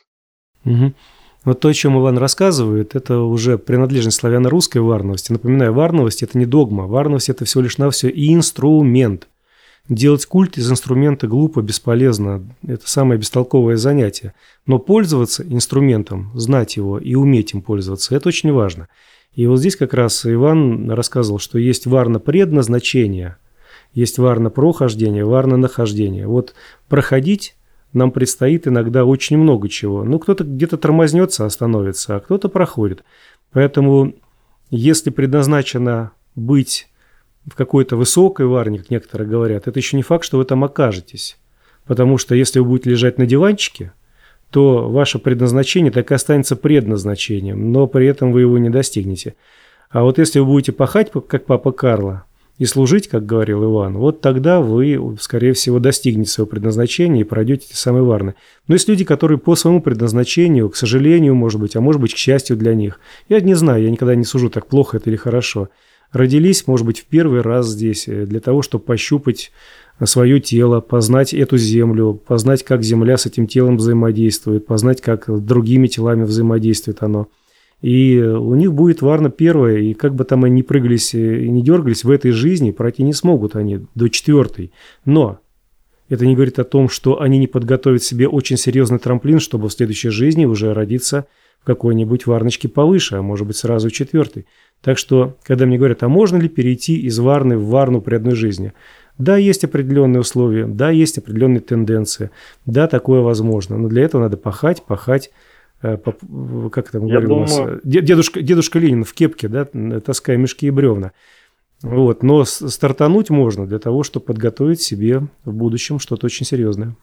Угу. Вот то, о чем Иван рассказывает, это уже принадлежность славяно-русской варновости. Напоминаю, варновость – это не догма. Варновость – это всего лишь навсего и инструмент. Делать культ из инструмента глупо, бесполезно. Это самое бестолковое занятие. Но пользоваться инструментом, знать его и уметь им пользоваться – это очень важно. И вот здесь как раз Иван рассказывал, что есть варна предназначения, есть варна прохождения, варна нахождения. Вот проходить нам предстоит иногда очень много чего. Ну, кто-то где-то тормознется, остановится, а кто-то проходит. Поэтому, если предназначено быть в какой-то высокой варне, как некоторые говорят, это еще не факт, что вы там окажетесь. Потому что если вы будете лежать на диванчике, то ваше предназначение так и останется предназначением, но при этом вы его не достигнете. А вот если вы будете пахать, как папа Карло, и служить, как говорил Иван, вот тогда вы, скорее всего, достигнете своего предназначения и пройдете эти самые варны. Но есть люди, которые по своему предназначению, к сожалению, может быть, а может быть, к счастью для них, я не знаю, я никогда не сужу, так плохо это или хорошо, родились, может быть, в первый раз здесь для того, чтобы пощупать свое тело, познать эту землю, познать, как земля с этим телом взаимодействует, познать, как с другими телами взаимодействует оно. И у них будет варна первая, и как бы там они ни прыгались и не дергались, в этой жизни пройти не смогут они до четвертой. Но это не говорит о том, что они не подготовят себе очень серьезный трамплин, чтобы в следующей жизни уже родиться в какой-нибудь варночке повыше, а может быть сразу четвертой. Так что, когда мне говорят, а можно ли перейти из варны в варну при одной жизни? Да, есть определенные условия, да, есть определенные тенденции, да, такое возможно, но для этого надо пахать, пахать, э, по, как там говорил думаю... у нас, дедушка, дедушка Ленин в кепке, да, таская мешки и бревна. Вот, но стартануть можно для того, чтобы подготовить себе в будущем что-то очень серьезное.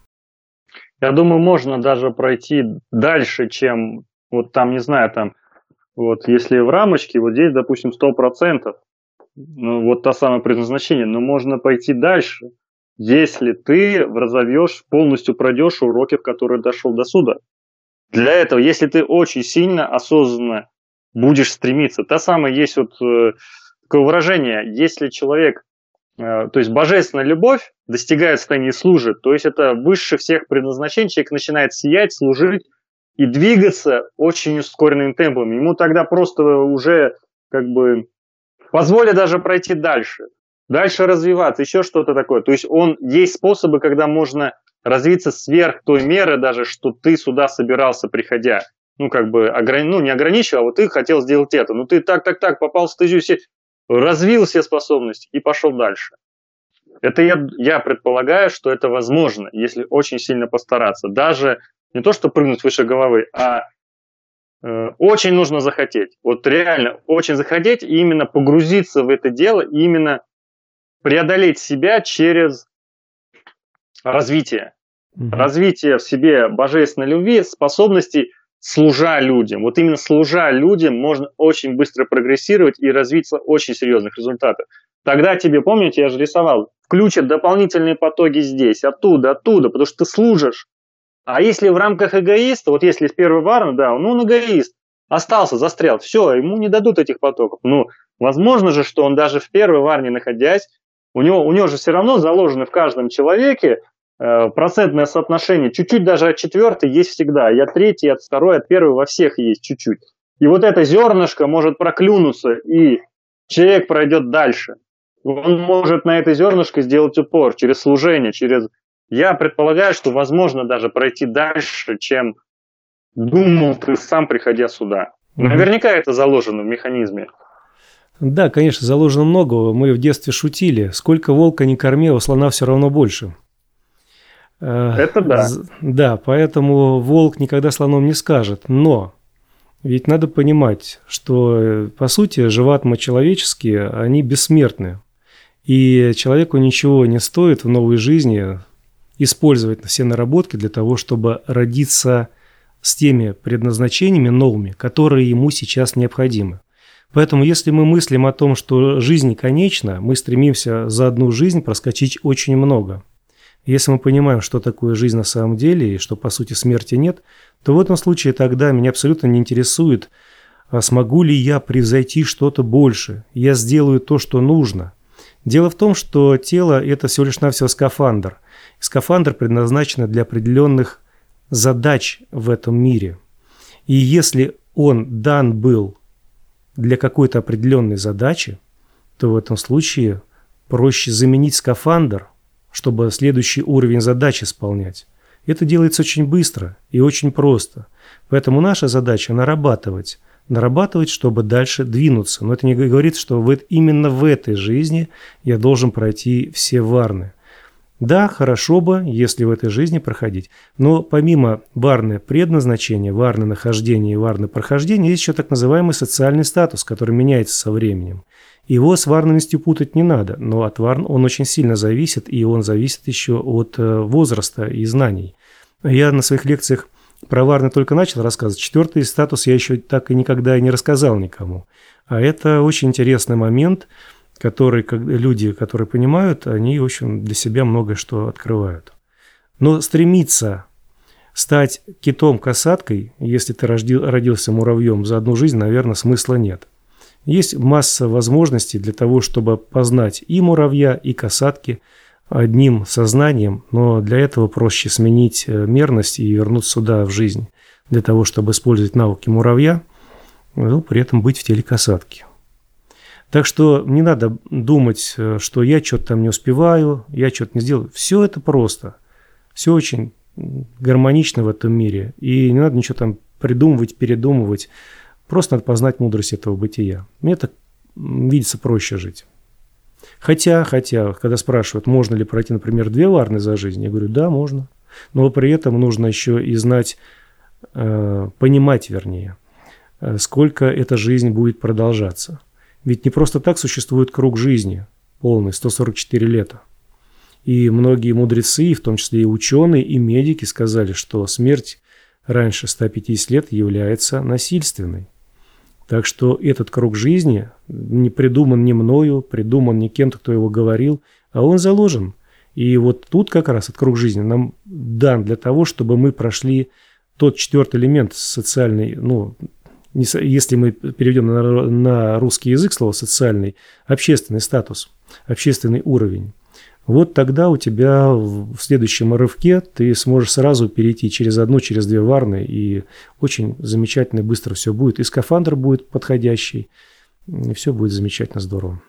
Я думаю, можно даже пройти дальше, чем вот там, не знаю, там, вот если в рамочке, вот здесь, допустим, сто процентов, ну, вот то самое предназначение, но можно пойти дальше, если ты разовьешь, полностью пройдешь уроки, в которые дошел до суда. Для этого, если ты очень сильно, осознанно будешь стремиться, та самая есть вот э, такое выражение, если человек, э, то есть божественная любовь достигает состояния и служит, то есть это выше всех предназначений, человек начинает сиять, служить и двигаться очень ускоренным темпом. Ему тогда просто уже как бы позволит даже пройти дальше, дальше развиваться, еще что-то такое. То есть он, есть способы, когда можно развиться сверх той меры даже, что ты сюда собирался, приходя. Ну, как бы, ограни... ну, не ограничивал, а вот ты хотел сделать это. Ну, ты так-так-так попал в стезю, развил все способности и пошел дальше. Это я, я предполагаю, что это возможно, если очень сильно постараться. Даже не то, что прыгнуть выше головы, а очень нужно захотеть. Вот реально очень захотеть и именно погрузиться в это дело, и именно преодолеть себя через развитие. Mm-hmm. Развитие в себе божественной любви, способностей, служа людям. Вот именно служа людям можно очень быстро прогрессировать и развиться очень серьезных результатов. Тогда тебе, помните, я же рисовал, включат дополнительные потоки здесь, оттуда, оттуда, потому что ты служишь. А если в рамках эгоиста, вот если с первой варны, да, ну он эгоист, остался, застрял, все, ему не дадут этих потоков. Ну, возможно же, что он даже в первой варне находясь, у него, у него же все равно заложено в каждом человеке э, процентное соотношение, чуть-чуть даже от четвертой есть всегда, и от третьей, от второй, от первой во всех есть чуть-чуть. И вот это зернышко может проклюнуться, и человек пройдет дальше. Он может на это зернышко сделать упор через служение, через... Я предполагаю, что возможно даже пройти дальше, чем думал ты сам, приходя сюда. Наверняка это заложено в механизме. Да, конечно, заложено много. Мы в детстве шутили. Сколько волка не корми, а слона все равно больше. Это да. Да, поэтому волк никогда слоном не скажет. Но ведь надо понимать, что, по сути, животные человеческие, они бессмертны. И человеку ничего не стоит в новой жизни использовать все наработки для того, чтобы родиться с теми предназначениями новыми, которые ему сейчас необходимы. Поэтому, если мы мыслим о том, что жизнь конечна, мы стремимся за одну жизнь проскочить очень много. Если мы понимаем, что такое жизнь на самом деле, и что, по сути, смерти нет, то в этом случае тогда меня абсолютно не интересует, смогу ли я превзойти что-то больше. Я сделаю то, что нужно. Дело в том, что тело – это всего лишь навсего скафандр. Скафандр предназначен для определенных задач в этом мире. И если он дан был для какой-то определенной задачи, то в этом случае проще заменить скафандр, чтобы следующий уровень задач исполнять. Это делается очень быстро и очень просто. Поэтому наша задача – нарабатывать. Нарабатывать, чтобы дальше двинуться. Но это не говорит, что в, именно в этой жизни я должен пройти все варны. Да, хорошо бы, если в этой жизни проходить. Но помимо варны предназначения, варны нахождения и варны прохождения, есть еще так называемый социальный статус, который меняется со временем. Его с варностью путать не надо, но от варн он очень сильно зависит, и он зависит еще от возраста и знаний. Я на своих лекциях про варны только начал рассказывать. Четвертый статус я еще так и никогда и не рассказал никому. А это очень интересный момент, который люди, которые понимают, они, в общем, для себя многое что открывают. Но стремиться стать китом-касаткой, если ты родился муравьем за одну жизнь, наверное, смысла нет. Есть масса возможностей для того, чтобы познать и муравья, и касатки одним сознанием, но для этого проще сменить мерность и вернуться сюда в жизнь, для того, чтобы использовать навыки муравья, но при этом быть в теле касатки. Так что не надо думать, что я что-то там не успеваю, я что-то не сделаю. Все это просто. Все очень гармонично в этом мире. И не надо ничего там придумывать, передумывать. Просто надо познать мудрость этого бытия. Мне так видится проще жить. Хотя, хотя, когда спрашивают, можно ли пройти, например, две варны за жизнь, я говорю, да, можно. Но при этом нужно еще и знать, э, понимать, вернее, сколько эта жизнь будет продолжаться. Ведь не просто так существует круг жизни, полный, сто сорок четыре лета. И многие мудрецы, в том числе и ученые, и медики сказали, что смерть раньше ста пятидесяти лет является насильственной. Так что этот круг жизни не придуман не мною, придуман не кем-то, кто его говорил, а он заложен. И вот тут как раз этот круг жизни нам дан для того, чтобы мы прошли тот четвертый элемент социальный, ну, если мы переведем на, на русский язык слово «социальный», общественный статус, общественный уровень. Вот тогда у тебя в следующем рывке ты сможешь сразу перейти через одну, через две варны, и очень замечательно и быстро все будет. И скафандр будет подходящий, и все будет замечательно здорово.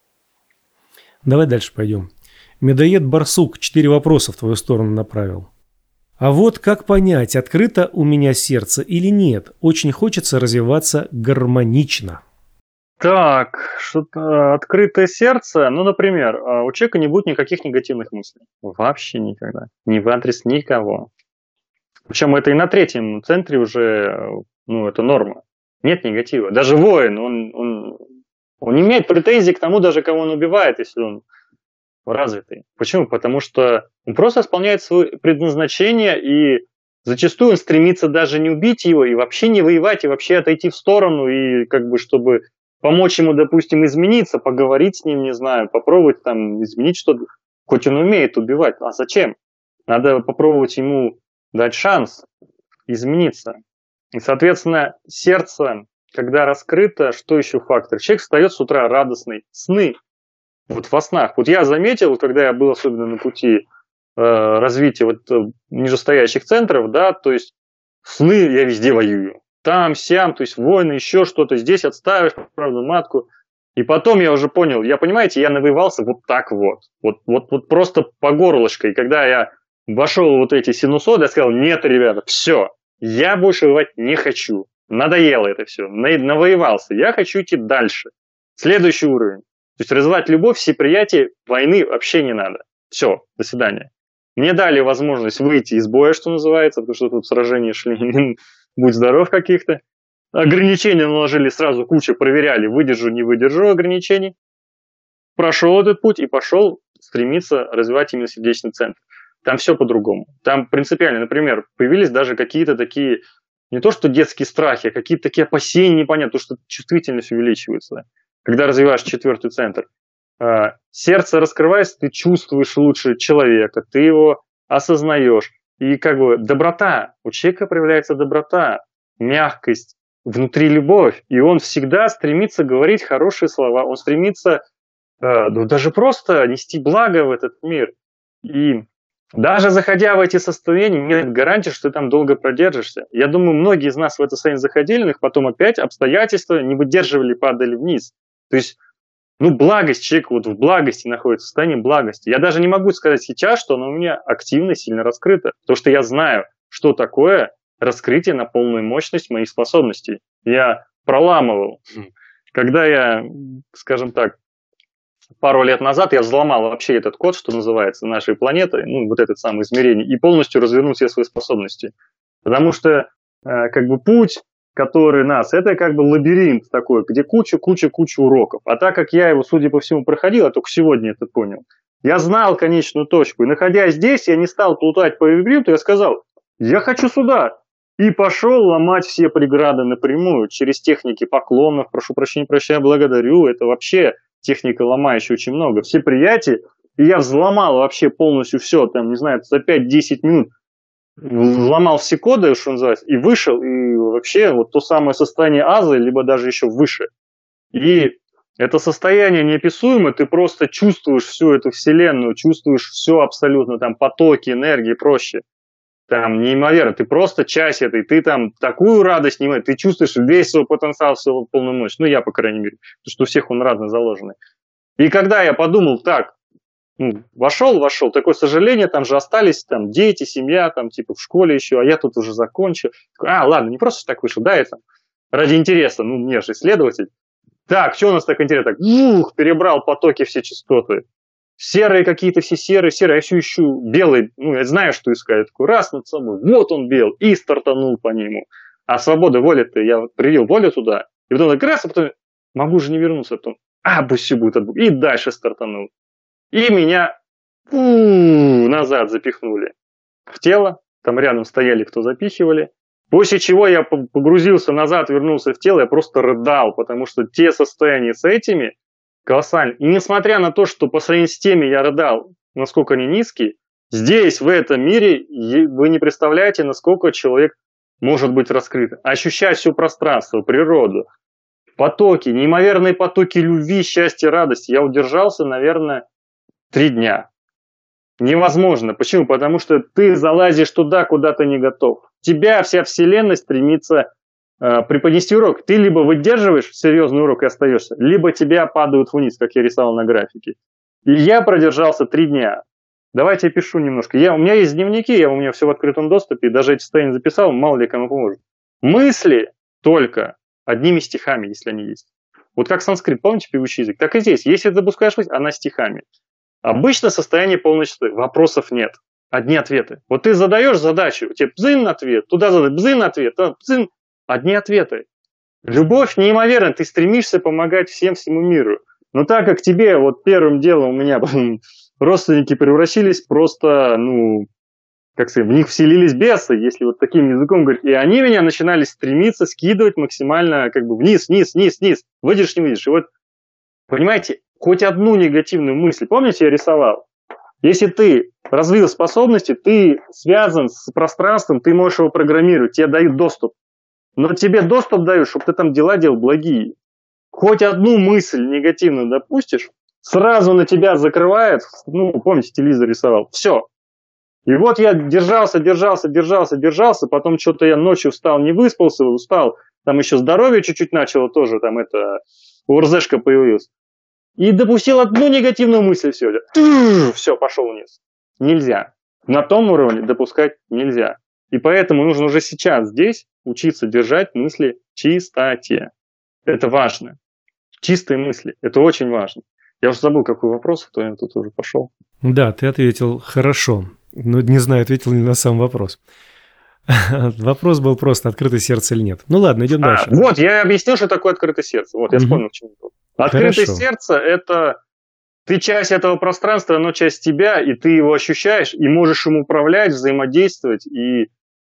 Давай дальше пойдем. Медоед Барсук четыре вопроса в твою сторону направил. А вот как понять, открыто у меня сердце или нет? Очень хочется развиваться гармонично. Так, что-то открытое сердце, ну, например, у человека не будет никаких негативных мыслей. Вообще никогда. Ни в адрес никого. Причем это и на третьем центре уже, ну, это норма. Нет негатива. Даже воин, он, он, он не имеет претензий к тому, даже кого он убивает, если он развитый. Почему? Потому что он просто исполняет свое предназначение, и зачастую он стремится даже не убить его, и вообще не воевать, и вообще отойти в сторону, и как бы чтобы помочь ему, допустим, измениться, поговорить с ним, не знаю, попробовать там изменить что-то. Хоть он умеет убивать, а зачем? Надо попробовать ему дать шанс измениться. И, соответственно, сердце, когда раскрыто, что еще фактор? Человек встает с утра радостный, сны, вот во снах. Вот я заметил, когда я был особенно на пути э, развития вот, э, нижестоящих центров, да, то есть сны я везде воюю. Там, сям, то есть войны, еще что-то. Здесь отставишь, правда, матку. И потом я уже понял, я, понимаете, я навоевался вот так вот. Вот, вот, вот просто по горлышко. И когда я вошел в вот эти синусоды, я сказал, нет, ребята, все, я больше воевать не хочу. Надоело это все, навоевался. Я хочу идти дальше. Следующий уровень. То есть развивать любовь, всеприятие, войны вообще не надо. Все, до свидания. Мне дали возможность выйти из боя, что называется, потому что тут сражения шли, будь здоров каких-то. Ограничения наложили сразу, куча, проверяли, выдержу, не выдержу ограничений. Прошел этот путь и пошел стремиться развивать именно сердечный центр. Там все по-другому. Там принципиально, например, появились даже какие-то такие, не то что детские страхи, а какие-то такие опасения непонятные, потому что чувствительность увеличивается. Когда развиваешь четвертый центр. Сердце раскрывается, ты чувствуешь лучше человека, ты его осознаешь. И как бы доброта, у человека проявляется доброта, мягкость, внутри любовь. И он всегда стремится говорить хорошие слова, он стремится ну, даже просто нести благо в этот мир. И даже заходя в эти состояния, нет гарантии, что ты там долго продержишься. Я думаю, многие из нас в это состояние заходили, но их потом опять обстоятельства не выдерживали, падали вниз. То есть, ну, благость, человек вот в благости находится, в состоянии благости. Я даже не могу сказать сейчас, что она у меня активно, сильно раскрыта, потому что я знаю, что такое раскрытие на полную мощность моих способностей. Я проламывал. Когда я, скажем так, пару лет назад я взломал вообще этот код, что называется, нашей планеты, ну, вот этот самый измерение, и полностью развернул все свои способности. Потому что, э, как бы, путь, который нас, это как бы лабиринт такой, где куча-куча-куча уроков. А так как я его, судя по всему, проходил, я только сегодня это понял, я знал конечную точку. И находясь здесь, я не стал плутать по лабиринту, я сказал, я хочу сюда. И пошел ломать все преграды напрямую, через техники поклонов, прошу прощения, прощаю, благодарю, это вообще... Техника ломающая очень много. Все приятия. И я взломал вообще полностью все. Там, не знаю, за пять-десять минут взломал все коды, что называется, и вышел. И вообще вот то самое состояние азы, либо даже еще выше. И это состояние неописуемое. Ты просто чувствуешь всю эту вселенную, чувствуешь все абсолютно. Там потоки, энергии, проще. Там неимоверно. Ты просто часть этой. Ты там такую радость не можешь. Ты чувствуешь весь свой потенциал, свою полную мощь. Ну, я, по крайней мере. Потому что у всех он разный заложенный. И когда я подумал, так, ну, вошел, вошел. Такое сожаление, там же остались там дети, семья, там типа в школе еще, а я тут уже закончил. А, ладно, не просто так вышел, да, это ради интереса. Ну, мне же исследователь. Так, что у нас так интересно? Так, ух, перебрал потоки, все частоты. Серые какие-то, все серые, серые, я все ищу белый, ну, я знаю, что искать. Я такой, раз над собой, вот он бел, и стартанул по нему. А свобода воли-то, я привил волю туда, и потом так раз, а потом, могу же не вернуться, потом, а, пусть все будет, и дальше стартанул. И меня фу, назад запихнули в тело, там рядом стояли, кто запихивали. После чего я погрузился назад, вернулся в тело, я просто рыдал, потому что те состояния с этими, колоссально. И несмотря на то, что по сравнению с теми я рыдал, насколько они низкие, здесь, в этом мире, вы не представляете, насколько человек может быть раскрыт. Ощущать все пространство, природу, потоки, неимоверные потоки любви, счастья, радости. Я удержался, наверное, три дня. Невозможно. Почему? Потому что ты залазишь туда, куда ты не готов. Тебя вся вселенная стремится преподнести урок. Ты либо выдерживаешь серьезный урок и остаешься, либо тебя падают вниз, как я рисовал на графике. И я продержался три дня. Давайте я пишу немножко. Я, у меня есть дневники, я, у меня все в открытом доступе, и даже эти состояния записал, мало ли кому поможет. Мысли только одними стихами, если они есть. Вот как санскрит, помните, певучий язык? Так и здесь. Если ты запускаешь мысль, она стихами. Обычно состояние полностью вопросов нет. Одни ответы. Вот ты задаешь задачу, у тебя бзын ответ, туда задай бзын ответ, бзын. Одни ответы. Любовь неимоверна, ты стремишься помогать всем, всему миру. Но так как тебе вот первым делом у меня родственники превратились просто, ну, как сказать, в них вселились бесы, если вот таким языком говорить. И они меня начинали стремиться скидывать максимально как бы вниз, вниз, вниз, вниз. Выйдешь, не выйдешь. И вот, понимаете, хоть одну негативную мысль, помните, я рисовал? Если ты развил способности, ты связан с пространством, ты можешь его программировать, тебе дают доступ. Но тебе доступ дают, чтобы ты там дела делал благие. Хоть одну мысль негативную допустишь, сразу на тебя закрывает, ну, помните, телевизор рисовал, все. И вот я держался, держался, держался, держался, потом что-то я ночью встал, не выспался, устал, там еще здоровье чуть-чуть начало тоже, там это, ОРЗшка появилась. И допустил одну негативную мысль, все, все, пошел вниз. Нельзя. На том уровне допускать нельзя. И поэтому нужно уже сейчас здесь учиться держать мысли в чистоте. Это важно. Чистые мысли. Это очень важно. Я уже забыл, какой вопрос, кто я тут уже пошел. Да, ты ответил хорошо. Но не знаю, ответил ли на сам вопрос. Вопрос был просто, открытое сердце или нет. Ну ладно, идем а, дальше. Вот, я объяснил, что такое открытое сердце. Вот, я угу. вспомнил, к чему было. Открытое Хорошо. сердце – это ты часть этого пространства, оно часть тебя, и ты его ощущаешь, и можешь им управлять, взаимодействовать. И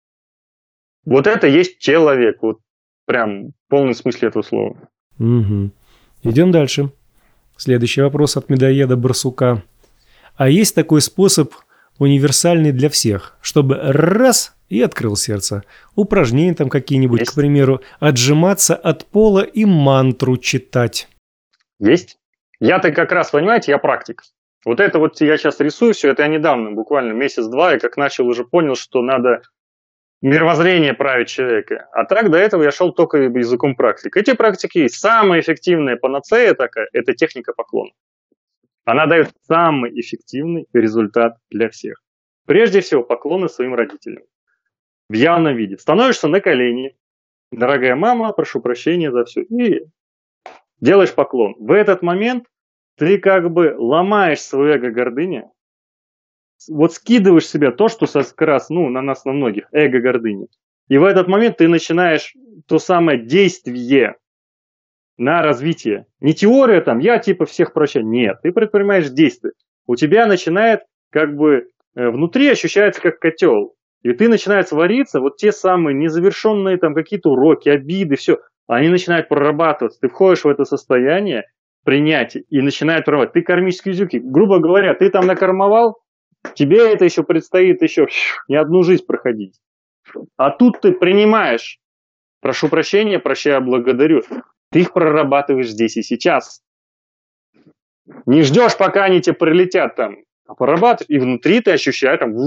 вот это есть человек. Вот прям в полном смысле этого слова. Угу. Идем дальше. Следующий вопрос от медоеда Барсука. А есть такой способ универсальный для всех, чтобы раз и открыл сердце. Упражнения там какие-нибудь, есть. К примеру, отжиматься от пола и мантру читать. Есть. Я-то как раз, понимаете, я практик. Вот это вот я сейчас рисую все, это я недавно, буквально месяц-два, я как начал уже понял, что надо мировоззрение править человека. А так до этого я шел только языком практик. Эти практики есть. Самая эффективная панацея такая – это техника поклона. Она дает самый эффективный результат для всех. Прежде всего, поклоны своим родителям. В явном виде. Становишься на колени. Дорогая мама, прошу прощения за все. И делаешь поклон. В этот момент ты как бы ломаешь свое эго-гордыню. Вот скидываешь себя то, что как раз ну, на нас, на многих, эго-гордыня. И в этот момент ты начинаешь то самое действие на развитие. Не теория там, я типа всех прощаю. Нет, ты предпринимаешь действие. У тебя начинает как бы э, внутри ощущается как котел. И ты начинаешь вариться, вот те самые незавершенные там какие-то уроки, обиды, все. Они начинают прорабатываться. Ты входишь в это состояние принятия и начинает прорабатывать. Ты кармические языки. Грубо говоря, ты там накормовал, тебе это еще предстоит еще не одну жизнь проходить. А тут ты принимаешь. Прошу прощения, прощаю, благодарю. Ты их прорабатываешь здесь и сейчас. Не ждешь, пока они тебе прилетят там, а прорабатываешь. И внутри ты ощущаешь там...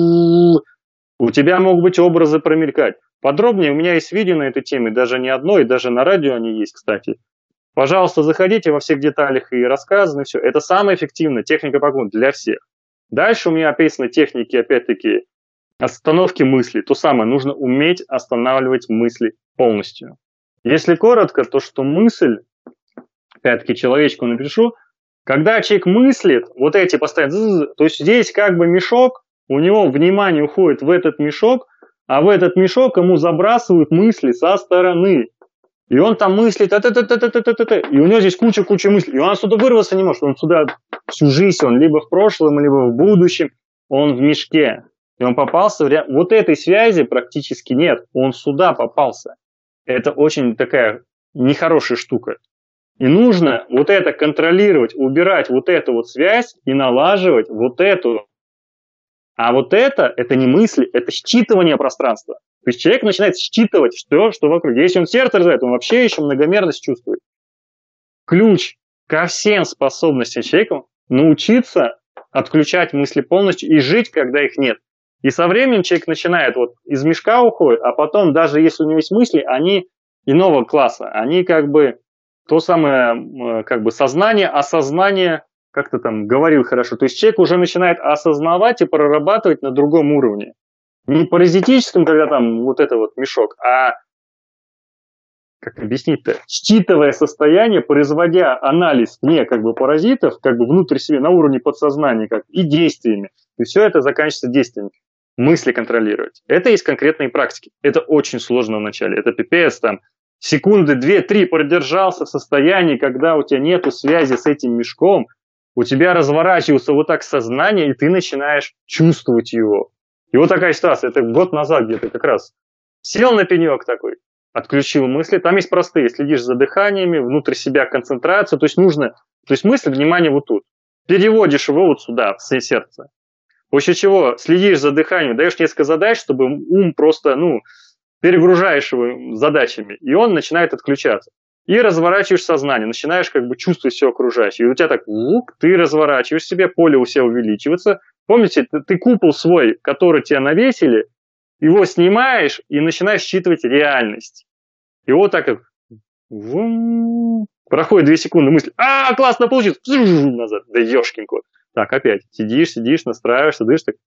У тебя могут быть образы промелькать. Подробнее у меня есть видео на этой теме, даже не одно, и даже на радио они есть, кстати. Пожалуйста, заходите, во всех деталях и рассказано все. Это самая эффективная техника поклона для всех. Дальше у меня описаны техники, опять-таки, остановки мысли. То самое, нужно уметь останавливать мысли полностью. Если коротко, то что мысль, опять-таки человечку напишу, когда человек мыслит, вот эти постоянно, то есть здесь как бы мешок, у него внимание уходит в этот мешок, а в этот мешок ему забрасывают мысли со стороны. И он там мыслит, та-та-та-та-та-та-та, и у него здесь куча-куча мыслей. И он отсюда вырваться не может. Он сюда всю жизнь, он либо в прошлом, либо в будущем, он в мешке. И он попался, в ре... вот этой связи практически нет. Он сюда попался. Это очень такая нехорошая штука. И нужно вот это контролировать, убирать вот эту вот связь и налаживать вот эту. А вот это, это не мысли, это считывание пространства. То есть человек начинает считывать все, что вокруг. Если он сердце развивает, он вообще еще многомерность чувствует. Ключ ко всем способностям человека – научиться отключать мысли полностью и жить, когда их нет. И со временем человек начинает, вот из мешка уходит, а потом, даже если у него есть мысли, они иного класса. Они как бы то самое как бы сознание, осознание, как ты там говорил хорошо. То есть человек уже начинает осознавать и прорабатывать на другом уровне. Не паразитическом, когда там вот это вот мешок, а, как объяснить-то, считывая состояние, производя анализ не как бы паразитов, как бы внутрь себя, на уровне подсознания, как и действиями. И все это заканчивается действиями. Мысли контролировать. Это есть конкретные практики. Это очень сложно вначале. Это пипец, там, секунды, две, три продержался в состоянии, когда у тебя нету связи с этим мешком, у тебя разворачивается вот так сознание, и ты начинаешь чувствовать его. И вот такая ситуация, это год назад где-то как раз. Сел на пенек такой, отключил мысли. Там есть простые, следишь за дыханиями, внутрь себя концентрацию. То есть нужно, то есть мысль, внимание вот тут. Переводишь его вот сюда, в сердце. После чего следишь за дыханием, даешь несколько задач, чтобы ум просто, ну, перегружаешь его задачами, и он начинает отключаться. И разворачиваешь сознание, начинаешь как бы чувствовать все окружающее. И у тебя так, лук, ты разворачиваешь себе, поле у себя увеличивается. Помните, ты, ты купол свой, который тебя навесили, его снимаешь и начинаешь считывать реальность. И вот так как проходит две секунды, мысль, а, классно получилось, назад, да ешкин кот. Так, опять, сидишь, сидишь, настраиваешься, дышишь, так,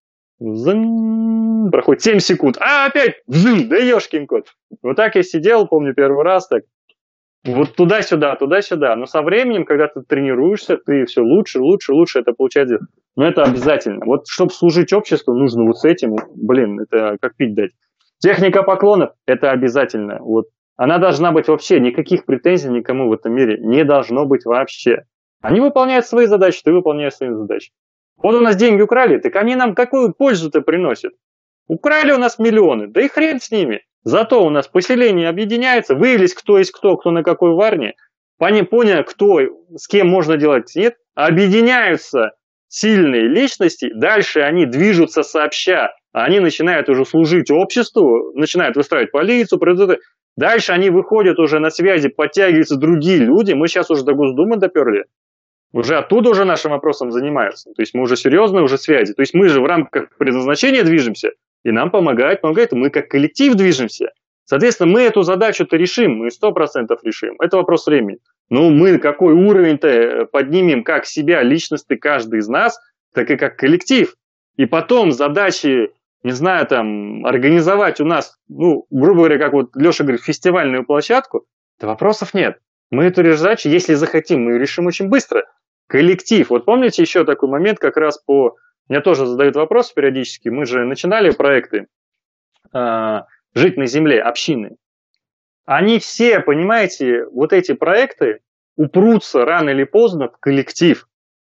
проходит семь секунд, а, опять, да ешкин кот. Вот так я сидел, помню, первый раз, так, вот туда-сюда, туда-сюда. Но со временем, когда ты тренируешься, ты все лучше, лучше, лучше это получается. Но это обязательно. Вот чтобы служить обществу, нужно вот с этим, блин, это как пить дать. Техника поклонов – это обязательно. Вот. Она должна быть вообще, никаких претензий никому в этом мире не должно быть вообще. Они выполняют свои задачи, ты выполняешь свои задачи. Вот у нас деньги украли, так они нам какую пользу-то приносят? Украли у нас миллионы, да и хрен с ними. Зато у нас поселение объединяется, выявились, кто есть кто, кто на какой варне, поняли, кто, с кем можно делать, нет, объединяются сильные личности, дальше они движутся сообща, они начинают уже служить обществу, начинают выстраивать полицию, дальше они выходят уже на связи, подтягиваются другие люди, мы сейчас уже до Госдумы доперли, уже оттуда уже нашим вопросом занимаются, то есть мы уже серьезные уже связи, то есть мы же в рамках предназначения движемся, и нам помогает, помогает, мы как коллектив движемся. Соответственно, мы эту задачу-то решим, мы сто процентов решим. Это вопрос времени. Но мы какой уровень-то поднимем как себя, личности каждый из нас, так и как коллектив. И потом задачи, не знаю, там, организовать у нас, ну, грубо говоря, как вот Леша говорит, фестивальную площадку, то вопросов нет. Мы эту задачу, если захотим, мы ее решим очень быстро. Коллектив. Вот помните еще такой момент, как раз по... Меня тоже задают вопросы периодически. Мы же начинали проекты э, «Жить на земле», общины. Они все, понимаете, вот эти проекты упрутся рано или поздно в коллектив.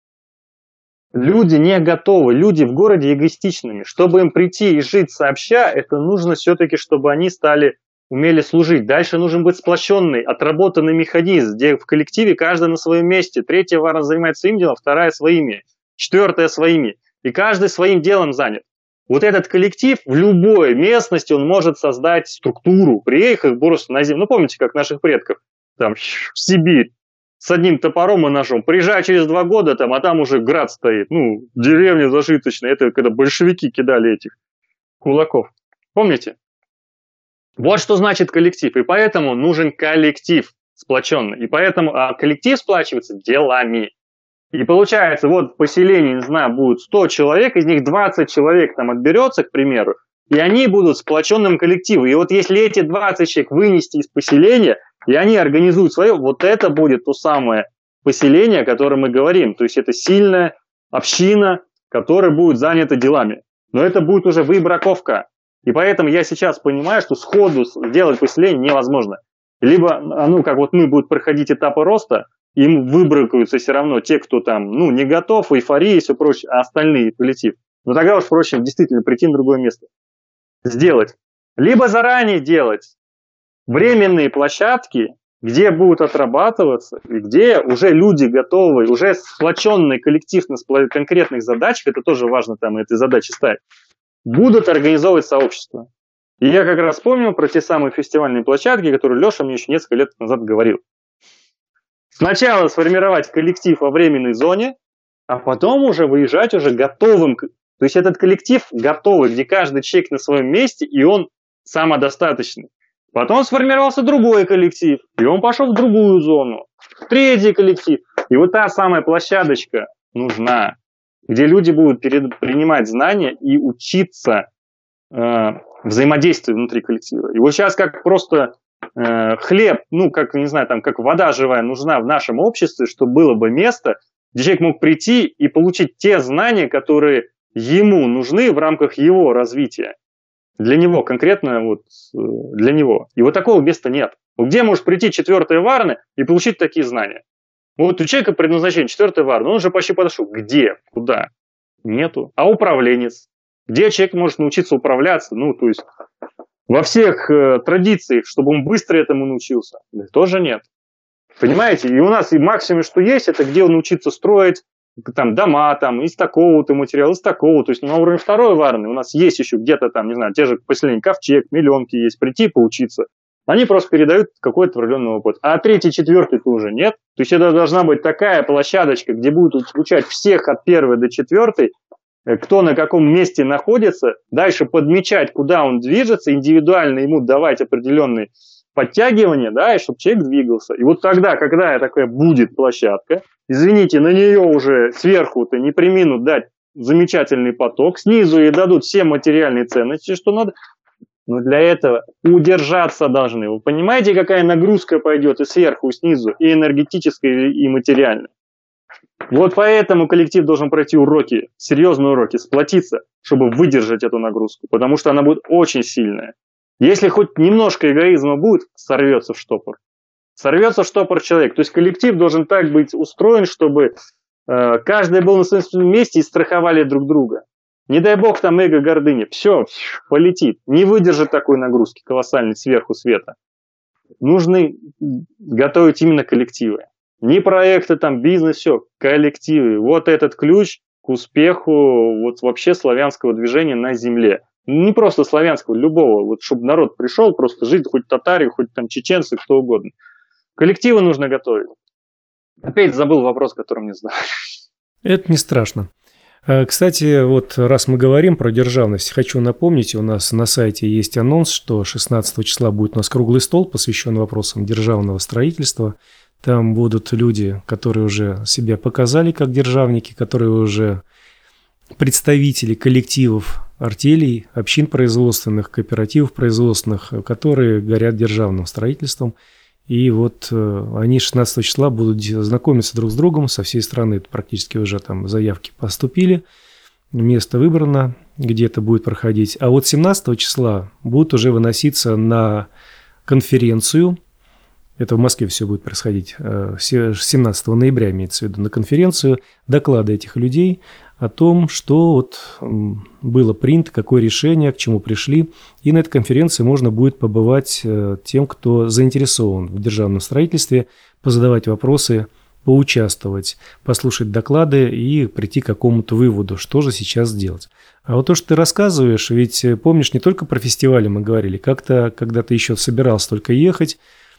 Люди не готовы, люди в городе эгоистичными. Чтобы им прийти и жить сообща, это нужно все-таки, чтобы они стали, умели служить. Дальше нужен быть сплоченный, отработанный механизм, где в коллективе каждый на своем месте. Третья вара занимается своим делом, вторая своими, четвертая своими. И каждый своим делом занят. Вот этот коллектив в любой местности, он может создать структуру, приехать просто на землю. Ну, помните, как наших предков, там, в Сибирь, с одним топором и ножом. Приезжай через два года, там, а там уже град стоит. Ну, деревня зажиточная. Это когда большевики кидали этих кулаков. Помните? Вот что значит коллектив. И поэтому нужен коллектив сплоченный. И поэтому а коллектив сплачивается делами. И получается, вот в поселении, не знаю, будет сто человек, из них двадцать человек там отберется, к примеру, и они будут сплоченным коллективом. И вот если эти двадцать человек вынести из поселения, и они организуют свое, вот это будет то самое поселение, о котором мы говорим. То есть это сильная община, которая будет занята делами. Но это будет уже выбраковка. И поэтому я сейчас понимаю, что сходу сделать поселение невозможно. Либо, ну, как вот мы будем проходить этапы роста, им выбракаются все равно те, кто там, ну, не готов, эйфория и все прочее, а остальные коллектив. Но тогда уж проще действительно прийти на другое место. Сделать. Либо заранее делать временные площадки, где будут отрабатываться, и где уже люди готовы, уже сплоченный коллектив на конкретных задачах, это тоже важно там эти задачи ставить, будут организовывать сообщество. И я как раз помню про те самые фестивальные площадки, которые Леша мне еще несколько лет назад говорил. Сначала сформировать коллектив во временной зоне, а потом уже выезжать уже готовым. То есть этот коллектив готовый, где каждый человек на своем месте, и он самодостаточный. Потом сформировался другой коллектив, и он пошел в другую зону. Третий коллектив. И вот та самая площадочка нужна, где люди будут перед, принимать знания и учиться э, взаимодействию внутри коллектива. И вот сейчас как просто... хлеб, ну, как, не знаю, там, как вода живая нужна в нашем обществе, чтобы было бы место, где человек мог прийти и получить те знания, которые ему нужны в рамках его развития. Для него, конкретно вот для него. И вот такого места нет. Где может прийти четвертая варна и получить такие знания? Вот у человека предназначение четвертая варна, он уже почти подошел. Где? Куда? Нету. А управленец? Где человек может научиться управляться? Ну, то есть во всех э, традициях, чтобы он быстро этому научился, да, тоже нет. Понимаете? И у нас и максимум, что есть, это где научиться строить там, дома там, из такого-то материала, из такого. То есть на уровне второй варны у нас есть еще где-то там, не знаю, те же поселения Ковчег, Миллионки есть, прийти поучиться. Они просто передают какой-то определенный опыт. А третий, четвертый тоже нет. То есть это должна быть такая площадочка, где будут включать всех от первой до четвертой, кто на каком месте находится, дальше подмечать, куда он движется, индивидуально ему давать определенные подтягивания, да, и чтобы человек двигался. И вот тогда, когда такая будет площадка, извините, на нее уже сверху-то не преминут дать замечательный поток, снизу ей дадут все материальные ценности, что надо. Но для этого удержаться должны. Вы понимаете, какая нагрузка пойдет и сверху, и снизу, и энергетическая, и материальная? Вот поэтому коллектив должен пройти уроки, серьезные уроки, сплотиться, чтобы выдержать эту нагрузку, потому что она будет очень сильная. Если хоть немножко эгоизма будет, сорвется в штопор. Сорвется в штопор человек. То есть коллектив должен так быть устроен, чтобы э, каждый был на своем месте и страховали друг друга. Не дай бог там эго, гордыня. Все, полетит. Не выдержит такой нагрузки колоссальной сверху света. Нужно готовить именно коллективы. Не проекты, там, бизнес, все, коллективы. Вот этот ключ к успеху вот вообще славянского движения на земле. Не просто славянского, любого. Вот чтобы народ пришел просто жить, хоть татари, хоть там чеченцы, кто угодно. Коллективы нужно готовить. Опять забыл вопрос, который мне задали. Это не страшно. Кстати, вот раз мы говорим про державность, хочу напомнить, у нас на сайте есть анонс, что шестнадцатого числа будет у нас круглый стол, посвященный вопросам державного строительства. Там будут люди, которые уже себя показали как державники, которые уже представители коллективов, артелей, общин производственных, кооперативов производственных, которые горят державным строительством. И вот э, они шестнадцатого числа будут знакомиться друг с другом со всей страны. Это практически уже там заявки поступили, место выбрано, где это будет проходить. А вот семнадцатого числа будут уже выноситься на конференцию. Это в Москве все будет происходить. семнадцатого ноября имеется в виду на конференцию доклады этих людей о том, что вот было принято, какое решение, к чему пришли. И на этой конференции можно будет побывать тем, кто заинтересован в державном строительстве, позадавать вопросы, поучаствовать, послушать доклады и прийти к какому-то выводу, что же сейчас делать. А вот то, что ты рассказываешь, ведь помнишь, не только про фестивали мы говорили, как-то, когда ты еще собирался только ехать,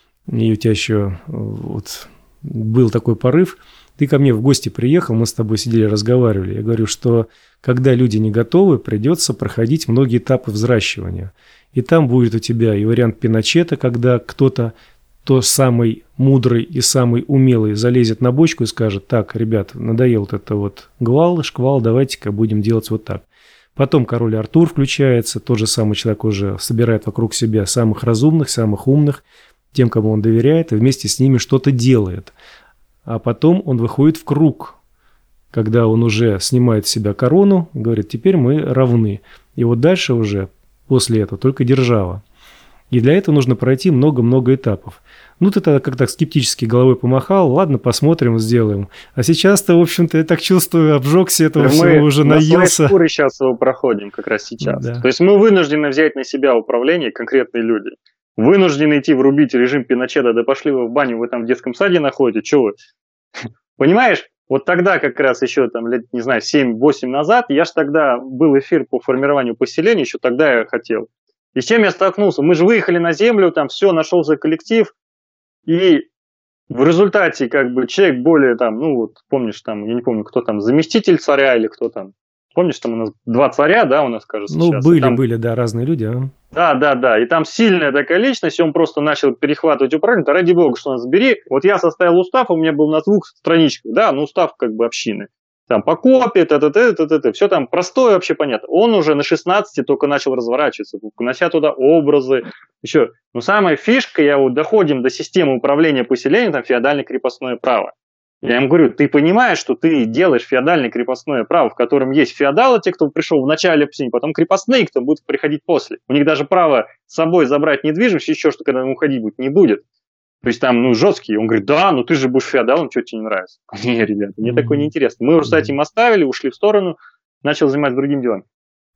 и у тебя еще вот был такой порыв, ты ко мне в гости приехал, мы с тобой сидели, разговаривали. Я говорю, что когда люди не готовы, придется проходить многие этапы взращивания. И там будет у тебя и вариант Пиночета, когда кто-то, то самый мудрый и самый умелый, залезет на бочку и скажет: так, ребят, надоел вот это вот гвал, шквал, давайте-ка будем делать вот так. Потом король Артур включается, тот же самый человек уже собирает вокруг себя самых разумных, самых умных, тем, кому он доверяет, и вместе с ними что-то делает. А потом он выходит в круг, когда он уже снимает с себя корону, говорит: теперь мы равны. И вот дальше уже, после этого, только держава. И для этого нужно пройти много-много этапов. Ну, ты тогда как-то скептически головой помахал, ладно, посмотрим, сделаем. А сейчас-то, в общем-то, я так чувствую, обжегся этого мы всего, уже наелся. Мы на своей шкуре сейчас его проходим, как раз сейчас. Да. То есть мы вынуждены взять на себя управление, конкретные люди. Вынуждены идти врубить режим Пиночета, да пошли вы в баню, вы там в детском саде находите, что вы? Понимаешь, вот тогда как раз еще там лет, не знаю, семь-восемь назад, я же тогда был эфир по формированию поселений, еще тогда я хотел. И с чем я столкнулся? Мы же выехали на землю, там все, нашелся коллектив, и в результате как бы человек более там, ну вот помнишь там, я не помню, кто там, заместитель царя или кто там. Помнишь, там у нас два царя, да, у нас, кажется, ну, сейчас. были, там... были, да, разные люди, а? Да, да, да, и там сильная такая личность, и он просто начал перехватывать управление, да ради бога, что нас бери. Вот я составил устав, у меня был на двух страничках, да, ну устав как бы общины. Там по копии, т-т-т, т-т-т, все там простое вообще понятно. Он уже на шестнадцати только начал разворачиваться, внося туда образы, еще. Но самая фишка, я вот доходим до системы управления поселением, там феодально-крепостное право. Я им говорю: ты понимаешь, что ты делаешь феодальное крепостное право, в котором есть феодалы, те, кто пришел в начале поселения, потом крепостные, кто будет приходить после. У них даже права с собой забрать недвижимость, еще что, когда ему уходить будет, не будет. То есть там, ну, жесткие. Он говорит: да, ну ты же будешь феодалом, что тебе не нравится? Не, ребята, мне mm-hmm. такое неинтересно. Мы уже с этим оставили, ушли в сторону, начал заниматься другим делом.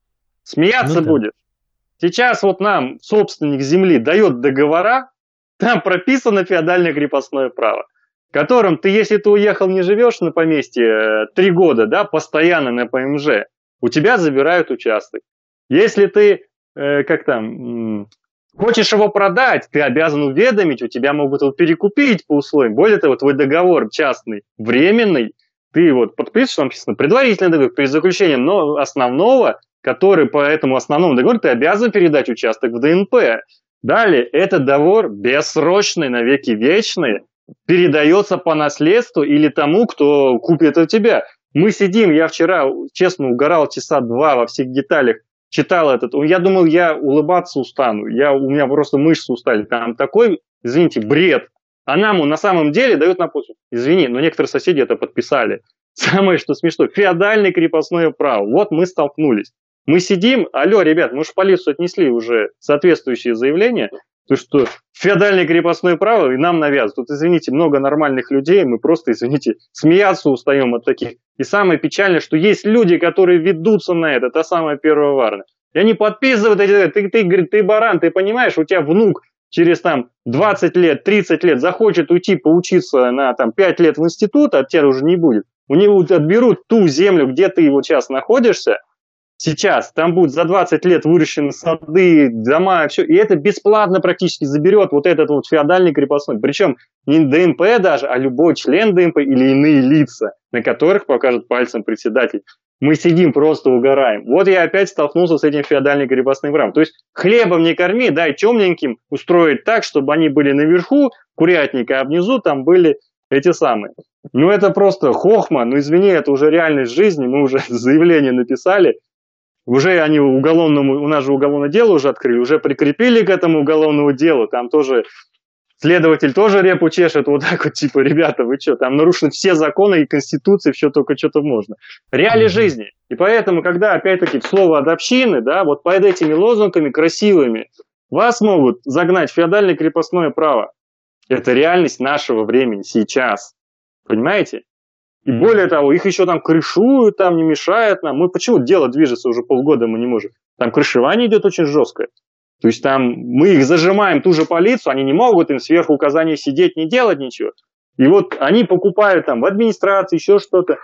Смеяться Ну да. будешь. Сейчас вот нам собственник земли дает договора, там прописано феодальное крепостное право, которым ты, если ты уехал, не живешь на поместье три года, да, постоянно на ПМЖ, у тебя забирают участок. Если ты, э, как там, м, хочешь его продать, ты обязан уведомить, у тебя могут его перекупить по условиям. Более того, твой договор частный, временный, ты вот подписываешь, там написано предварительный договор перед заключением, но основного, который по этому основному договору, ты обязан передать участок в ДНП. Далее, этот договор бессрочный, навеки вечный, передается по наследству или тому, кто купит у тебя. Мы сидим, я вчера, честно, угорал часа два во всех деталях, читал этот, я думал, я улыбаться устану, я, у меня просто мышцы устали, там такой, извините, бред. А нам на самом деле дают на почту. Извини, но некоторые соседи это подписали. Самое, что смешно, феодальное крепостное право. Вот мы столкнулись. Мы сидим, алло, ребят, мы же в полицию отнесли уже соответствующие заявления, то что феодальное крепостное право и нам навязывают. Тут, извините, много нормальных людей, мы просто, извините, смеяться устаем от таких. И самое печальное, что есть люди, которые ведутся на это, это самое первое важное. И они подписывают эти, ты, ты, ты, ты баран, ты понимаешь, у тебя внук через там двадцать лет, тридцать лет захочет уйти поучиться на там пять лет в институт, а тебя уже не будет. У него отберут ту землю, где ты вот сейчас находишься, сейчас, там будут за двадцать лет выращены сады, дома, все, и это бесплатно практически заберет вот этот вот феодальный крепостной. Причем не ДНП даже, а любой член ДНП или иные лица, на которых покажет пальцем председатель. Мы сидим, просто угораем. Вот я опять столкнулся с этим феодальным крепостным правом. То есть хлебом не корми, дай темненьким устроить так, чтобы они были наверху курятника, а внизу там были эти самые. Ну это просто хохма, ну извини, это уже реальность жизни, мы уже заявление написали. Уже они уголовному, у нас же уголовное дело уже открыли, уже прикрепили к этому уголовному делу, там тоже следователь тоже репу чешет, вот так вот, типа, ребята, вы что, там нарушены все законы и конституции, все только что-то можно. Реалии жизни. И поэтому, когда, опять-таки, слово от общины, да, вот под этими лозунгами красивыми, вас могут загнать в феодальное крепостное право. Это реальность нашего времени, сейчас. Понимаете? И более того, их еще там крышуют, там не мешает нам. Мы почему дело движется уже полгода, мы не можем. Там крышевание идет очень жесткое. То есть там мы их зажимаем, ту же полицию, они не могут им сверху указания сидеть, не делать ничего. И вот они покупают там в администрации еще что-то.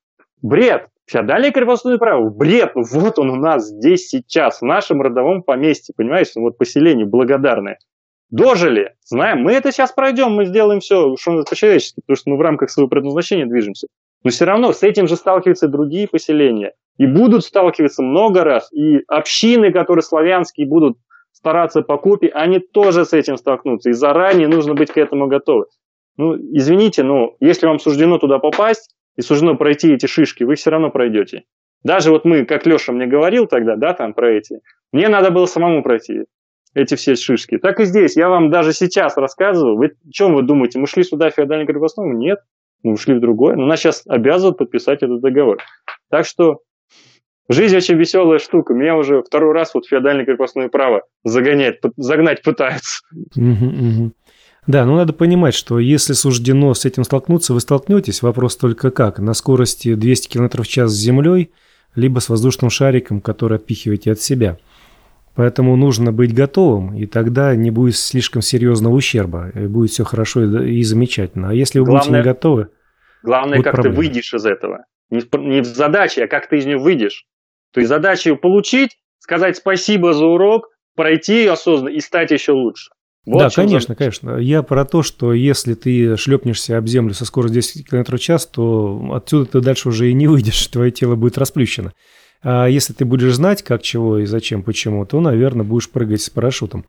Бред. Феодальное крепостное право. Бред. Ну вот он у нас здесь сейчас, в нашем родовом поместье. Понимаете, вот поселение благодарное. Дожили, знаем, мы это сейчас пройдем, мы сделаем все, что по-человечески, потому что мы в рамках своего предназначения движемся. Но все равно с этим же сталкиваются другие поселения. И будут сталкиваться много раз. И общины, которые славянские, будут стараться по купе, они тоже с этим столкнутся. И заранее нужно быть к этому готовы. Ну, извините, но если вам суждено туда попасть, и суждено пройти эти шишки, вы все равно пройдете. Даже вот мы, как Леша мне говорил тогда, да, там про эти, мне надо было самому пройти эти все шишки. Так и здесь. Я вам даже сейчас рассказываю. Вы о чем вы думаете? Мы шли сюда в феодальный крепостной? Нет. Мы ушли в другое. Но нас сейчас обязывают подписать этот договор. Так что жизнь очень веселая штука. Меня уже второй раз вот феодальное крепостное право загонять, загнать пытаются. Угу, угу. Да, ну надо понимать, что если суждено с этим столкнуться, вы столкнетесь. Вопрос только как. На скорости двести километров в час с землей, либо с воздушным шариком, который отпихиваете от себя. Поэтому нужно быть готовым, и тогда не будет слишком серьезного ущерба, и будет все хорошо и замечательно. А если вы главное, будете не готовы... Главное, как проблемы. Ты выйдешь из этого. Не в, не в задаче, а как ты из нее выйдешь. То есть задача ее получить, сказать спасибо за урок, пройти ее осознанно и стать еще лучше. Вот да, конечно, задача. конечно. Я про то, что если ты шлепнешься об землю со скоростью десять километров в час, то отсюда ты дальше уже и не выйдешь, твое тело будет расплющено. А если ты будешь знать, как, чего и зачем, почему, то, наверное, будешь прыгать с парашютом.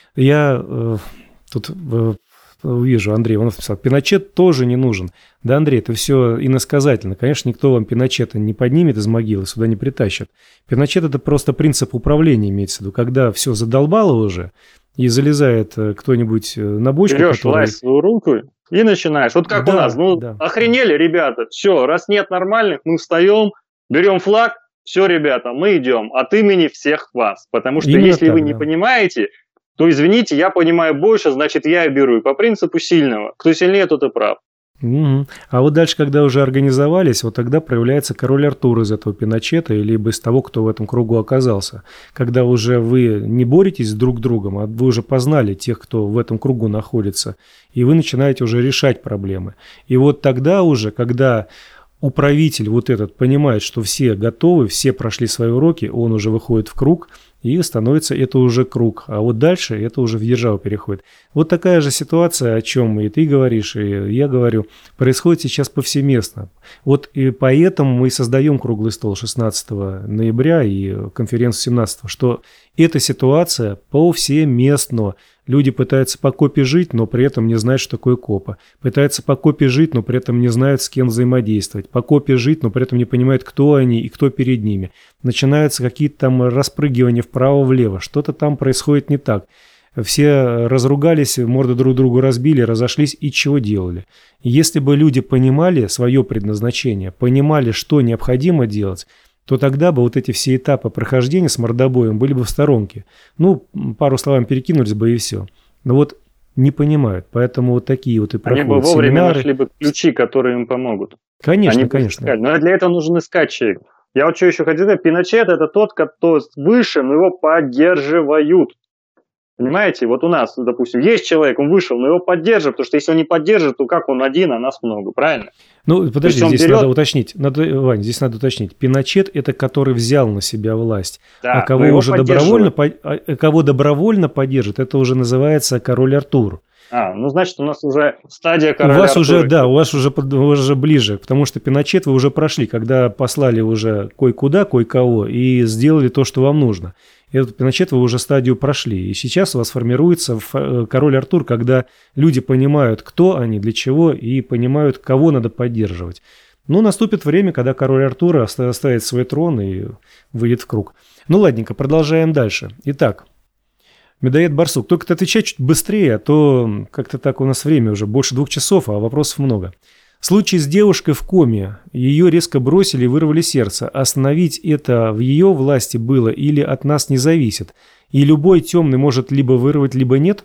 Я э, тут э, вижу, Андрей, он написал, Пиночет тоже не нужен. Да, Андрей, это все иносказательно. Конечно, никто вам Пиночета не поднимет из могилы, сюда не притащит. Пиночет – это просто принцип управления, имеется в виду. Когда все задолбало уже, и залезает кто-нибудь на бочку, берешь который... власть в свою руку и начинаешь. Вот как да, у нас. Ну, да. Охренели, ребята. Все, раз нет нормальных, мы встаем, берем флаг. Все, ребята, мы идем от имени всех вас. Потому что именно если так, вы не да. понимаете, то, извините, я понимаю больше, значит, я беру. И по принципу сильного. Кто сильнее, тот и прав. Мгм. А вот дальше, когда уже организовались, вот тогда проявляется король Артур из этого Пиночета, либо из того, кто в этом кругу оказался. Когда уже вы не боретесь друг с другом, а вы уже познали тех, кто в этом кругу находится, и вы начинаете уже решать проблемы. И вот тогда уже, когда управитель вот этот понимает, что все готовы, все прошли свои уроки, он уже выходит в круг, и становится это уже круг. А вот дальше это уже в державу переходит. Вот такая же ситуация, о чем и ты говоришь, и я говорю, происходит сейчас повсеместно. Вот и поэтому мы создаем круглый стол шестнадцатого ноября и конференцию семнадцатого, что эта ситуация повсеместно. Люди пытаются по копе жить, но при этом не знают, что такое копа. Пытаются по копе жить, но при этом не знают, с кем взаимодействовать. По копе жить, но при этом не понимают, кто они и кто перед ними. Начинаются какие-то там распрыгивания вправо-влево. Что-то там происходит не так. Все разругались, морды друг другу разбили, разошлись и чего делали. Если бы люди понимали свое предназначение, понимали, что необходимо делать, то тогда бы вот эти все этапы прохождения с мордобоем были бы в сторонке. Ну, пару словами перекинулись бы и все. Но вот не понимают, поэтому вот такие вот и проходят Они бы вовремя семинары. нашли бы ключи, которые им помогут. Конечно, Они конечно. искать. Но для этого нужен искать человек. Я вот что еще хотел сказать, Пиночет это тот, кто выше, но его поддерживают. Понимаете, вот у нас, допустим, есть человек, он вышел, но его поддерживают, потому что если он не поддержит, то как он один, а нас много, правильно? Ну, подожди, здесь берет... надо уточнить. Надо, Вань, здесь надо уточнить. Пиночет – это который взял на себя власть. Да, а кого уже добровольно, а кого добровольно поддержит, это уже называется король Артур. А, ну, значит, у нас уже стадия короля У вас Артура. уже, да, у вас уже, уже ближе, потому что Пиночет вы уже прошли, когда послали уже кое-куда, кое-кого и сделали то, что вам нужно. Этот Пиночет вы уже стадию прошли. И сейчас у вас формируется король Артур, когда люди понимают, кто они, для чего, и понимают, кого надо поддерживать. Ну, наступит время, когда король Артур оставит свой трон и выйдет в круг. Ну, ладненько, продолжаем дальше. Итак, Медоед Барсук. Только ты отвечай чуть быстрее, а то как-то так у нас время уже больше двух часов, а вопросов много. Случай с девушкой в коме. Ее резко бросили и вырвали сердце. Остановить это в ее власти было или от нас не зависит? И любой темный может либо вырвать, либо нет?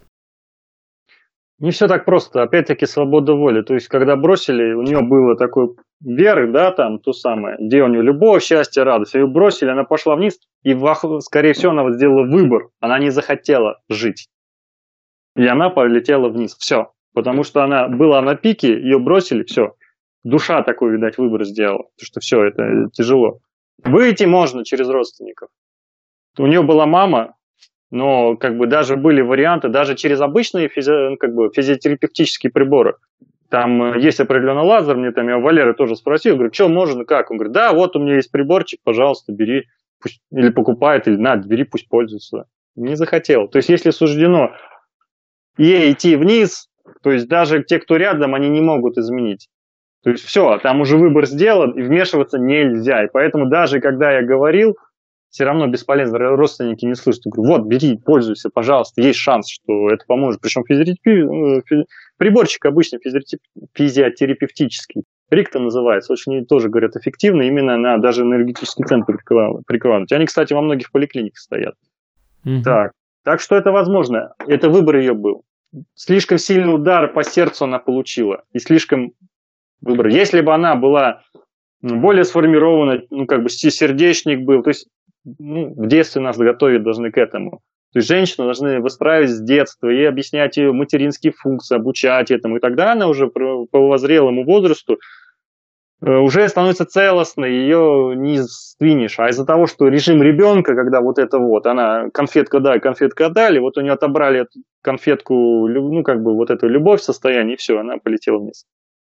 Не все так просто. Опять-таки свобода воли. То есть, когда бросили, у нее было такой веры, да, там, то самое, где у нее любовь, счастье, радость. Ее бросили, она пошла вниз, и, скорее всего, она вот сделала выбор. Она не захотела жить. И она полетела вниз. Все. Потому что она была на пике, ее бросили, все. Душа такой, видать, выбор сделала. Потому что все, это тяжело. Выйти можно через родственников. У нее была мама, но как бы даже были варианты, даже через обычные физи, как бы, физиотерапевтические приборы. Там есть определенный лазер, мне там, я у Валеры тоже спросил, говорю, что можно, как? Он говорит, да, вот у меня есть приборчик, пожалуйста, бери, пусть, или покупает, или на, бери, пусть пользуется. Не захотел. То есть, если суждено ей идти вниз, то есть даже те, кто рядом, они не могут изменить. То есть все, там уже выбор сделан, и вмешиваться нельзя. И поэтому даже когда я говорил, все равно бесполезно, родственники не слышат. Я говорю, вот, бери, пользуйся, пожалуйста, есть шанс, что это поможет. Причем физиотерапи... приборчик обычно физиотерапевтический. Рикта называется, очень тоже, говорят, эффективно, именно на даже энергетический центр прикладывать. Они, кстати, во многих поликлиниках стоят. Mm-hmm. Так. так что это возможно, это выбор ее был. Слишком сильный удар по сердцу она получила. И слишком выбор. Если бы она была более сформирована, ну, как бы сердечник был, то есть ну, в детстве нас готовить должны к этому. То есть женщину должны выстраивать с детства и объяснять ее материнские функции, обучать этому. И тогда она уже по зрелому возрасту уже становится целостной, ее не сдвинешь. А из-за того, что режим ребенка, когда вот это вот, она конфетка дай, конфетка дали, вот у нее отобрали эту конфетку, ну, как бы вот эту любовь в состоянии, и все, она полетела вниз.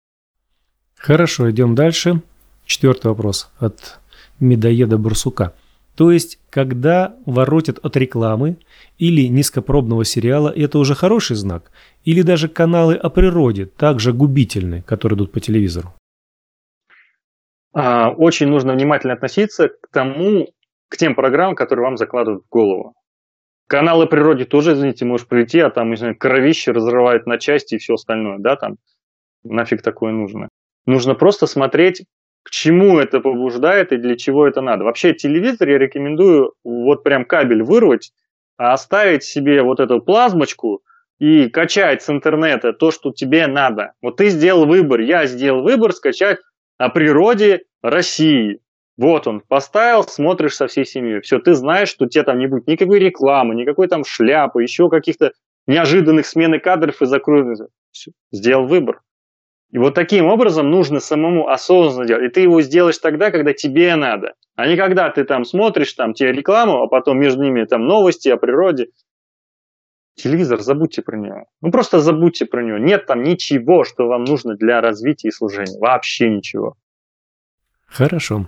Хорошо, идем дальше. Четвертый вопрос от Медоеда Барсука. То есть, когда воротят от рекламы или низкопробного сериала, это уже хороший знак? Или даже каналы о природе также губительны, которые идут по телевизору? Очень нужно внимательно относиться к тому, к тем программам, которые вам закладывают в голову. Каналы о природе тоже, извините, можешь прийти, а там, не знаю, кровище разрывает на части и все остальное, да, там нафиг такое нужно. Нужно просто смотреть, к чему это побуждает и для чего это надо. Вообще телевизор я рекомендую вот прям кабель вырвать, а оставить себе вот эту плазмочку, и качать с интернета то, что тебе надо. Вот ты сделал выбор, я сделал выбор скачать о природе России. Вот он, поставил, смотришь со всей семьей. Все, ты знаешь, что у тебя там не будет никакой рекламы, никакой там шляпы, еще каких-то неожиданных смены кадров и закроек. Все, сделал выбор. И вот таким образом нужно самому осознанно делать. И ты его сделаешь тогда, когда тебе надо. А не когда ты там смотришь, там тебе рекламу, а потом между ними там новости о природе. Телевизор, забудьте про него. Ну просто забудьте про него. Нет там ничего, что вам нужно для развития и служения. Вообще ничего. Хорошо.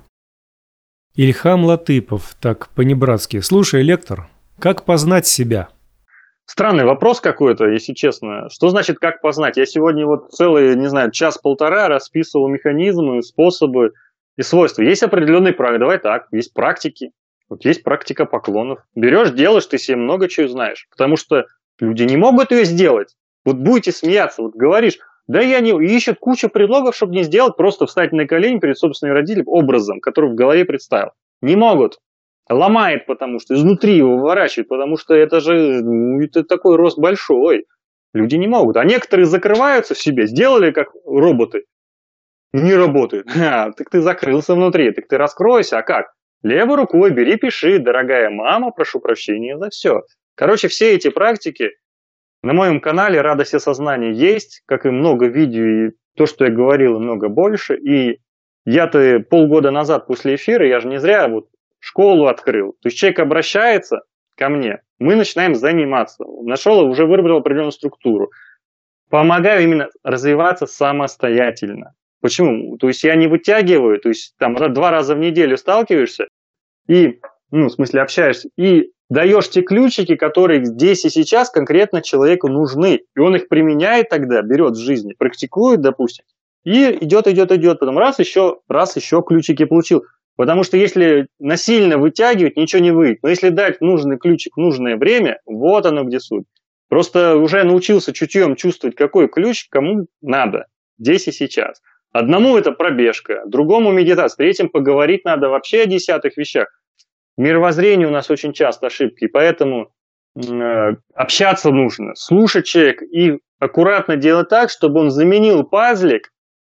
Ильхам Латыпов, так по-небратски. Слушай, лектор, как познать себя? Странный вопрос какой-то, если честно. Что значит как познать? Я сегодня вот целый, не знаю, час-полтора расписывал механизмы, способы и свойства. Есть определенные правила. Давай так, есть практики. Вот есть практика поклонов. Берешь, делаешь, ты себе много чего знаешь. Потому что люди не могут ее сделать. Вот будете смеяться, вот говоришь, да я не... И ищут кучу предлогов, чтобы не сделать, просто встать на колени перед собственными родителями образом, который в голове представил. Не могут. Ломает, потому что изнутри его выворачивает, потому что это же ну, это такой рост большой. Люди не могут. А некоторые закрываются в себе, сделали как роботы. Не работает. А, так ты закрылся внутри, так ты раскройся. А как? Левой рукой бери, пиши, дорогая мама, прошу прощения за все. Короче, все эти практики на моем канале «Радость осознания» есть, как и много видео, и то, что я говорил, много больше. И я-то полгода назад после эфира, я же не зря вот школу открыл. То есть человек обращается ко мне, мы начинаем заниматься. Нашел и уже выработал определенную структуру. Помогаю именно развиваться самостоятельно. Почему? То есть я не вытягиваю, то есть там два раза в неделю сталкиваешься и, ну, в смысле общаешься, и даешь те ключики, которые здесь и сейчас конкретно человеку нужны. И он их применяет тогда, берет в жизни, практикует, допустим, и идет, идет, идет. Потом раз еще, раз еще ключики получил. Потому что если насильно вытягивать, ничего не выйдет. Но если дать нужный ключик в нужное время, вот оно где суть. Просто уже научился чутьем чувствовать, какой ключ кому надо, здесь и сейчас. Одному это пробежка, другому медитация, третьим поговорить надо вообще о десятых вещах. В мировоззрении у нас очень часто ошибки, поэтому э, общаться нужно, слушать человека и аккуратно делать так, чтобы он заменил пазлик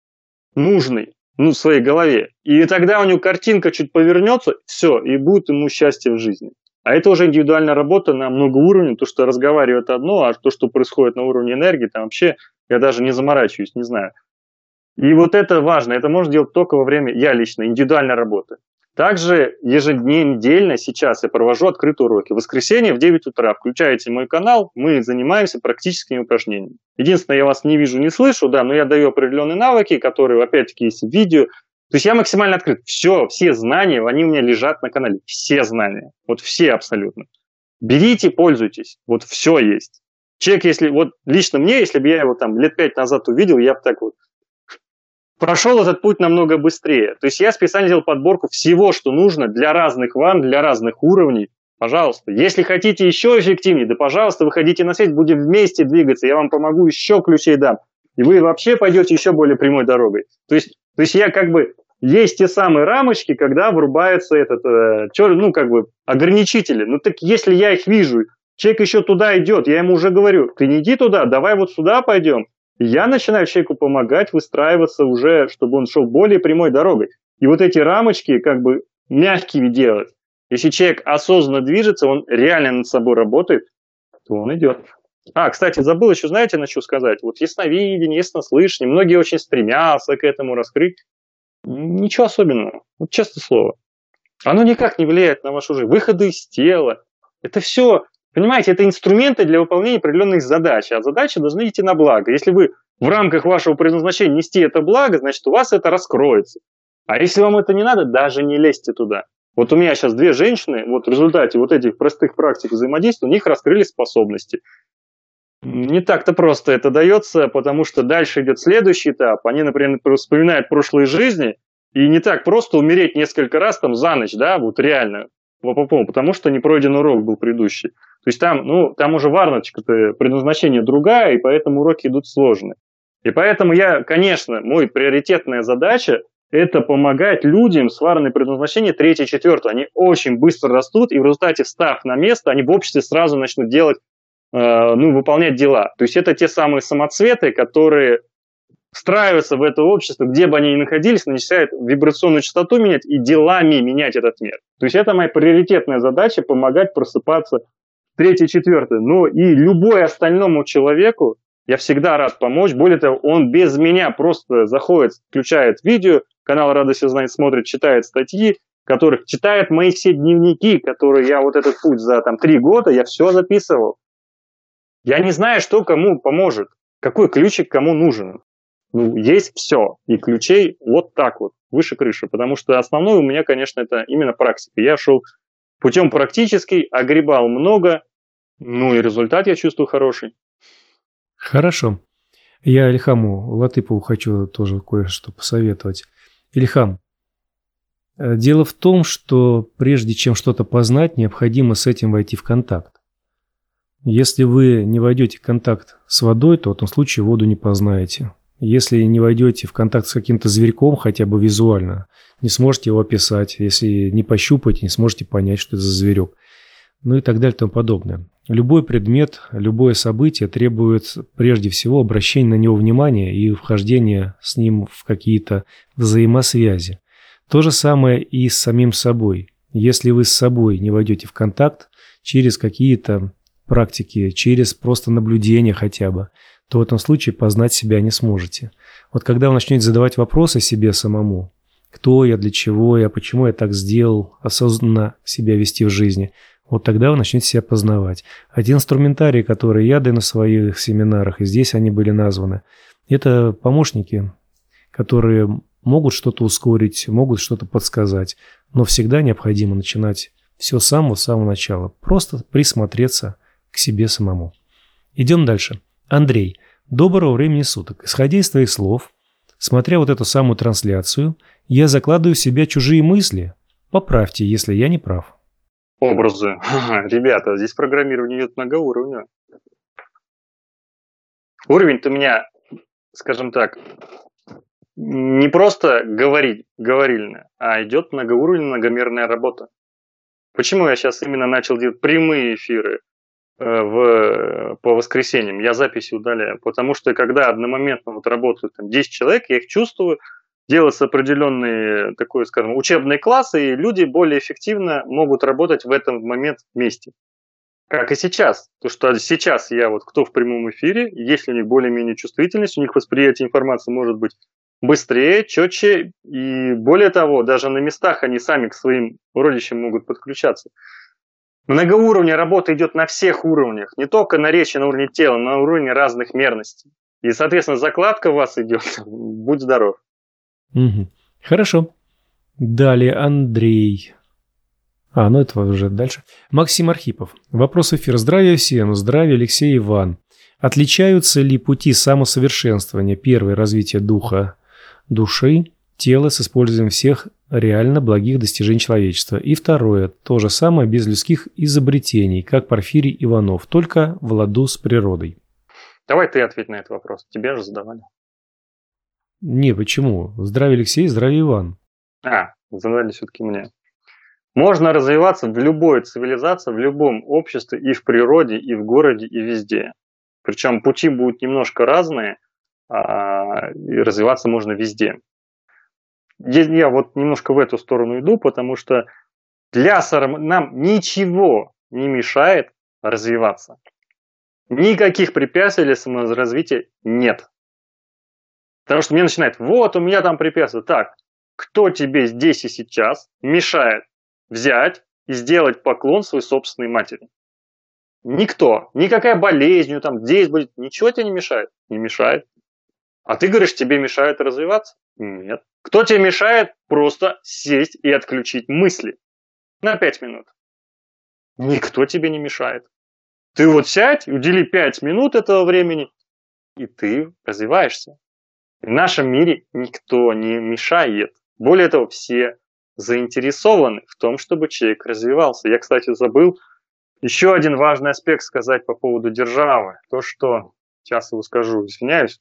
нужный, ну, в своей голове. И тогда у него картинка чуть повернется, все, и будет ему счастье в жизни. А это уже индивидуальная работа на много уровней, то, что разговаривает одно, а то, что происходит на уровне энергии, там вообще я даже не заморачиваюсь, не знаю. И вот это важно, это можно делать только во время, я лично, индивидуальной работы. Также еженедельно сейчас я провожу открытые уроки. В воскресенье в девять утра включаете мой канал, мы занимаемся практическими упражнениями. Единственное, я вас не вижу, не слышу, да, но я даю определенные навыки, которые, опять-таки, есть в видео. То есть я максимально открыт. Все, все знания, они у меня лежат на канале. Все знания. Вот все абсолютно. Берите, пользуйтесь. Вот все есть. Человек, если, вот лично мне, если бы я его там лет пять назад увидел, я бы так вот прошел этот путь намного быстрее. То есть я специально сделал подборку всего, что нужно для разных ванн, для разных уровней. Пожалуйста. Если хотите еще эффективнее, да, пожалуйста, выходите на связь, будем вместе двигаться. Я вам помогу, еще ключей дам. И вы вообще пойдете еще более прямой дорогой. То есть, то есть я как бы... Есть те самые рамочки, когда врубается этот, э, ну, как бы, ограничители. Ну, так если я их вижу, человек еще туда идет, я ему уже говорю, ты не иди туда, давай вот сюда пойдем. И я начинаю человеку помогать выстраиваться уже, чтобы он шел более прямой дорогой. И вот эти рамочки как бы мягкими делать. Если человек осознанно движется, он реально над собой работает, то он идет. А, кстати, забыл еще, знаете, начну сказать. Вот ясновидение, яснослышание, многие очень стремятся к этому раскрыть. Ничего особенного. Вот честное слово. Оно никак не влияет на вашу жизнь. Выходы из тела. Это все, понимаете, это инструменты для выполнения определенных задач. А задачи должны идти на благо. Если вы в рамках вашего предназначения нести это благо, значит, у вас это раскроется. А если вам это не надо, даже не лезьте туда. Вот у меня сейчас две женщины, вот в результате вот этих простых практик взаимодействия, у них раскрылись способности. Не так-то просто это дается, потому что дальше идет следующий этап. Они, например, вспоминают прошлые жизни, и не так просто умереть несколько раз там за ночь, да, вот реально, потому что не пройден урок был предыдущий. То есть там, ну, там уже варночка-то, предназначение другая, и поэтому уроки идут сложные. И поэтому я, конечно, мой приоритетная задача – это помогать людям с варной предназначением третье, четвертое. Они очень быстро растут, и в результате, встав на место, они в обществе сразу начнут делать ну, выполнять дела. То есть это те самые самоцветы, которые встраиваются в это общество, где бы они ни находились, начинают вибрационную частоту менять и делами менять этот мир. То есть это моя приоритетная задача — помогать просыпаться третье, четвертое. Ну и любой остальному человеку я всегда рад помочь. Более того, он без меня просто заходит, включает видео, канал «Радость и знать», смотрит, читает статьи, которых читает мои все дневники, которые я вот этот путь за там три года, я все записывал. Я не знаю, что кому поможет, какой ключик кому нужен. Ну, есть все. И ключей вот так вот, выше крыши. Потому что основное у меня, конечно, это именно практика. Я шел путем практический, огребал много, ну и результат, я чувствую, хороший. Хорошо. Я Ильхаму Латыпову хочу тоже кое-что посоветовать. Ильхам, дело в том, что прежде чем что-то познать, необходимо с этим войти в контакт. Если вы не войдете в контакт с водой, то в этом случае воду не познаете. Если не войдете в контакт с каким-то зверьком, хотя бы визуально, не сможете его описать. Если не пощупаете, не сможете понять, что это за зверек. Ну и так далее и тому подобное. Любой предмет, любое событие требует прежде всего обращения на него внимания и вхождения с ним в какие-то взаимосвязи. То же самое и с самим собой. Если вы с собой не войдете в контакт через какие-то практики, через просто наблюдение хотя бы, то в этом случае познать себя не сможете. Вот когда вы начнете задавать вопросы себе самому, кто я, для чего я, почему я так сделал, осознанно себя вести в жизни, вот тогда вы начнете себя познавать. А те инструментарии, которые я даю на своих семинарах, и здесь они были названы, это помощники, которые могут что-то ускорить, могут что-то подсказать, но всегда необходимо начинать все с самого, с самого начала. Просто присмотреться к себе самому. Идем дальше. Андрей, доброго времени суток. Исходя из твоих слов, смотря вот эту самую трансляцию, я закладываю в себя чужие мысли. Поправьте, если я не прав. Образы. Ребята, здесь программирование идет многоуровневое. Уровень-то у меня, скажем так, не просто говорить, говорильно, а идет многоуровневая, многомерная работа. Почему я сейчас именно начал делать прямые эфиры в, по воскресеньям? Я записи удаляю. Потому что когда одномоментно вот работают там, десять человек, я их чувствую, делаются определенные, такой, скажем, учебные классы, и люди более эффективно могут работать в этот момент вместе. Как и сейчас. То, что сейчас я вот, кто в прямом эфире, если у них более-менее чувствительность, у них восприятие информации может быть быстрее, четче, и более того, даже на местах они сами к своим родичам могут подключаться. Многоуровневая работа идет на всех уровнях, не только на речи, на уровне тела, на уровне разных мерностей. И, соответственно, закладка у вас идет. Будь здоров. Угу. Хорошо. Далее Андрей. А, ну это уже дальше. Максим Архипов. Вопрос эфира. Здравия всем. Здравия, Алексей и Иван. Отличаются ли пути самосовершенствования? Первое – развитие духа, души, тела с использованием всех реально благих достижений человечества. И второе – то же самое без людских изобретений, как Порфирий Иванов, только в ладу с природой. Давай ты ответь на этот вопрос. Тебе же задавали. Не, почему? Здравия, Алексей, здравия, Иван. А, задали все-таки мне. Можно развиваться в любой цивилизации, в любом обществе, и в природе, и в городе, и везде. Причем пути будут немножко разные, а, и развиваться можно везде. Я вот немножко в эту сторону иду, потому что для нам ничего не мешает развиваться. Никаких препятствий для саморазвития нет. Потому что мне начинает, вот у меня там препятствия. Так, кто тебе здесь и сейчас мешает взять и сделать поклон своей собственной матери? Никто. Никакая болезнь, там здесь будет. Ничего тебе не мешает? Не мешает. А ты говоришь, тебе мешает развиваться? Нет. Кто тебе мешает просто сесть и отключить мысли на пять минут? Никто тебе не мешает. Ты вот сядь, удели пять минут этого времени, и ты развиваешься. В нашем мире никто не мешает. Более того, все заинтересованы в том, чтобы человек развивался. Я, кстати, забыл еще один важный аспект сказать по поводу державы. То, что, сейчас его скажу, извиняюсь.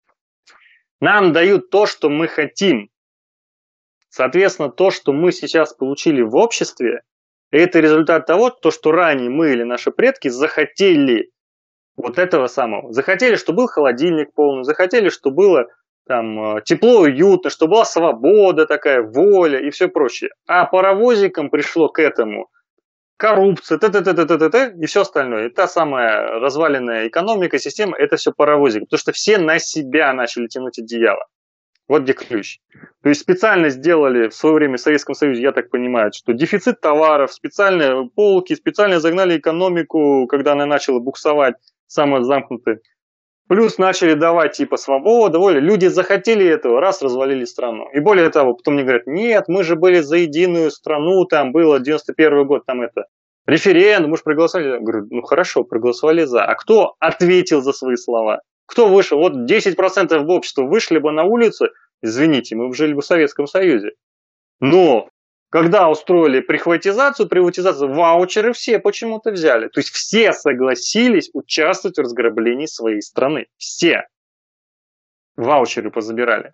Нам дают то, что мы хотим. Соответственно, то, что мы сейчас получили в обществе, это результат того, то, что ранее мы или наши предки захотели. Вот этого самого. Захотели, чтобы был холодильник полный, захотели, чтобы было там тепло, уютно, чтобы была свобода такая, воля и все прочее. А паровозикам пришло к этому коррупция, т-т-т-т-т-т, и все остальное. И та самая разваленная экономика, система, это все паровозик. Потому что все на себя начали тянуть одеяло. Вот где ключ. То есть специально сделали в свое время в Советском Союзе, я так понимаю, что дефицит товаров, специальные полки, специально загнали экономику, когда она начала буксовать, самая замкнутая. Плюс начали давать типа свободу, воля. Люди захотели этого, раз развалили страну. И более того, потом мне говорят, нет, мы же были за единую страну, там было девяносто первый год, там это, референдум, мы же проголосовали. Я говорю, ну хорошо, проголосовали за. А кто ответил за свои слова? Кто вышел? Вот десять процентов общества вышли бы на улицу, извините, мы бы жили бы в Советском Союзе. Но когда устроили прихватизацию, приватизацию, ваучеры все почему-то взяли. То есть все согласились участвовать в разграблении своей страны. Все. Ваучеры позабирали.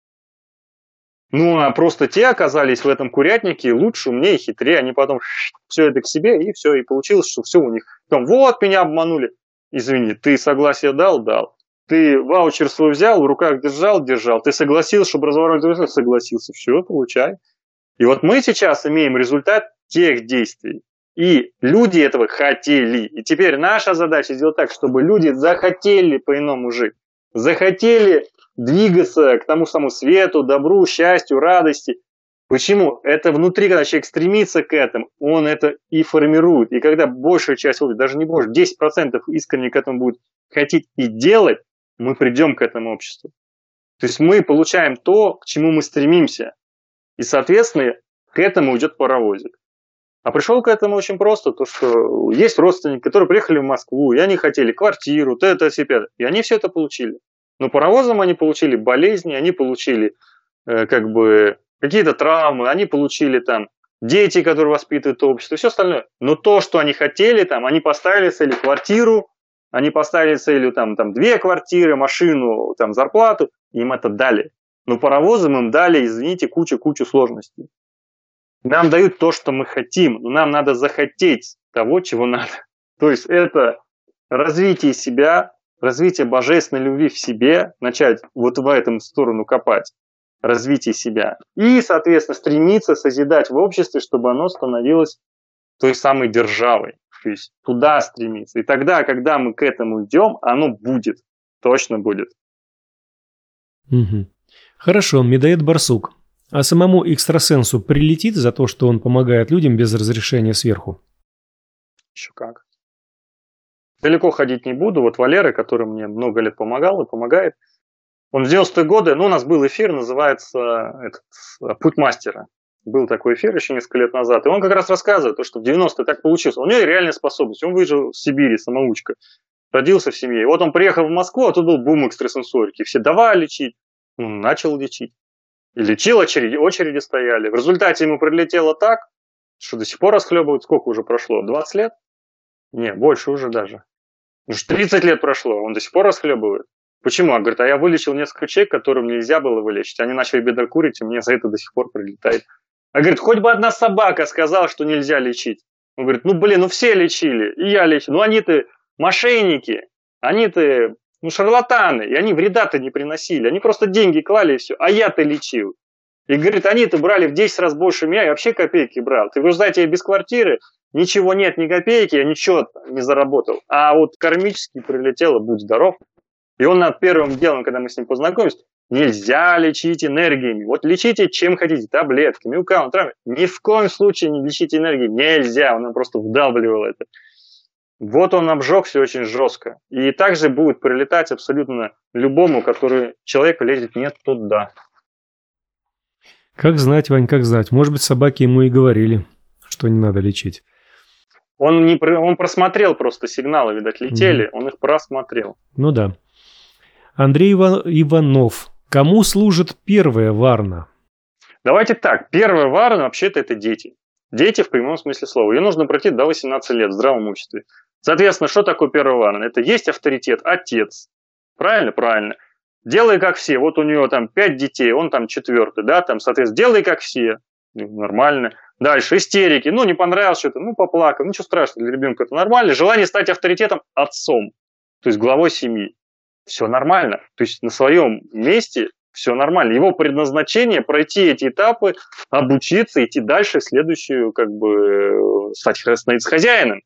Ну, а просто те оказались в этом курятнике лучше, умнее, хитрее. Они потом все это к себе, и все, и получилось, что все у них. Там, вот, меня обманули. Извини, ты согласие дал? Дал. Ты ваучер свой взял, в руках держал? Держал. Ты согласился, чтобы разворачивать? Согласился. Все, получай. И вот мы сейчас имеем результат тех действий. И люди этого хотели. И теперь наша задача сделать так, чтобы люди захотели по-иному жить. Захотели двигаться к тому самому свету, добру, счастью, радости. Почему? Это внутри, когда человек стремится к этому, он это и формирует. И когда большая часть, даже не больше, десять процентов искренне к этому будет хотеть и делать, мы придем к этому обществу. То есть мы получаем то, к чему мы стремимся. И, соответственно, к этому идет паровозик. А пришел к этому очень просто, то что есть родственники, которые приехали в Москву, и они хотели квартиру, т.д. и они все это получили. Но паровозом они получили болезни, они получили э, как бы какие-то травмы, они получили там дети, которые воспитывают общество, и все остальное. Но то, что они хотели, там, они поставили целью квартиру, они поставили целью там, там, две квартиры, машину, там, зарплату, им это дали. Но паровозам им дали, извините, кучу-кучу сложностей. Нам дают то, что мы хотим, но нам надо захотеть того, чего надо. То есть это развитие себя, развитие божественной любви в себе, начать вот в эту сторону копать, развитие себя. И, соответственно, стремиться созидать в обществе, чтобы оно становилось той самой державой. То есть туда стремиться. И тогда, когда мы к этому идем, оно будет. Точно будет. Угу. Хорошо, Медоед Барсук. А самому экстрасенсу прилетит за то, что он помогает людям без разрешения сверху? Еще как. Далеко ходить не буду. Вот Валера, который мне много лет помогал и помогает, он в девяностые годы, ну, у нас был эфир, называется этот, «Путь мастера». Был такой эфир еще несколько лет назад. И он как раз рассказывает, то, что в девяностые так получилось. У него реальная способность. Он выжил в Сибири, самоучка. Родился в семье. И вот он приехал в Москву, а тут был бум экстрасенсорики. Все давай лечить. Он начал лечить. И лечил, очереди, очереди стояли. В результате ему прилетело так, что до сих пор расхлебывают. Сколько уже прошло? двадцать лет? Не, больше уже даже. Уже тридцать лет прошло, он до сих пор расхлебывает. Почему? Он говорит, а я вылечил несколько человек, которым нельзя было вылечить. Они начали бедокурить, и мне за это до сих пор прилетает. А говорит, хоть бы одна собака сказала, что нельзя лечить. Он говорит, ну блин, ну все лечили, и я лечу. Ну они-то мошенники, они-то ну, шарлатаны, и они вреда-то не приносили. Они просто деньги клали и все, а я-то лечил. И говорит, они-то брали в десять раз больше меня, я вообще копейки брал. Ты вы знаете, я без квартиры, ничего нет, ни копейки, я ничего не заработал. А вот кармически прилетело, будь здоров. И он над первым делом, когда мы с ним познакомились, нельзя лечить энергиями. Вот лечите чем хотите, таблетками, укалом, травмами. Ни в коем случае не лечите энергией. Нельзя, он нам просто вдалбливал это. Вот он обжегся очень жестко. И также будет прилетать абсолютно любому, который человек лезет не туда. Как знать, Вань, как знать. Может быть, собаки ему и говорили, что не надо лечить. Он, не, он просмотрел просто сигналы, видать, летели, mm. он их просмотрел. Ну да. Андрей Иван, Иванов. Кому служит первая варна? Давайте так. Первая варна вообще-то это дети. Дети в прямом смысле слова. Ее нужно пройти до восемнадцати лет в здравом обществе. Соответственно, что такое первая варна? Это есть авторитет, отец. Правильно? Правильно. Делай как все. Вот у него там пять детей, он там четвертый, да, там, соответственно, делай как все. Нормально. Дальше истерики. Ну, не понравилось что-то, ну, поплакал. Ничего страшного, для ребенка это нормально. Желание стать авторитетом отцом. то есть главой семьи. Все нормально. То есть на своем месте все нормально. Его предназначение пройти эти этапы, обучиться, идти дальше в следующую, как бы, стать становиться хозяином.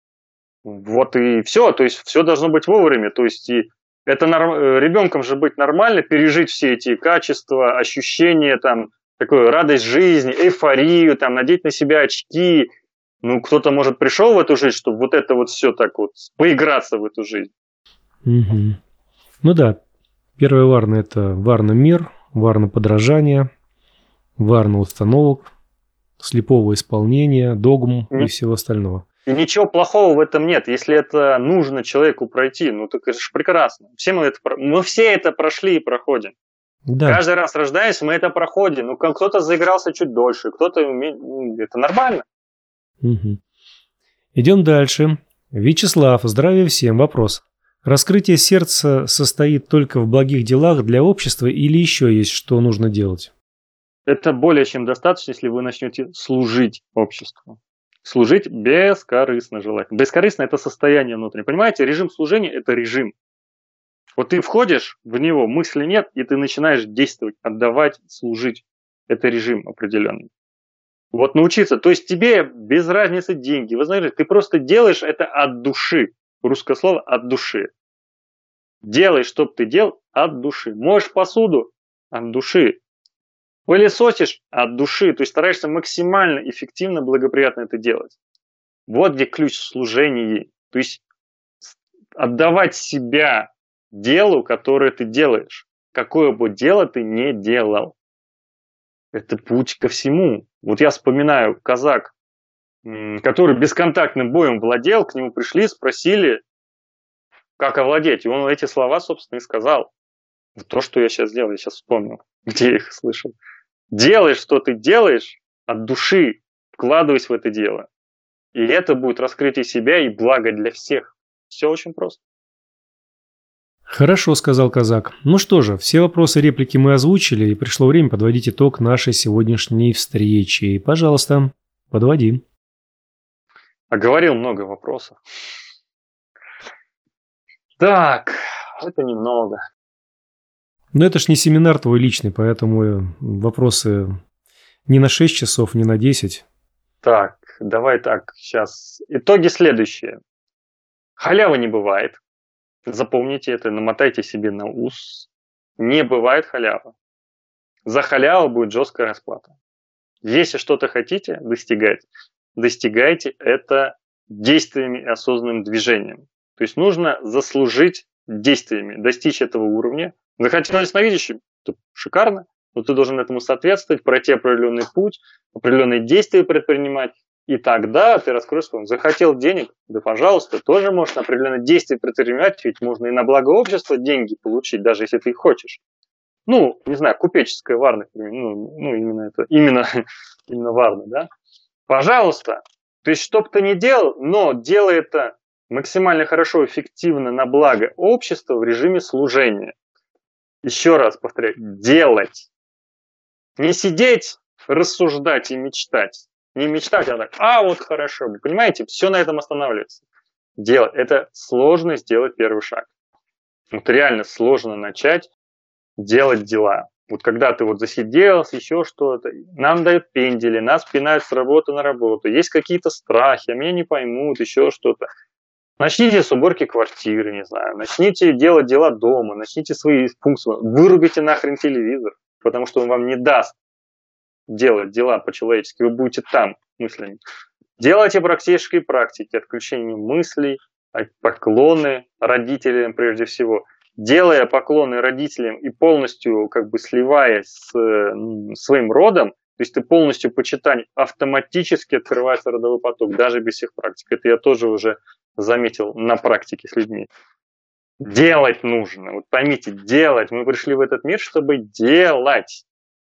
Вот и все. То есть все должно быть вовремя. То есть и это норм... ребенком же быть нормально, пережить все эти качества, ощущения, там, такую радость жизни, эйфорию, там, надеть на себя очки. Ну, кто-то, может, пришел в эту жизнь, чтобы вот это вот все так вот, поиграться в эту жизнь. Угу. Ну да, первая варна – это варна мир, варна подражания, варна установок, слепого исполнения, догм mm. и всего остального. И ничего плохого в этом нет. Если это нужно человеку пройти, ну так это же прекрасно. Все мы, это, мы все это прошли и проходим. Да. Каждый раз рождаясь, мы это проходим. Ну, кто-то заигрался чуть дольше, кто-то умеет. Это нормально. Угу. Идем дальше. Вячеслав, здравия всем. Вопрос. Раскрытие сердца состоит только в благих делах для общества или еще есть что нужно делать? Это более чем достаточно, если вы начнете служить обществу. Служить бескорыстно желательно. Бескорыстно – это состояние внутреннее. Понимаете, режим служения – это режим. Вот ты входишь в него, мысли нет, и ты начинаешь действовать, отдавать, служить. Это режим определенный. Вот научиться. То есть тебе без разницы деньги. Вы знаете, ты просто делаешь это от души. Русское слово от души. Делай, что бы ты делал, от души. Моешь посуду от души. Пылесосишь от души. То есть стараешься максимально эффективно, благоприятно это делать. Вот где ключ в служении. То есть отдавать себя делу, которое ты делаешь. Какое бы дело ты не делал. Это путь ко всему. Вот я вспоминаю казак, который бесконтактным боем владел, к нему пришли, спросили, как овладеть. И он эти слова, собственно, и сказал. То, что я сейчас делаю, я сейчас вспомнил, где я их слышал. Делай, что ты делаешь, от души, вкладывайся в это дело. И это будет раскрытие себя и благо для всех. Все очень просто. Хорошо, сказал казак. Ну что же, все вопросы, реплики мы озвучили, и пришло время подводить итог нашей сегодняшней встречи. Пожалуйста, подводим. Оговорил много вопросов. Так, это немного. Но это ж не семинар твой личный, поэтому вопросы не на шесть часов, не на десять. Так, давай так, сейчас. Итоги следующие. Халявы не бывает. Запомните это, намотайте себе на ус. Не бывает халявы. За халяву будет жесткая расплата. Если что-то хотите достигать, достигайте это действиями и осознанным движением. То есть нужно заслужить действиями, достичь этого уровня. Захотел ясновидящим, то шикарно, но ты должен этому соответствовать, пройти определенный путь, определенные действия предпринимать, и тогда ты раскроешь свой. Захотел денег, да пожалуйста, тоже можешь на определенные действия предпринимать, ведь можно и на благо общества деньги получить, даже если ты их хочешь. Ну, не знаю, купеческая варна, ну, ну именно это, именно, именно варна, да? Пожалуйста, то есть что бы ты ни делал, но делай это максимально хорошо, эффективно на благо общества в режиме служения. Еще раз повторяю, делать. Не сидеть, рассуждать и мечтать. Не мечтать, а так, а вот хорошо. Понимаете, все на этом останавливается. Делать. Это сложно сделать первый шаг. Вот реально сложно начать делать дела. Вот когда ты вот засиделся, еще что-то, нам дают пендели, нас пинают с работы на работу, есть какие-то страхи, а меня не поймут, еще что-то. Начните с уборки квартиры, не знаю, начните делать дела дома, начните свои функции, вырубите нахрен телевизор, потому что он вам не даст делать дела по-человечески, вы будете там мыслями. Делайте практические практики, отключение мыслей, поклоны родителям прежде всего. Делая поклоны родителям и полностью как бы сливаясь с э, своим родом, то есть ты полностью почитанием, автоматически открывается родовой поток, даже без всех практик. Это я тоже уже заметил на практике с людьми. Делать нужно. Вот поймите, делать. Мы пришли в этот мир, чтобы делать.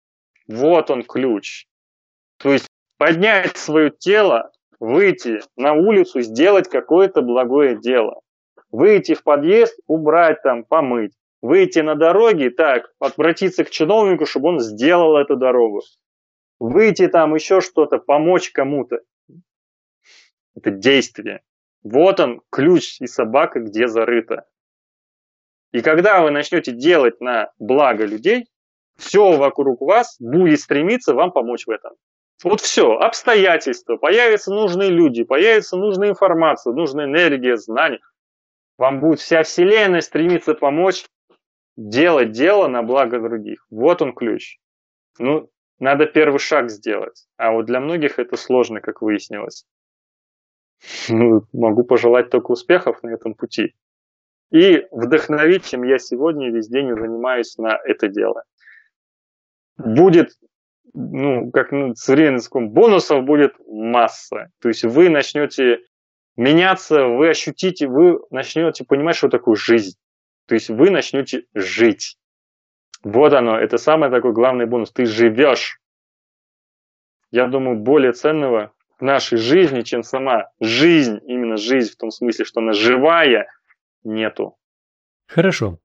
Вот он ключ. То есть поднять свое тело, выйти на улицу, сделать какое-то благое дело. Выйти в подъезд, убрать там, помыть. Выйти на дороге, так, обратиться к чиновнику, чтобы он сделал эту дорогу. Выйти там еще что-то, помочь кому-то. Это действие. Вот он, ключ и собака, где зарыта. И когда вы начнете делать на благо людей, все вокруг вас будет стремиться вам помочь в этом. Вот все, обстоятельства, появятся нужные люди, появится нужная информация, нужная энергия, знания. Вам будет вся вселенная стремиться помочь делать дело на благо других. Вот он ключ. Ну, надо первый шаг сделать. А вот для многих это сложно, как выяснилось. Ну, могу пожелать только успехов на этом пути. И вдохновить, чем я сегодня весь день занимаюсь на это дело. Будет, ну, как на современном языком, бонусов будет масса. То есть вы начнете меняться, вы ощутите, вы начнете понимать, что такое жизнь. То есть вы начнете жить. Вот оно, это самый такой главный бонус. Ты живешь. Я думаю, более ценного в нашей жизни, чем сама жизнь, именно жизнь в том смысле, что она живая, нету. Хорошо.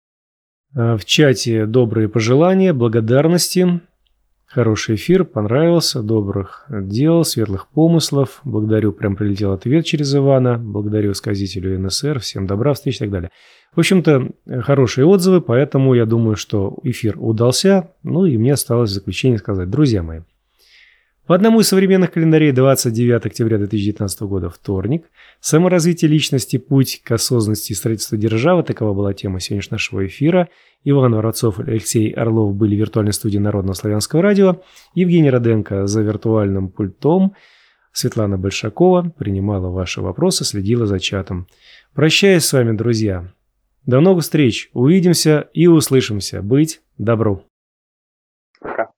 В чате добрые пожелания, благодарности. Хороший эфир, понравился, добрых дел, светлых помыслов. Благодарю, прям прилетел ответ через Ивана. Благодарю сказителю эн эс эр, всем добра, встреч и так далее. В общем-то, хорошие отзывы, поэтому я думаю, что эфир удался. Ну и мне осталось в заключение сказать, друзья мои. По одному из современных календарей двадцать девятого октября две тысячи девятнадцатого года, вторник. Саморазвитие личности, путь к осознанности и строительству державы. Такова была тема сегодняшнего нашего эфира. Иван Воронцов и Алексей Орлов были в виртуальной студии Народного славянского радио. Евгений Роденко за виртуальным пультом. Светлана Большакова принимала ваши вопросы, следила за чатом. Прощаюсь с вами, друзья. До новых встреч. Увидимся и услышимся. Быть добру. Пока.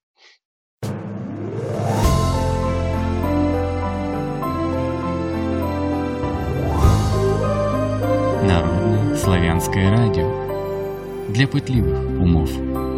Народное славянское радио для пытливых умов.